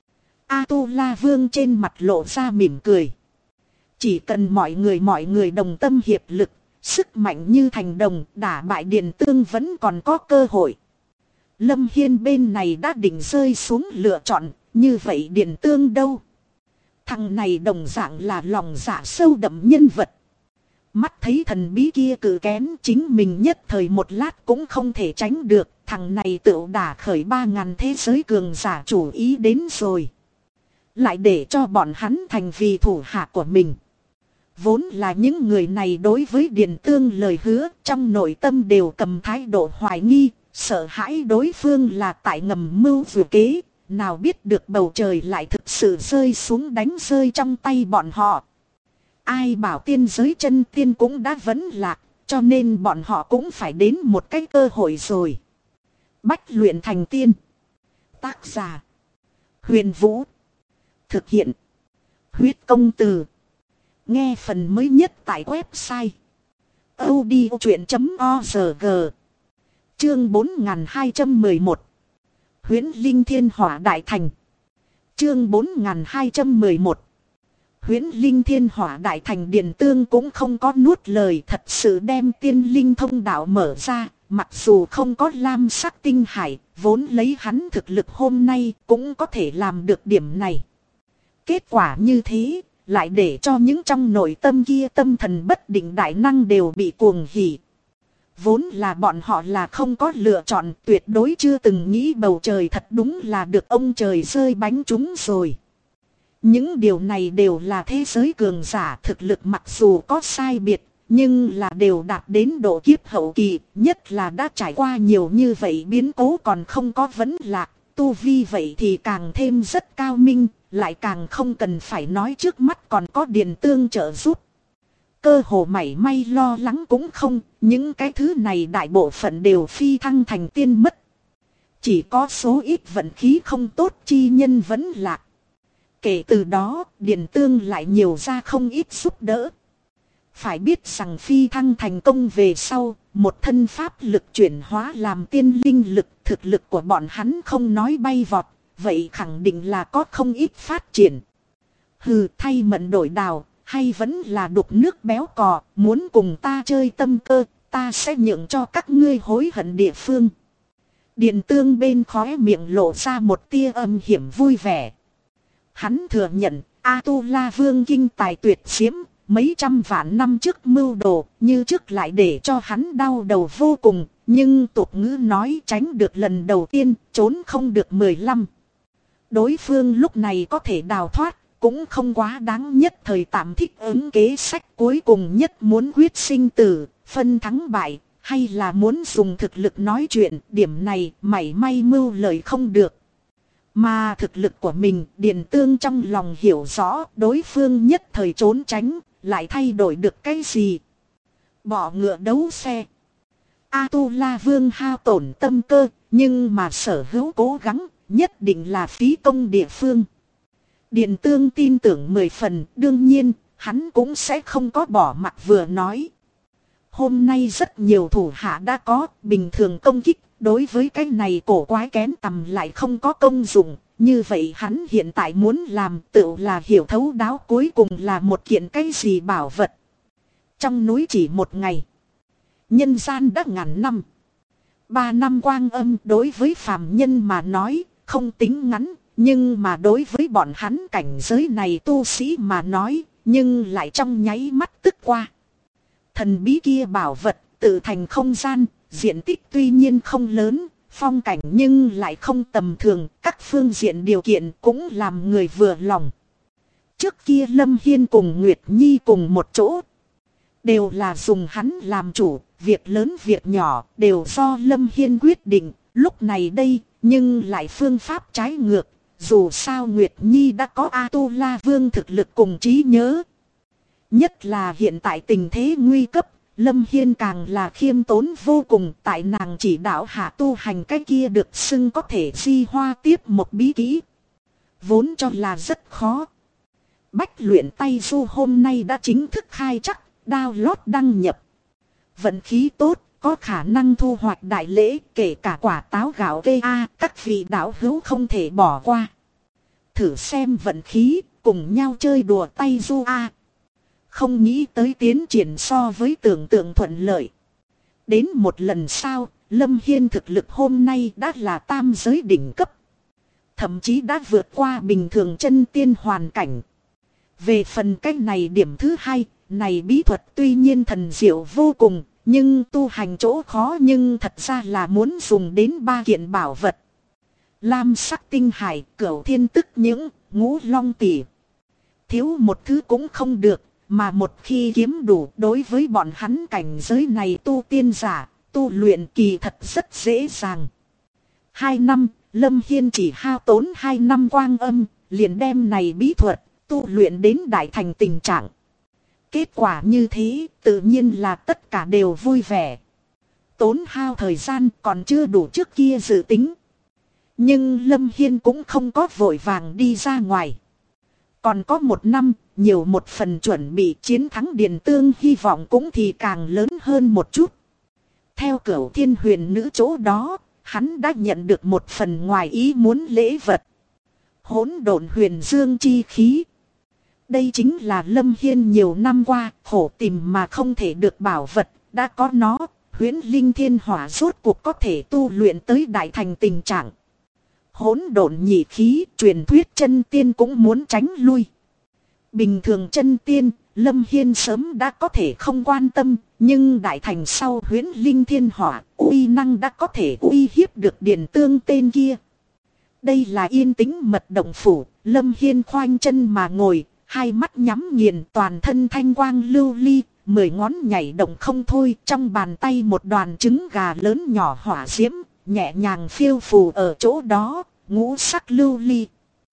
A-tu-la vương trên mặt lộ ra mỉm cười. Chỉ cần mọi người đồng tâm hiệp lực, sức mạnh như thành đồng, đả bại Điền Tương vẫn còn có cơ hội. Lâm Hiên bên này đã định rơi xuống lựa chọn, như vậy Điền Tương đâu? Thằng này đồng dạng là lòng dạ sâu đậm nhân vật. Mắt thấy thần bí kia cự kén, chính mình nhất thời một lát cũng không thể tránh được. Thằng này tựu đả khởi 3000 thế giới cường giả chủ ý đến rồi. Lại để cho bọn hắn thành vì thủ hạ của mình. Vốn là những người này đối với Điền Tương lời hứa, trong nội tâm đều cầm thái độ hoài nghi, sợ hãi đối phương là tại ngầm mưu vừa kế, nào biết được bầu trời lại thực sự rơi xuống đánh rơi trong tay bọn họ. Ai bảo tiên giới chân tiên cũng đã vấn lạc, cho nên bọn họ cũng phải đến một cái cơ hội rồi. Bách luyện thành tiên. Tác giả Huyền Vũ. Thực hiện Huyết Công Từ. Nghe phần mới nhất tại website audiochuyện.org. Chương 4211. Huyễn Linh Thiên Hỏa Đại Thành. Chương 4211. Huyễn Linh Thiên Hỏa Đại Thành. Điền Tương cũng không có nuốt lời, thật sự đem tiên linh thông đạo mở ra. Mặc dù không có lam sắc tinh hải, vốn lấy hắn thực lực hôm nay cũng có thể làm được điểm này. Kết quả như thế, lại để cho những trong nội tâm kia tâm thần bất định đại năng đều bị cuồng hỉ. Vốn là bọn họ là không có lựa chọn, tuyệt đối chưa từng nghĩ bầu trời thật đúng là được ông trời rơi bánh trúng rồi. Những điều này đều là thế giới cường giả, thực lực mặc dù có sai biệt, nhưng là đều đạt đến độ kiếp hậu kỳ, nhất là đã trải qua nhiều như vậy biến cố còn không có vấn lạc, tu vi vậy thì càng thêm rất cao minh, lại càng không cần phải nói trước mắt còn có Điền Tương trợ giúp. Cơ hồ mảy may lo lắng cũng không, những cái thứ này đại bộ phận đều phi thăng thành tiên mất. Chỉ có số ít vận khí không tốt chi nhân vẫn lạc. Kể từ đó, Điền Tương lại nhiều ra không ít giúp đỡ. Phải biết rằng phi thăng thành công về sau, một thân pháp lực chuyển hóa làm tiên linh lực, thực lực của bọn hắn không nói bay vọt, vậy khẳng định là có không ít phát triển. Hừ, thay mận đổi đào, hay vẫn là đục nước béo cò, muốn cùng ta chơi tâm cơ, ta sẽ nhượng cho các ngươi hối hận địa phương. Điền Tương bên khóe miệng lộ ra một tia âm hiểm vui vẻ. Hắn thừa nhận, A-tu-la vương kinh tài tuyệt diễm, mấy trăm vạn năm trước mưu đồ, như trước lại để cho hắn đau đầu vô cùng, nhưng tục ngữ nói tránh được lần đầu tiên, trốn không được 15. Đối phương lúc này có thể đào thoát, cũng không quá đáng, nhất thời tạm thích ứng kế sách cuối cùng nhất muốn quyết sinh tử, phân thắng bại, hay là muốn dùng thực lực nói chuyện, điểm này mảy may mưu lời không được. Mà thực lực của mình, Điền Tương trong lòng hiểu rõ, đối phương nhất thời trốn tránh, lại thay đổi được cái gì? Bỏ ngựa đấu xe. A-tu-la vương hao tổn tâm cơ, nhưng mà sở hữu cố gắng, nhất định là phí công địa phương. Điền Tương tin tưởng 10 phần, đương nhiên, hắn cũng sẽ không có bỏ mặc vừa nói. Hôm nay rất nhiều thủ hạ đã có, bình thường công kích, đối với cái này cổ quái kén tầm lại không có công dụng. Như vậy hắn hiện tại muốn làm tựu là hiểu thấu đáo cuối cùng là một kiện cái gì bảo vật. Trong núi chỉ một ngày, nhân gian đã ngàn năm. 3 năm quang âm đối với phàm nhân mà nói không tính ngắn, nhưng mà đối với bọn hắn cảnh giới này tu sĩ mà nói, nhưng lại trong nháy mắt tức qua. Thần bí kia bảo vật tự thành không gian, diện tích tuy nhiên không lớn, phong cảnh nhưng lại không tầm thường, các phương diện điều kiện cũng làm người vừa lòng. Trước kia Lâm Hiên cùng Nguyệt Nhi cùng một chỗ, đều là dùng hắn làm chủ, việc lớn việc nhỏ đều do Lâm Hiên quyết định, lúc này đây, nhưng lại phương pháp trái ngược, dù sao Nguyệt Nhi đã có A-tu-la vương thực lực cùng trí nhớ. Nhất là hiện tại tình thế nguy cấp, Lâm Hiên càng là khiêm tốn vô cùng, tại nàng chỉ đạo hạ tu hành cái kia được xưng có thể di hoa tiếp một bí kỹ. Vốn cho là rất khó. Bách luyện tay du hôm nay đã chính thức khai chắc, download đăng nhập. Vận khí tốt, có khả năng thu hoạch đại lễ, kể cả quả táo gạo VA, các vị đạo hữu không thể bỏ qua. Thử xem vận khí, cùng nhau chơi đùa tay du A. Không nghĩ tới tiến triển so với tưởng tượng thuận lợi. Đến một lần sau, Lâm Hiên thực lực hôm nay đã là tam giới đỉnh cấp. Thậm chí đã vượt qua bình thường chân tiên hoàn cảnh. Về phần cách này điểm thứ hai, này bí thuật tuy nhiên thần diệu vô cùng, nhưng tu hành chỗ khó, nhưng thật ra là muốn dùng đến 3 kiện bảo vật. Lam sắc tinh hải, cửu thiên tức những, ngũ long tỷ. Thiếu một thứ cũng không được, mà một khi kiếm đủ, đối với bọn hắn cảnh giới này tu tiên giả, tu luyện kỳ thật rất dễ dàng. 2 năm, Lâm Hiên chỉ hao tốn 2 năm quang âm, liền đem này bí thuật, tu luyện đến đại thành tình trạng. Kết quả như thế, tự nhiên là tất cả đều vui vẻ. Tốn hao thời gian còn chưa đủ trước kia dự tính. Nhưng Lâm Hiên cũng không có vội vàng đi ra ngoài. Còn có 1 năm, nhiều một phần chuẩn bị chiến thắng Điền Tương, hy vọng cũng thì càng lớn hơn một chút. Theo Cửu Thiên Huyền Nữ chỗ đó, hắn đã nhận được một phần ngoài ý muốn lễ vật. Hỗn độn huyền dương chi khí. Đây chính là Lâm Hiên nhiều năm qua khổ tìm mà không thể được bảo vật, đã có nó, Huyễn Linh Thiên Hỏa rốt cuộc có thể tu luyện tới đại thành tình trạng. Hỗn độn nhị khí, truyền thuyết chân tiên cũng muốn tránh lui. Bình thường chân tiên, Lâm Hiên sớm đã có thể không quan tâm, nhưng đại thành sau Huyễn Linh Thiên Hỏa, uy năng đã có thể uy hiếp được Điền Tương tên kia. Đây là yên tĩnh mật động phủ, Lâm Hiên khoanh chân mà ngồi, hai mắt nhắm nghiền, toàn thân thanh quang lưu ly, 10 ngón nhảy động không thôi, trong bàn tay một đoàn trứng gà lớn nhỏ hỏa diễm, nhẹ nhàng phiêu phù ở chỗ đó, ngũ sắc lưu ly.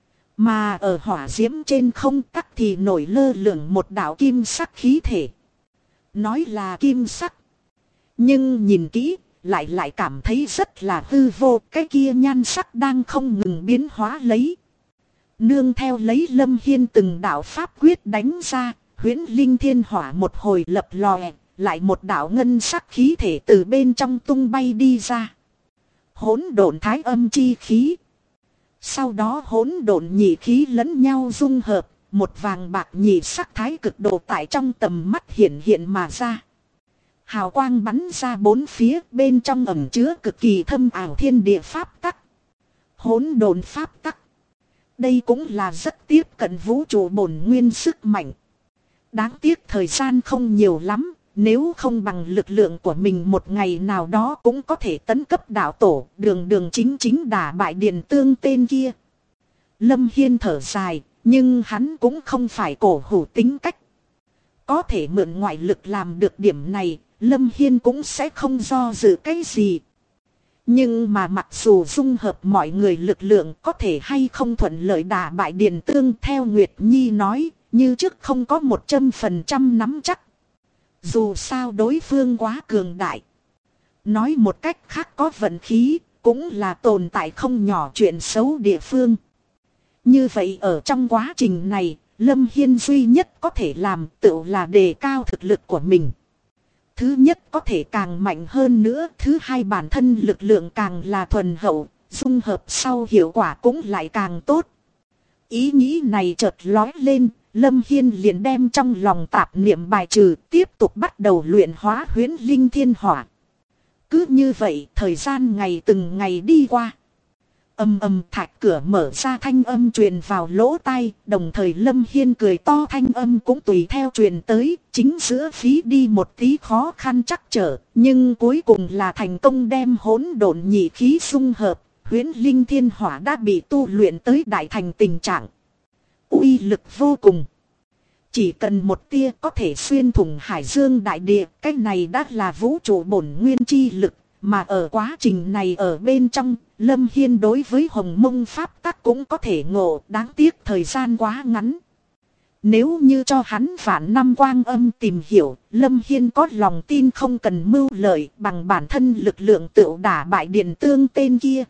Mà ở hỏa diễm trên không tắc thì nổi lơ lửng một đạo kim sắc khí thể. Nói là kim sắc, nhưng nhìn kỹ lại cảm thấy rất là hư vô, cái kia nhan sắc đang không ngừng biến hóa lấy. Nương theo lấy Lâm Hiên từng đạo pháp quyết đánh ra, Huyễn Linh Thiên Hỏa một hồi lập lòe, lại một đạo ngân sắc khí thể từ bên trong tung bay đi ra. Hỗn độn thái âm chi khí. Sau đó hỗn độn nhị khí lẫn nhau dung hợp, một vàng bạc nhị sắc thái cực độ tại trong tầm mắt hiện mà ra. Hào quang bắn ra bốn phía, bên trong ẩn chứa cực kỳ thâm ảo thiên địa pháp tắc. Hỗn độn pháp tắc. Đây cũng là rất tiếp cận vũ trụ bổn nguyên sức mạnh. Đáng tiếc thời gian không nhiều lắm, nếu không bằng lực lượng của mình một ngày nào đó cũng có thể tấn cấp đạo tổ, đường chính đả bại Điền Tương tên kia. Lâm Hiên thở dài, nhưng hắn cũng không phải cổ hủ tính cách. Có thể mượn ngoại lực làm được điểm này, Lâm Hiên cũng sẽ không do dự cái gì. Nhưng mà mặc dù dung hợp mọi người lực lượng có thể hay không thuận lợi đả bại Điền Tương, theo Nguyệt Nhi nói, như trước không có 100% nắm chắc. Dù sao đối phương quá cường đại. Nói một cách khác có vận khí, cũng là tồn tại không nhỏ chuyện xấu địa phương. Như vậy ở trong quá trình này, Lâm Hiên duy nhất có thể làm tự là đề cao thực lực của mình. Thứ nhất có thể càng mạnh hơn nữa, thứ hai bản thân lực lượng càng là thuần hậu, dung hợp sau hiệu quả cũng lại càng tốt. Ý nghĩ này chợt lói lên, Lâm Hiên liền đem trong lòng tạp niệm bài trừ, tiếp tục bắt đầu luyện hóa Huyễn Linh Thiên Hỏa. Cứ như vậy, thời gian ngày từng ngày đi qua. Ầm thạch cửa mở ra, thanh âm truyền vào lỗ tai, đồng thời Lâm Hiên cười to, thanh âm cũng tùy theo truyền tới, chính giữa phí đi một tí khó khăn trắc trở, nhưng cuối cùng là thành công đem hỗn độn nhị khí xung hợp, Huyễn Linh Thiên Hỏa đã bị tu luyện tới đại thành tình trạng. Uy lực vô cùng. Chỉ cần một tia có thể xuyên thủng hải dương đại địa, cái này đã là vũ trụ bổn nguyên chi lực. Mà ở quá trình này ở bên trong, Lâm Hiên đối với hồng mông pháp tắc cũng có thể ngộ, đáng tiếc thời gian quá ngắn. Nếu như cho hắn vạn năm quang âm tìm hiểu, Lâm Hiên có lòng tin không cần mưu lợi, bằng bản thân lực lượng tựu đả bại Điền Tương tên kia.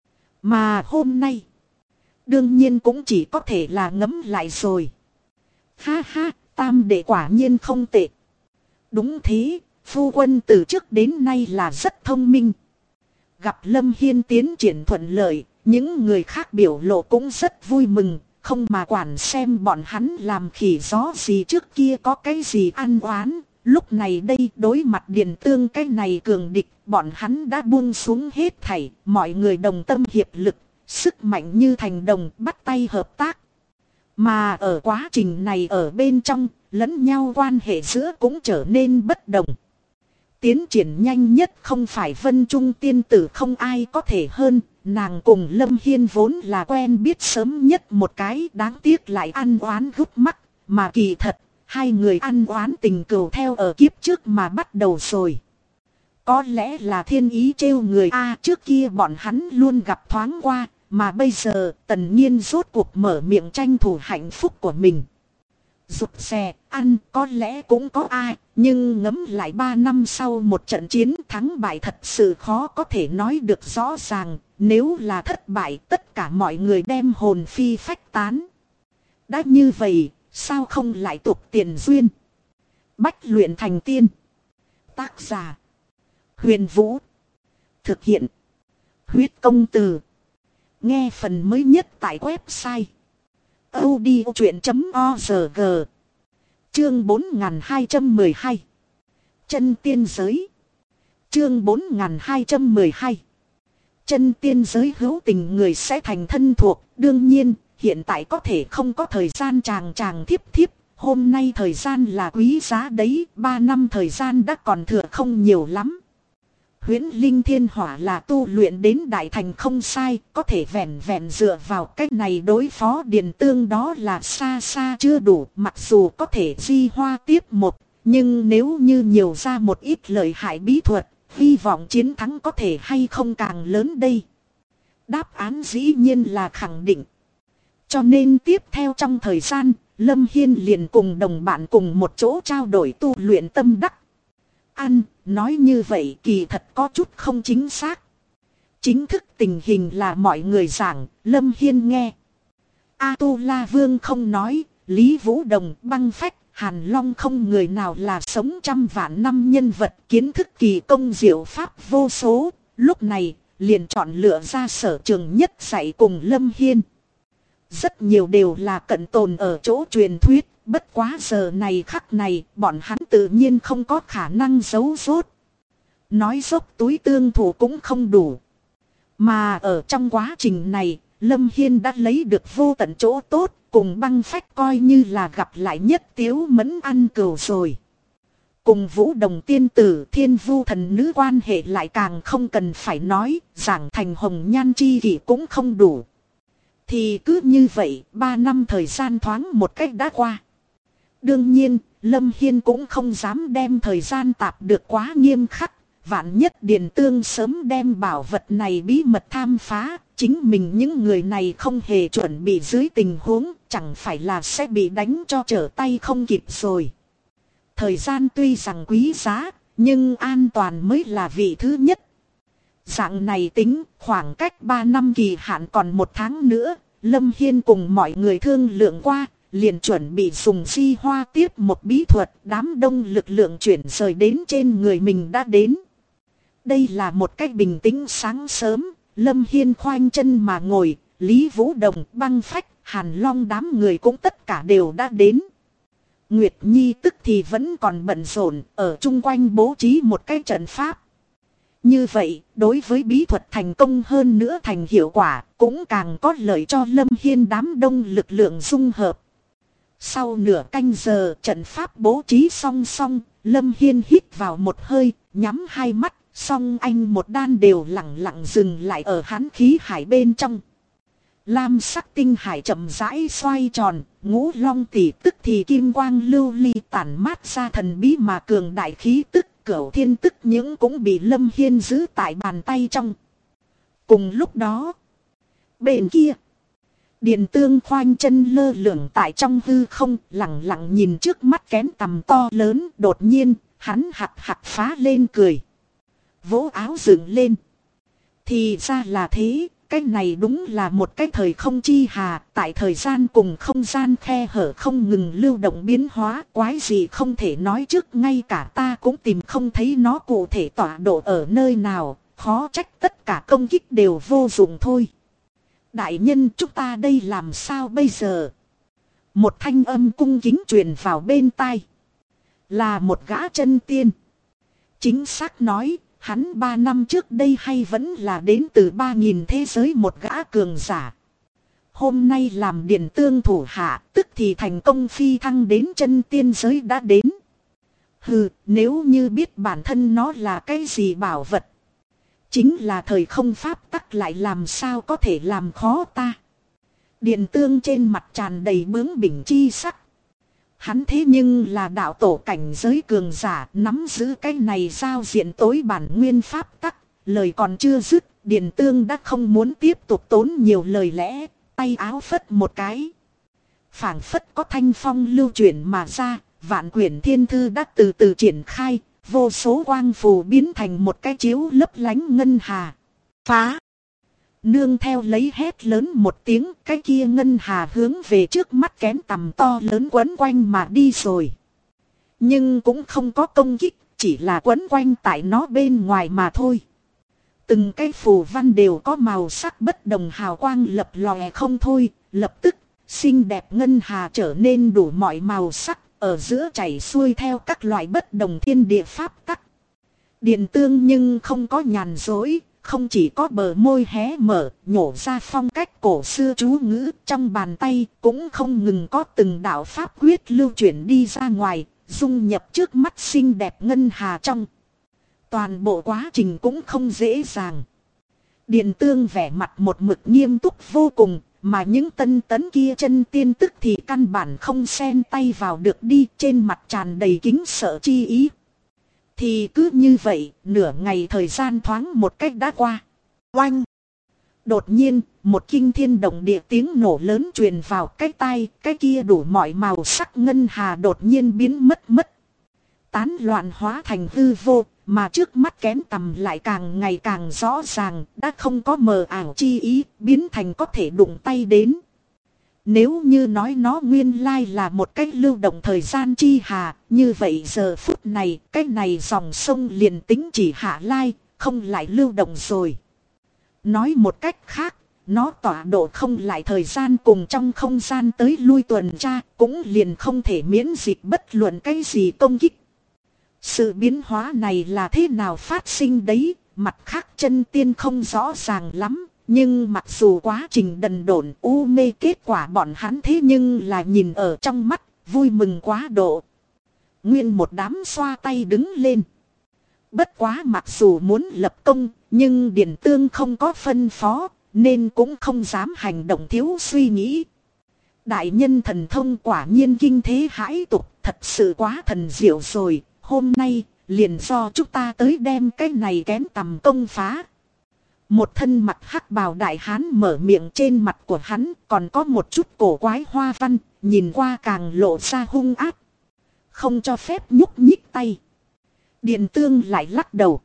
Mà hôm nay, đương nhiên cũng chỉ có thể là ngấm lại rồi. Ha ha, tam đệ quả nhiên không tệ. Đúng thế, phu quân từ trước đến nay là rất thông minh. Gặp Lâm Hiên tiến triển thuận lợi, những người khác biểu lộ cũng rất vui mừng, không mà quản xem bọn hắn làm khỉ gió gì, trước kia có cái gì ăn oán. Lúc này đây đối mặt Điền Tương cái này cường địch, bọn hắn đã buông xuống hết thảy, mọi người đồng tâm hiệp lực, sức mạnh như thành đồng, bắt tay hợp tác. Mà ở quá trình này ở bên trong, lẫn nhau quan hệ giữa cũng trở nên bất đồng. Tiến triển nhanh nhất không phải Vân Trung tiên tử, không ai có thể hơn, nàng cùng Lâm Hiên vốn là quen biết sớm nhất một cái, đáng tiếc lại ăn oán gút mắt, mà kỳ thật, hai người ăn oán tình cừu theo ở kiếp trước mà bắt đầu rồi. Có lẽ là thiên ý trêu người trước kia bọn hắn luôn gặp thoáng qua, mà bây giờ Tần Nhiên rốt cuộc mở miệng tranh thủ hạnh phúc của mình. Rụt rè, ăn có lẽ cũng có ai, nhưng ngẫm lại 3 năm sau một trận chiến thắng bại thật sự khó có thể nói được rõ ràng, nếu là thất bại tất cả mọi người đem hồn phi phách tán. Đã như vậy, sao không lại tục tiền duyên? Bách luyện thành tiên. Tác giả Huyền Vũ. Thực hiện Huyết Công Từ. Nghe phần mới nhất tại website audiochuyện.org. Chương 4212. Chân tiên giới. Chương 4212. Chân tiên giới hữu tình người sẽ thành thân thuộc. Đương nhiên, hiện tại có thể không có thời gian chàng thiếp thiếp. Hôm nay thời gian là quý giá đấy, 3 năm thời gian đã còn thừa không nhiều lắm. Huyễn linh thiên hỏa là tu luyện đến đại thành không sai, có thể vẹn vẹn dựa vào cách này đối phó Điền Tương đó là xa xa chưa đủ. Mặc dù có thể di hoa tiếp một, nhưng nếu như nhiều ra một ít lợi hại bí thuật, hy vọng chiến thắng có thể hay không càng lớn đây. Đáp án dĩ nhiên là khẳng định. Cho nên tiếp theo trong thời gian, Lâm Hiên liền cùng đồng bạn cùng một chỗ trao đổi tu luyện tâm đắc. Nói như vậy kỳ thật có chút không chính xác. Chính thức tình hình là mọi người giảng, Lâm Hiên nghe. A-tu-la Vương không nói, Lý Vũ Đồng, Băng Phách, Hàn Long không người nào là sống trăm vạn năm nhân vật, kiến thức kỳ công diệu pháp vô số. Lúc này, liền chọn lựa ra sở trường nhất dạy cùng Lâm Hiên. Rất nhiều đều là cận tồn ở chỗ truyền thuyết, bất quá giờ này khắc này, bọn hắn tự nhiên không có khả năng giấu giốt. Nói dốc túi tương thủ cũng không đủ. Mà ở trong quá trình này, Lâm Hiên đã lấy được vô tận chỗ tốt, cùng Băng Phách coi như là gặp lại nhất Tiếu Mẫn ăn cừu rồi. Cùng Vũ Đồng tiên tử Thiên Vu thần nữ quan hệ lại càng không cần phải nói, giảng thành hồng nhan chi kỷ cũng không đủ. Thì cứ như vậy, 3 năm thời gian thoáng một cách đã qua. Đương nhiên, Lâm Hiên cũng không dám đem thời gian tạp được quá nghiêm khắc. Vạn nhất Điền Tương sớm đem bảo vật này bí mật tham phá, chính mình những người này không hề chuẩn bị dưới tình huống, chẳng phải là sẽ bị đánh cho trở tay không kịp rồi. Thời gian tuy rằng quý giá, nhưng an toàn mới là vị thứ nhất. Dạng này tính, khoảng cách 3 năm kỳ hạn còn 1 tháng nữa, Lâm Hiên cùng mọi người thương lượng qua, liền chuẩn bị dùng di hoa tiếp một bí thuật, đám đông lực lượng chuyển rời đến trên người mình đã đến. Đây là một cách bình tĩnh sáng sớm, Lâm Hiên khoanh chân mà ngồi, Lý Vũ Đồng, Băng Phách, Hàn Long đám người cũng tất cả đều đã đến. Nguyệt Nhi tức thì vẫn còn bận rộn, ở chung quanh bố trí một cái trận pháp. Như vậy, đối với bí thuật thành công hơn nữa thành hiệu quả, cũng càng có lợi cho Lâm Hiên đám đông lực lượng dung hợp. Sau nửa canh giờ trận pháp bố trí song song, Lâm Hiên hít vào một hơi, nhắm hai mắt, song anh một đan đều lặng lặng dừng lại ở hắn khí hải bên trong. Lam sắc tinh hải chậm rãi xoay tròn, Ngũ Long tỷ tức thì kim quang lưu ly tản mát ra thần bí mà cường đại khí tức, Cửu Thiên tức những cũng bị Lâm Hiên giữ tại bàn tay trong. Cùng lúc đó, bên kia, Điền Tương khoanh chân lơ lửng tại trong hư không, lặng lặng nhìn trước mắt kén tầm to lớn, đột nhiên, hắn hạc phá lên cười. Vỗ áo dựng lên. Thì ra là thế, cái này đúng là một cái thời không chi hà, tại thời gian cùng không gian khe hở không ngừng lưu động biến hóa, quái gì không thể nói trước, ngay cả ta cũng tìm không thấy nó cụ thể tọa độ ở nơi nào, khó trách tất cả công kích đều vô dụng thôi. Đại nhân, chúng ta đây làm sao bây giờ? Một thanh âm cung kính truyền vào bên tai. Là một gã chân tiên. Chính xác nói, hắn 3 năm trước đây hay vẫn là đến từ 3000 thế giới một gã cường giả. Hôm nay làm Điền Tương thủ hạ, tức thì thành công phi thăng đến chân tiên giới đã đến. Hừ, nếu như biết bản thân nó là cái gì bảo vật, chính là thời không pháp tắc, lại làm sao có thể làm khó ta. Điền Tương trên mặt tràn đầy bướng bỉnh chi sắc. Hắn thế nhưng là đạo tổ cảnh giới cường giả, nắm giữ cái này giao diện tối bản nguyên pháp tắc. Lời còn chưa dứt, Điền Tương đã không muốn tiếp tục tốn nhiều lời lẽ, tay áo phất một cái. Phảng phất có thanh phong lưu chuyển mà ra, vạn quyển thiên thư đã từ từ triển khai, vô số quang phù biến thành một cái chiếu lấp lánh ngân hà. Phá! Nương theo lấy hét lớn một tiếng, cái kia ngân hà hướng về trước mắt kén tầm to lớn quấn quanh mà đi rồi. Nhưng cũng không có công kích, chỉ là quấn quanh tại nó bên ngoài mà thôi. Từng cái phù văn đều có màu sắc bất đồng, hào quang lập lòe không thôi, lập tức, xinh đẹp ngân hà trở nên đủ mọi màu sắc, ở giữa chảy xuôi theo các loại bất đồng thiên địa pháp tắc. Điền Tương nhưng không có nhàn dối, không chỉ có bờ môi hé mở, nhổ ra phong cách cổ xưa chú ngữ, trong bàn tay cũng không ngừng có từng đạo pháp quyết lưu chuyển đi ra ngoài, dung nhập trước mắt xinh đẹp ngân hà trong. Toàn bộ quá trình cũng không dễ dàng. Điền Tương vẻ mặt một mực nghiêm túc vô cùng, mà những tân tấn kia chân tiên tức thì căn bản không xen tay vào được đi, trên mặt tràn đầy kính sợ chi ý. Thì cứ như vậy, nửa ngày thời gian thoáng một cách đã qua. Oanh! Đột nhiên, một kinh thiên động địa tiếng nổ lớn truyền vào cái tai, cái kia đủ mọi màu sắc ngân hà đột nhiên biến mất. Tán loạn hóa thành hư vô, mà trước mắt kén tầm lại càng ngày càng rõ ràng, đã không có mờ ảo chi ý, biến thành có thể đụng tay đến. Nếu như nói nó nguyên lai là một cách lưu động thời gian chi hà, như vậy giờ phút này, cái này dòng sông liền tính chỉ hạ lai, không lại lưu động rồi. Nói một cách khác, nó tọa độ không lại thời gian cùng trong không gian tới lui tuần tra, cũng liền không thể miễn dịch bất luận cái gì công kích. Sự biến hóa này là thế nào phát sinh đấy, mặt khác chân tiên không rõ ràng lắm. Nhưng mặc dù quá trình đần độn u mê, kết quả bọn hắn thế nhưng là nhìn ở trong mắt, vui mừng quá độ. Nguyên một đám xoa tay đứng lên. Bất quá mặc dù muốn lập công, nhưng Điền Tương không có phân phó, nên cũng không dám hành động thiếu suy nghĩ. Đại nhân thần thông quả nhiên kinh thế hãi tục, thật sự quá thần diệu rồi. Hôm nay, liền do chúng ta tới đem cái này kén tầm công phá. Một thân mặt hắc bào đại hán mở miệng, trên mặt của hắn còn có một chút cổ quái hoa văn, nhìn qua càng lộ ra hung ác. Không cho phép nhúc nhích tay. Điền Tương lại lắc đầu.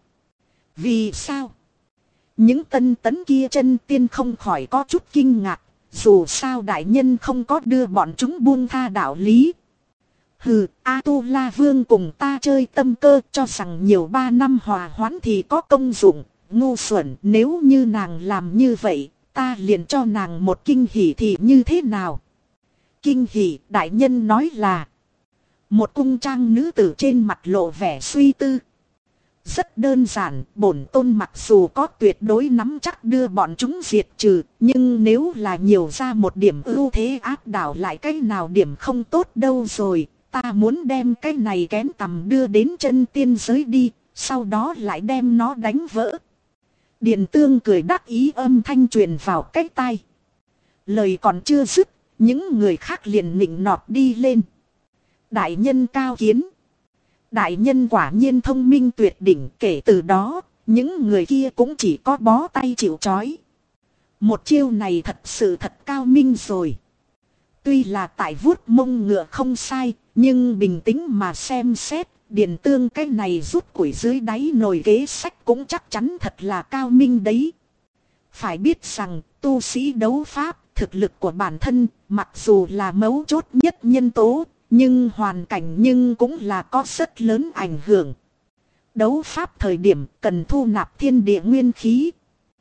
Vì sao? Những tân tấn kia chân tiên không khỏi có chút kinh ngạc. Dù sao đại nhân không có đưa bọn chúng buông tha đạo lý. Hừ, A-tu-la vương cùng ta chơi tâm cơ, cho rằng nhiều 3 năm hòa hoãn thì có công dụng. Ngu xuẩn, nếu như nàng làm như vậy, ta liền cho nàng một kinh hỉ thì như thế nào? Kinh hỉ, đại nhân nói là. Một cung trang nữ tử trên mặt lộ vẻ suy tư. Rất đơn giản, bổn tôn mặc dù có tuyệt đối nắm chắc đưa bọn chúng diệt trừ, nhưng nếu là nhiều ra một điểm ưu thế áp đảo lại cái nào điểm không tốt đâu rồi. Ta muốn đem cái này kén tầm đưa đến chân tiên giới đi, sau đó lại đem nó đánh vỡ. Điền Tương cười đắc ý, âm thanh truyền vào cái tai. Lời còn chưa dứt, những người khác liền nịnh nọt đi lên. Đại nhân cao kiến. Đại nhân quả nhiên thông minh tuyệt đỉnh, kể từ đó, những người kia cũng chỉ có bó tay chịu trói. Một chiêu này thật sự thật cao minh rồi. Tuy là tại vuốt mông ngựa không sai, nhưng bình tĩnh mà xem xét, Điền Tương cái này rút củi dưới đáy nồi kế sách cũng chắc chắn thật là cao minh đấy. Phải biết rằng, tu sĩ đấu pháp, thực lực của bản thân, mặc dù là mấu chốt nhất nhân tố, nhưng hoàn cảnh nhưng cũng là có rất lớn ảnh hưởng. Đấu pháp thời điểm cần thu nạp thiên địa nguyên khí.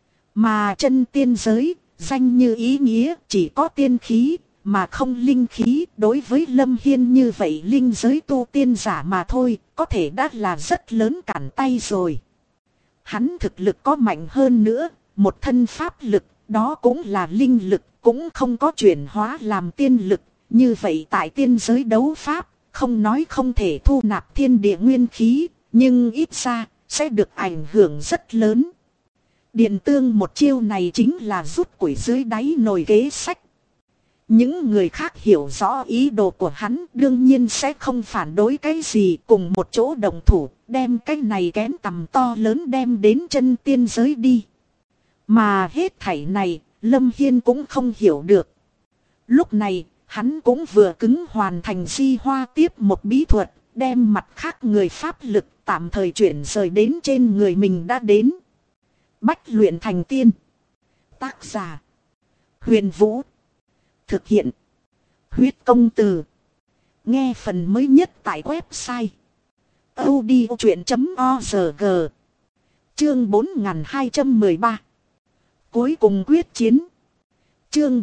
Mà chân tiên giới, danh như ý nghĩa, chỉ có tiên khí, mà không linh khí. Đối với Lâm Hiên như vậy linh giới tu tiên giả mà thôi, có thể đã là rất lớn cản tay rồi. Hắn thực lực có mạnh hơn nữa, một thân pháp lực, đó cũng là linh lực, cũng không có chuyển hóa làm tiên lực. Như vậy tại tiên giới đấu pháp, không nói không thể thu nạp thiên địa nguyên khí, nhưng ít ra, sẽ được ảnh hưởng rất lớn. Điền Tương một chiêu này chính là rút củi dưới đáy nồi kế sách. Những người khác hiểu rõ ý đồ của hắn đương nhiên sẽ không phản đối cái gì, cùng một chỗ đồng thủ, đem cái này kén tầm to lớn đem đến chân tiên giới đi. Mà hết thảy này, Lâm Hiên cũng không hiểu được. Lúc này, hắn cũng vừa cứng hoàn thành di hoa tiếp một bí thuật, đem mặt khác người pháp lực tạm thời chuyển rời đến trên người mình đã đến. Bách luyện thành tiên. Tác giả: Huyền Vũ. Thực hiện: Huyết Công Từ. Nghe phần mới nhất tại website audiochuyện.org. Chương 4213. Cuối cùng quyết chiến. Chương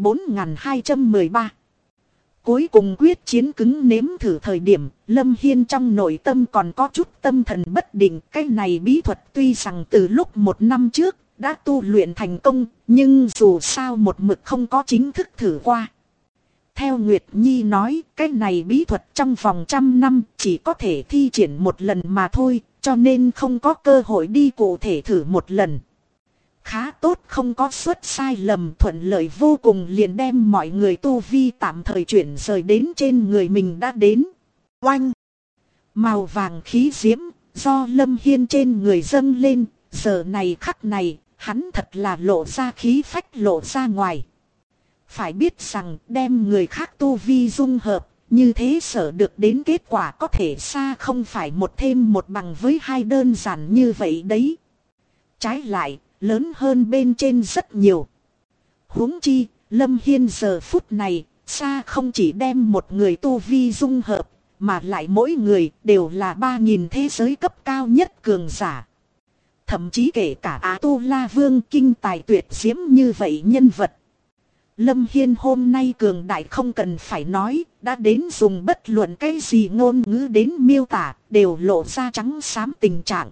4213. Cuối cùng quyết chiến cứng nếm thử thời điểm, Lâm Hiên trong nội tâm còn có chút tâm thần bất định. Cái này bí thuật tuy rằng từ lúc 1 năm trước đã tu luyện thành công, nhưng dù sao một mực không có chính thức thử qua. Theo Nguyệt Nhi nói, cái này bí thuật trong vòng 100 năm chỉ có thể thi triển một lần mà thôi, cho nên không có cơ hội đi cụ thể thử một lần. Khá tốt không có suất sai lầm, thuận lợi vô cùng, liền đem mọi người tu vi tạm thời chuyển rời đến trên người mình đã đến. Oanh! Màu vàng khí diễm do Lâm Hiên trên người dâng lên, giờ này khắc này, hắn thật là lộ ra khí phách lộ ra ngoài. Phải biết rằng đem người khác tu vi dung hợp, như thế sở được đến kết quả có thể xa không phải một thêm một bằng với hai đơn giản như vậy đấy. Trái lại, lớn hơn bên trên rất nhiều. Huống chi, Lâm Hiên giờ phút này, xa không chỉ đem một người tu vi dung hợp, mà lại mỗi người đều là 3000 thế giới cấp cao nhất cường giả. Thậm chí kể cả A-tu-la vương kinh tài tuyệt diễm như vậy nhân vật. Lâm Hiên hôm nay cường đại không cần phải nói, đã đến dùng bất luận cái gì ngôn ngữ đến miêu tả, đều lộ ra trắng xám tình trạng.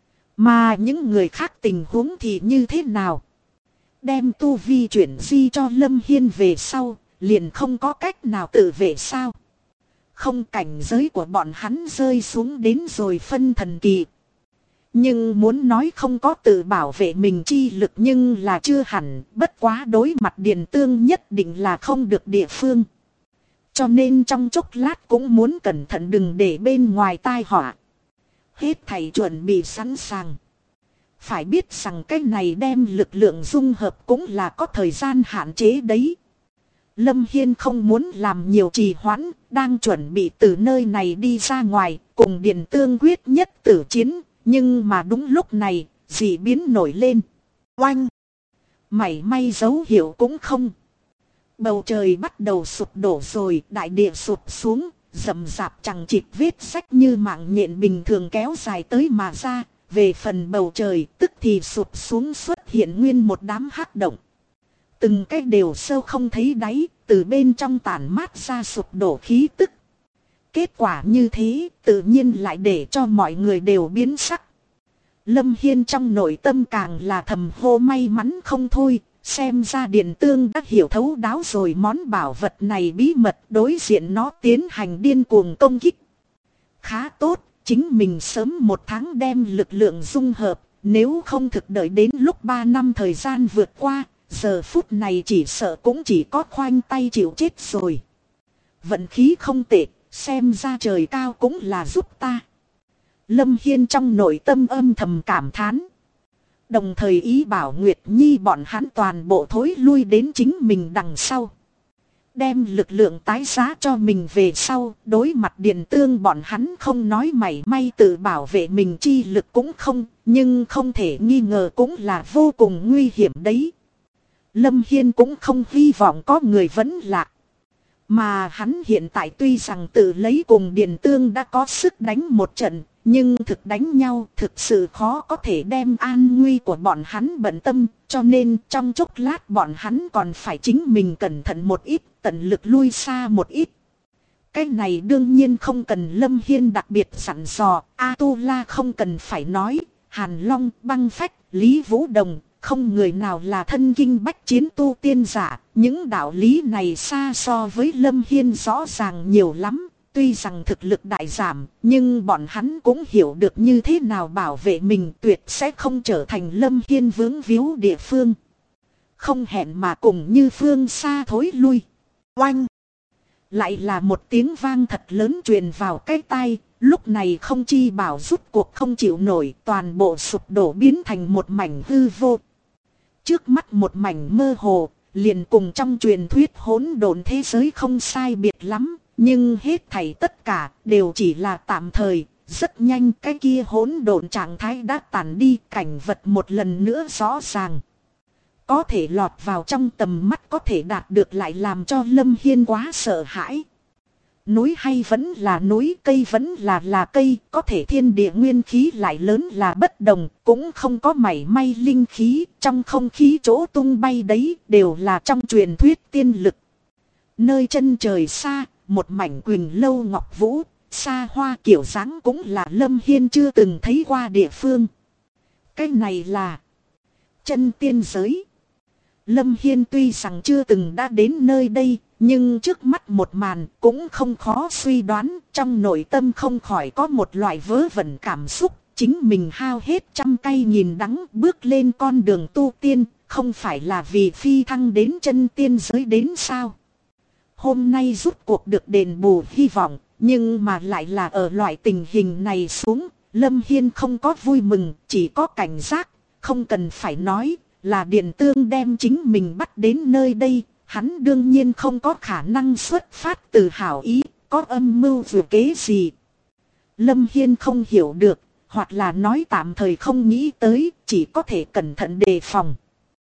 Mà những người khác tình huống thì như thế nào? Đem tu vi chuyển di cho Lâm Hiên về sau, liền không có cách nào tự vệ sao? Không, cảnh giới của bọn hắn rơi xuống đến rồi phân thần kỳ. Nhưng muốn nói không có tự bảo vệ mình chi lực nhưng là chưa hẳn, bất quá đối mặt Điền Tương nhất định là không được địa phương. Cho nên trong chốc lát cũng muốn cẩn thận đừng để bên ngoài tai họa. Hết thảy chuẩn bị sẵn sàng. Phải biết rằng cái này đem lực lượng dung hợp cũng là có thời gian hạn chế đấy. Lâm Hiên không muốn làm nhiều trì hoãn, đang chuẩn bị từ nơi này đi ra ngoài, cùng Điền Tương quyết nhất tử chiến. Nhưng mà đúng lúc này, dị biến nổi lên. Oanh! Mảy may dấu hiệu cũng không. Bầu trời bắt đầu sụp đổ rồi, đại địa sụp xuống, rậm rạp chằng chịt vết rách như mạng nhện bình thường kéo dài tới mà ra. Về phần bầu trời, tức thì sụp xuống xuất hiện nguyên một đám hắc động. Từng cái đều sâu không thấy đáy, từ bên trong tản mát ra sụp đổ khí tức. Kết quả như thế, tự nhiên lại để cho mọi người đều biến sắc. Lâm Hiên trong nội tâm càng là thầm hô may mắn không thôi, xem ra Điền Tương đã hiểu thấu đáo rồi món bảo vật này bí mật, đối diện nó tiến hành điên cuồng công kích. Khá tốt, chính mình sớm 1 tháng đem lực lượng dung hợp, nếu không thực đợi đến lúc 3 năm thời gian vượt qua, giờ phút này chỉ sợ cũng chỉ có khoanh tay chịu chết rồi. Vận khí không tệ. Xem ra trời cao cũng là giúp ta. Lâm Hiên trong nội tâm âm thầm cảm thán. Đồng thời ý bảo Nguyệt Nhi bọn hắn toàn bộ thối lui đến chính mình đằng sau. Đem lực lượng tái giá cho mình về sau. Đối mặt Điền Tương bọn hắn không nói mảy may tự bảo vệ mình chi lực cũng không. Nhưng không thể nghi ngờ cũng là vô cùng nguy hiểm đấy. Lâm Hiên cũng không hy vọng có người vẫn lạc. Mà hắn hiện tại tuy rằng tự lấy cùng Điền Tương đã có sức đánh một trận, nhưng thực đánh nhau thực sự khó có thể đem an nguy của bọn hắn bận tâm, cho nên trong chốc lát bọn hắn còn phải chính mình cẩn thận một ít, tận lực lui xa một ít. Cái này đương nhiên không cần Lâm Hiên đặc biệt dặn dò, A-tu-la không cần phải nói, Hàn Long, Băng Phách, Lý Vũ Đồng. Không người nào là thân kinh bách chiến tu tiên giả, những đạo lý này xa so với Lâm Hiên rõ ràng nhiều lắm. Tuy rằng thực lực đại giảm, nhưng bọn hắn cũng hiểu được như thế nào bảo vệ mình, tuyệt sẽ không trở thành Lâm Hiên vướng víu địa phương. Không hẹn mà cùng như phương xa thối lui. Oanh! Lại là một tiếng vang thật lớn truyền vào cái tai, lúc này không chi bảo rút cuộc không chịu nổi, toàn bộ sụp đổ biến thành một mảnh hư vô. Trước mắt một mảnh mơ hồ, liền cùng trong truyền thuyết hỗn độn thế giới không sai biệt lắm, nhưng hết thảy tất cả đều chỉ là tạm thời. Rất nhanh cái kia hỗn độn trạng thái đã tàn đi, cảnh vật một lần nữa rõ ràng. Có thể lọt vào trong tầm mắt, có thể đạt được lại làm cho Lâm Hiên quá sợ hãi. Núi hay vẫn là núi, cây vẫn là cây, có thể thiên địa nguyên khí lại lớn là bất đồng, cũng không có mảy may linh khí, trong không khí chỗ tung bay đấy đều là trong truyền thuyết tiên lực. Nơi chân trời xa, một mảnh quỳnh lâu ngọc vũ, xa hoa kiểu dáng cũng là Lâm Hiên chưa từng thấy qua địa phương. Cái này là chân tiên giới. Lâm Hiên tuy rằng chưa từng đã đến nơi đây, nhưng trước mắt một màn cũng không khó suy đoán, trong nội tâm không khỏi có một loại vớ vẩn cảm xúc, chính mình hao hết trăm cây nghìn đắng bước lên con đường tu tiên, không phải là vì phi thăng đến chân tiên giới đến sao. Hôm nay rút cuộc được đền bù hy vọng, nhưng mà lại là ở loại tình hình này xuống, Lâm Hiên không có vui mừng, chỉ có cảnh giác, không cần phải nói. Là Điền Tương đem chính mình bắt đến nơi đây, hắn đương nhiên không có khả năng xuất phát từ hảo ý, có âm mưu vừa kế gì. Lâm Hiên không hiểu được, hoặc là nói tạm thời không nghĩ tới, chỉ có thể cẩn thận đề phòng.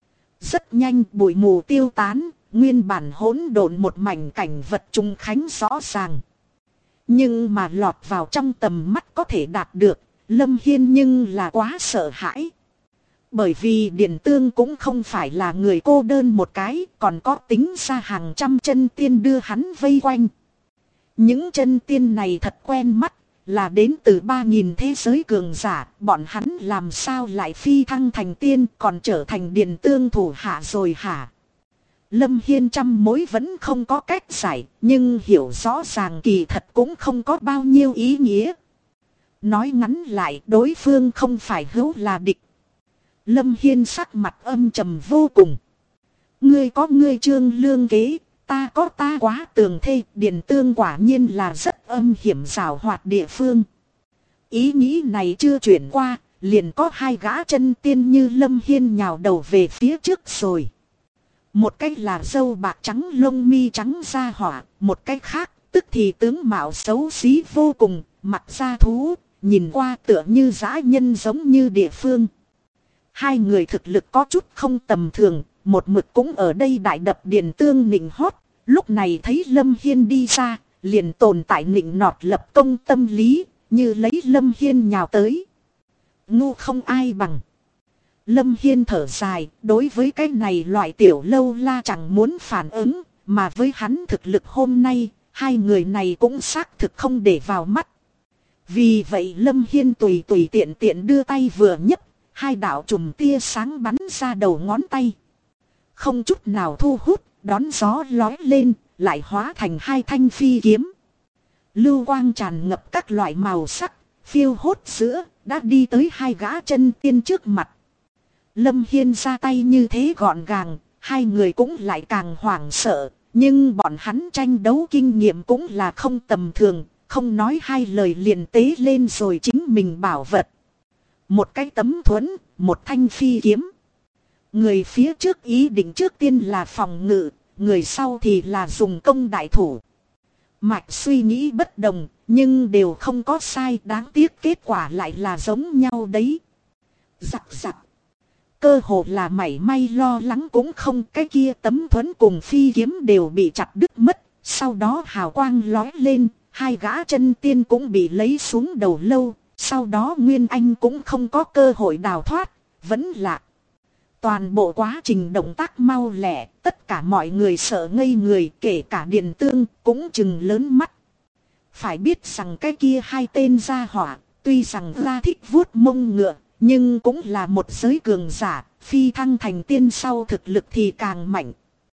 Rất nhanh bụi mù tiêu tán, nguyên bản hỗn độn một mảnh cảnh vật trùng khánh rõ ràng. Nhưng mà lọt vào trong tầm mắt có thể đạt được, Lâm Hiên nhưng là quá sợ hãi. Bởi vì Điền Tương cũng không phải là người cô đơn một cái, còn có tính ra hàng trăm chân tiên đưa hắn vây quanh. Những chân tiên này thật quen mắt, là đến từ 3.000 thế giới cường giả, bọn hắn làm sao lại phi thăng thành tiên còn trở thành Điền Tương thủ hạ rồi hả? Lâm Hiên trăm mối vẫn không có cách giải, nhưng hiểu rõ ràng kỳ thật cũng không có bao nhiêu ý nghĩa. Nói ngắn lại, đối phương không phải hữu là địch. Lâm Hiên sắc mặt âm trầm vô cùng. Ngươi có ngươi trương lương kế, ta có ta quá tường thê, Điền Tương quả nhiên là rất âm hiểm giảo hoạt địa phương. Ý nghĩ này chưa chuyển qua, liền có hai gã chân tiên như Lâm Hiên nhào đầu về phía trước rồi. Một cách là râu bạc trắng lông mi trắng da hỏa, một cách khác tức thì tướng mạo xấu xí vô cùng, mặt da thú, nhìn qua tựa như dã nhân giống như địa phương. Hai người thực lực có chút không tầm thường, một mực cũng ở đây đại đập Điền Tương nịnh hót, lúc này thấy Lâm Hiên đi ra, liền tồn tại nịnh nọt lập công tâm lý, như lấy Lâm Hiên nhào tới. Ngu không ai bằng. Lâm Hiên thở dài, đối với cái này loại tiểu lâu la chẳng muốn phản ứng, mà với hắn thực lực hôm nay, hai người này cũng xác thực không để vào mắt. Vì vậy Lâm Hiên tùy tiện tiện đưa tay vừa nhấc, hai đạo chùm tia sáng bắn ra đầu ngón tay. Không chút nào thu hút, đón gió lói lên, lại hóa thành hai thanh phi kiếm. Lưu quang tràn ngập các loại màu sắc, phiêu hốt giữa, đã đi tới hai gã chân tiên trước mặt. Lâm Hiên ra tay như thế gọn gàng, hai người cũng lại càng hoảng sợ, nhưng bọn hắn tranh đấu kinh nghiệm cũng là không tầm thường, không nói hai lời liền tế lên rồi chính mình bảo vật. Một cái tấm thuẫn, một thanh phi kiếm. Người phía trước ý định trước tiên là phòng ngự, người sau thì là dùng công đại thủ. Mạch suy nghĩ bất đồng, nhưng đều không có sai, đáng tiếc kết quả lại là giống nhau đấy. Giặc giặc. Cơ hồ là mảy may lo lắng cũng không, cái kia tấm thuẫn cùng phi kiếm đều bị chặt đứt mất. Sau đó hào quang lói lên, hai gã chân tiên cũng bị lấy xuống đầu lâu. Sau đó Nguyên Anh cũng không có cơ hội đào thoát, vẫn lạc. Toàn bộ quá trình động tác mau lẹ, tất cả mọi người sợ ngây người, kể cả Điền Tương cũng chừng lớn mắt. Phải biết rằng cái kia hai tên gia hỏa, tuy rằng ra thích vuốt mông ngựa, nhưng cũng là một giới cường giả, phi thăng thành tiên sau thực lực thì càng mạnh.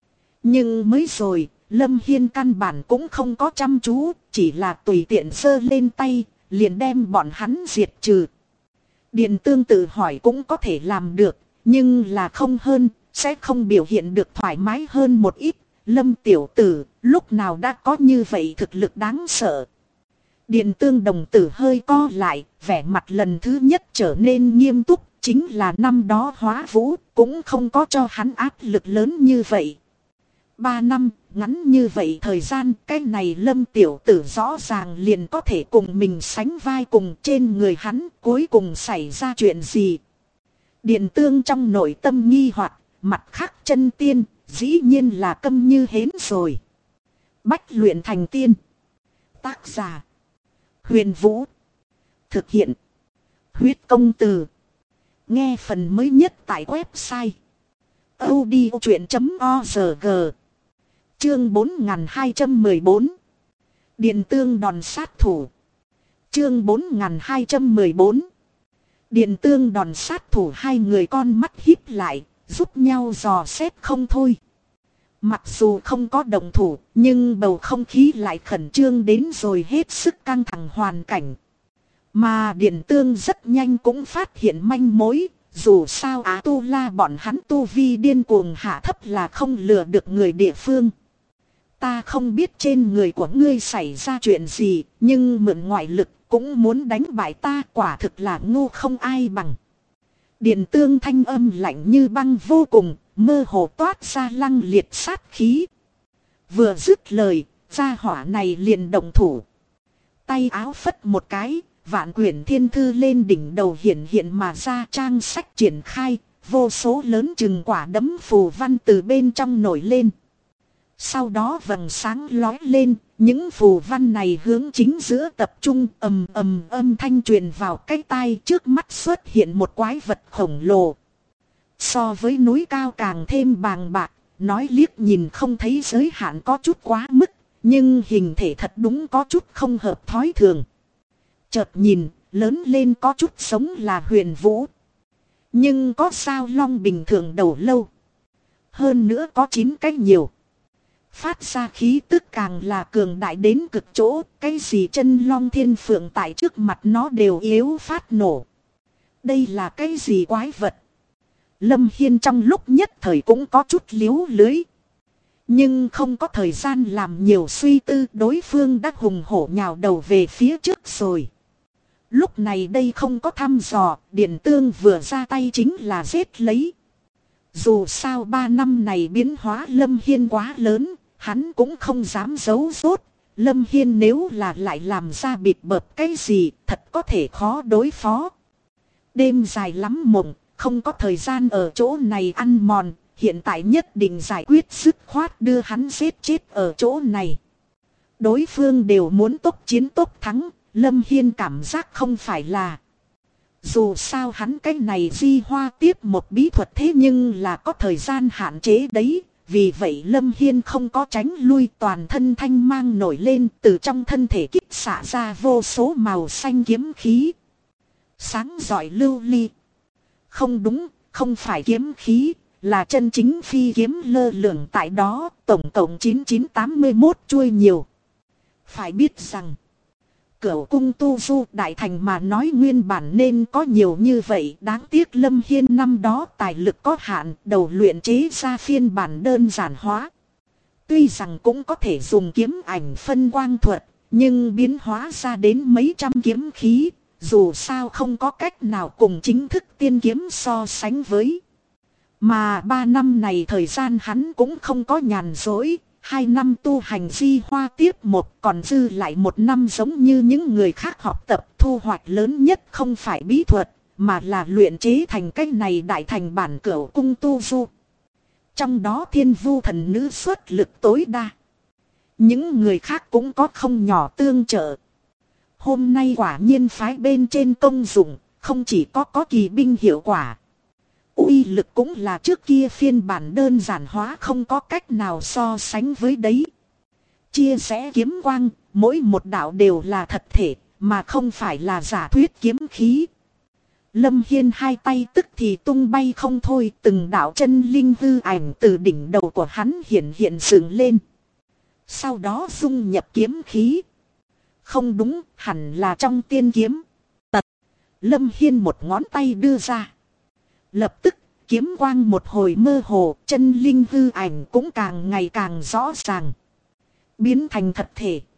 Nhưng mới rồi, Lâm Hiên căn bản cũng không có chăm chú, chỉ là tùy tiện giơ lên tay, liền đem bọn hắn diệt trừ. Điền Tương tự hỏi cũng có thể làm được, nhưng là không hơn, sẽ không biểu hiện được thoải mái hơn một ít, Lâm tiểu tử, lúc nào đã có như vậy thực lực đáng sợ. Điện Tương đồng tử hơi co lại, vẻ mặt lần thứ nhất trở nên nghiêm túc, chính là năm đó Hóa Vũ, cũng không có cho hắn áp lực lớn như vậy. 3 năm, ngắn như vậy thời gian, cái này Lâm tiểu tử rõ ràng liền có thể cùng mình sánh vai cùng trên người hắn, cuối cùng xảy ra chuyện gì. Điện Tương trong nội tâm nghi hoặc, mặt khác chân tiên, dĩ nhiên là câm như hến rồi. Bách luyện thành tiên. Tác giả Huyền Vũ. Thực hiện Huyết Công Từ. Nghe phần mới nhất tại website audiochuyện.org. Chương 4214. Điện Tương đòn sát thủ. Chương 4214. Điện Tương đòn sát thủ, hai người con mắt híp lại, giúp nhau dò xét không thôi. Mặc dù không có động thủ, nhưng bầu không khí lại khẩn trương đến rồi hết sức căng thẳng hoàn cảnh. Mà Điện Tương rất nhanh cũng phát hiện manh mối, dù sao Á Tu La bọn hắn tu vi điên cuồng hạ thấp là không lừa được người địa phương. Ta không biết trên người của ngươi xảy ra chuyện gì, nhưng mượn ngoại lực cũng muốn đánh bại ta, quả thực là ngu không ai bằng. Điện Tương thanh âm lạnh như băng vô cùng, mơ hồ toát ra lăng liệt sát khí. Vừa dứt lời, gia hỏa này liền động thủ. Tay áo phất một cái, vạn quyển thiên thư lên đỉnh đầu hiện hiện mà ra, trang sách triển khai, vô số lớn chừng quả đấm phù văn từ bên trong nổi lên. Sau đó vầng sáng lói lên, những phù văn này hướng chính giữa tập trung, ầm ầm âm thanh truyền vào cái tai, trước mắt xuất hiện một quái vật khổng lồ. So với núi cao càng thêm bàng bạc, nói liếc nhìn không thấy giới hạn có chút quá mức, nhưng hình thể thật đúng có chút không hợp thói thường. Chợt nhìn, lớn lên có chút giống là Huyền Vũ. Nhưng có sao long bình thường đầu lâu. Hơn nữa có 9 cái nhiều. Phát ra khí tức càng là cường đại đến cực chỗ, cái gì chân long thiên phượng tại trước mặt nó đều yếu phát nổ. Đây là cái gì quái vật? Lâm Hiên trong lúc nhất thời cũng có chút liếu lưới. Nhưng không có thời gian làm nhiều suy tư, đối phương đã hùng hổ nhào đầu về phía trước rồi. Lúc này đây không có thăm dò, Điện Tương vừa ra tay chính là giết lấy. Dù sao 3 năm này biến hóa Lâm Hiên quá lớn, hắn cũng không dám giấu rốt. Lâm Hiên nếu là lại làm ra bịp bợp cái gì, thật có thể khó đối phó. Đêm dài lắm mộng, không có thời gian ở chỗ này ăn mòn, hiện tại nhất định giải quyết dứt khoát đưa hắn giết chết ở chỗ này. Đối phương đều muốn tốc chiến tốc thắng, Lâm Hiên cảm giác không phải là. Dù sao hắn cái này di hoa tiếp một bí thuật thế nhưng là có thời gian hạn chế đấy. Vì vậy Lâm Hiên không có tránh lui, toàn thân thanh mang nổi lên, từ trong thân thể kích xạ ra vô số màu xanh kiếm khí. Sáng rọi lưu ly. Không đúng, không phải kiếm khí, là chân chính phi kiếm lơ lửng tại đó, tổng cộng 9981 chuôi nhiều. Phải biết rằng, Cửu cung tu du đại thành mà nói nguyên bản nên có nhiều như vậy, đáng tiếc Lâm Hiên năm đó tài lực có hạn, đầu luyện chế ra phiên bản đơn giản hóa. Tuy rằng cũng có thể dùng kiếm ảnh phân quang thuật, nhưng biến hóa ra đến mấy trăm kiếm khí, dù sao không có cách nào cùng chính thức tiên kiếm so sánh với. Mà 3 năm này thời gian hắn cũng không có nhàn rỗi. 2 năm tu hành di hoa tiếp một, còn dư lại 1 năm giống như những người khác học tập, thu hoạch lớn nhất không phải bí thuật, mà là luyện chế thành cách này đại thành bản Cửu cung tu du. Trong đó Thiên Vu thần nữ xuất lực tối đa. Những người khác cũng có không nhỏ tương trợ. Hôm nay quả nhiên phái bên trên công dụng, không chỉ có kỳ binh hiệu quả. Uy lực cũng là trước kia phiên bản đơn giản hóa không có cách nào so sánh với đấy. Chia sẻ kiếm quang, mỗi một đạo đều là thật thể, mà không phải là giả thuyết kiếm khí. Lâm Hiên hai tay tức thì tung bay không thôi, từng đạo chân linh hư ảnh từ đỉnh đầu của hắn hiện dựng lên. Sau đó dung nhập kiếm khí. Không đúng, hẳn là trong tiên kiếm. Tật. Lâm Hiên một ngón tay đưa ra. Lập tức, kiếm quang một hồi mơ hồ, chân linh hư ảnh cũng càng ngày càng rõ ràng. Biến thành thật thể.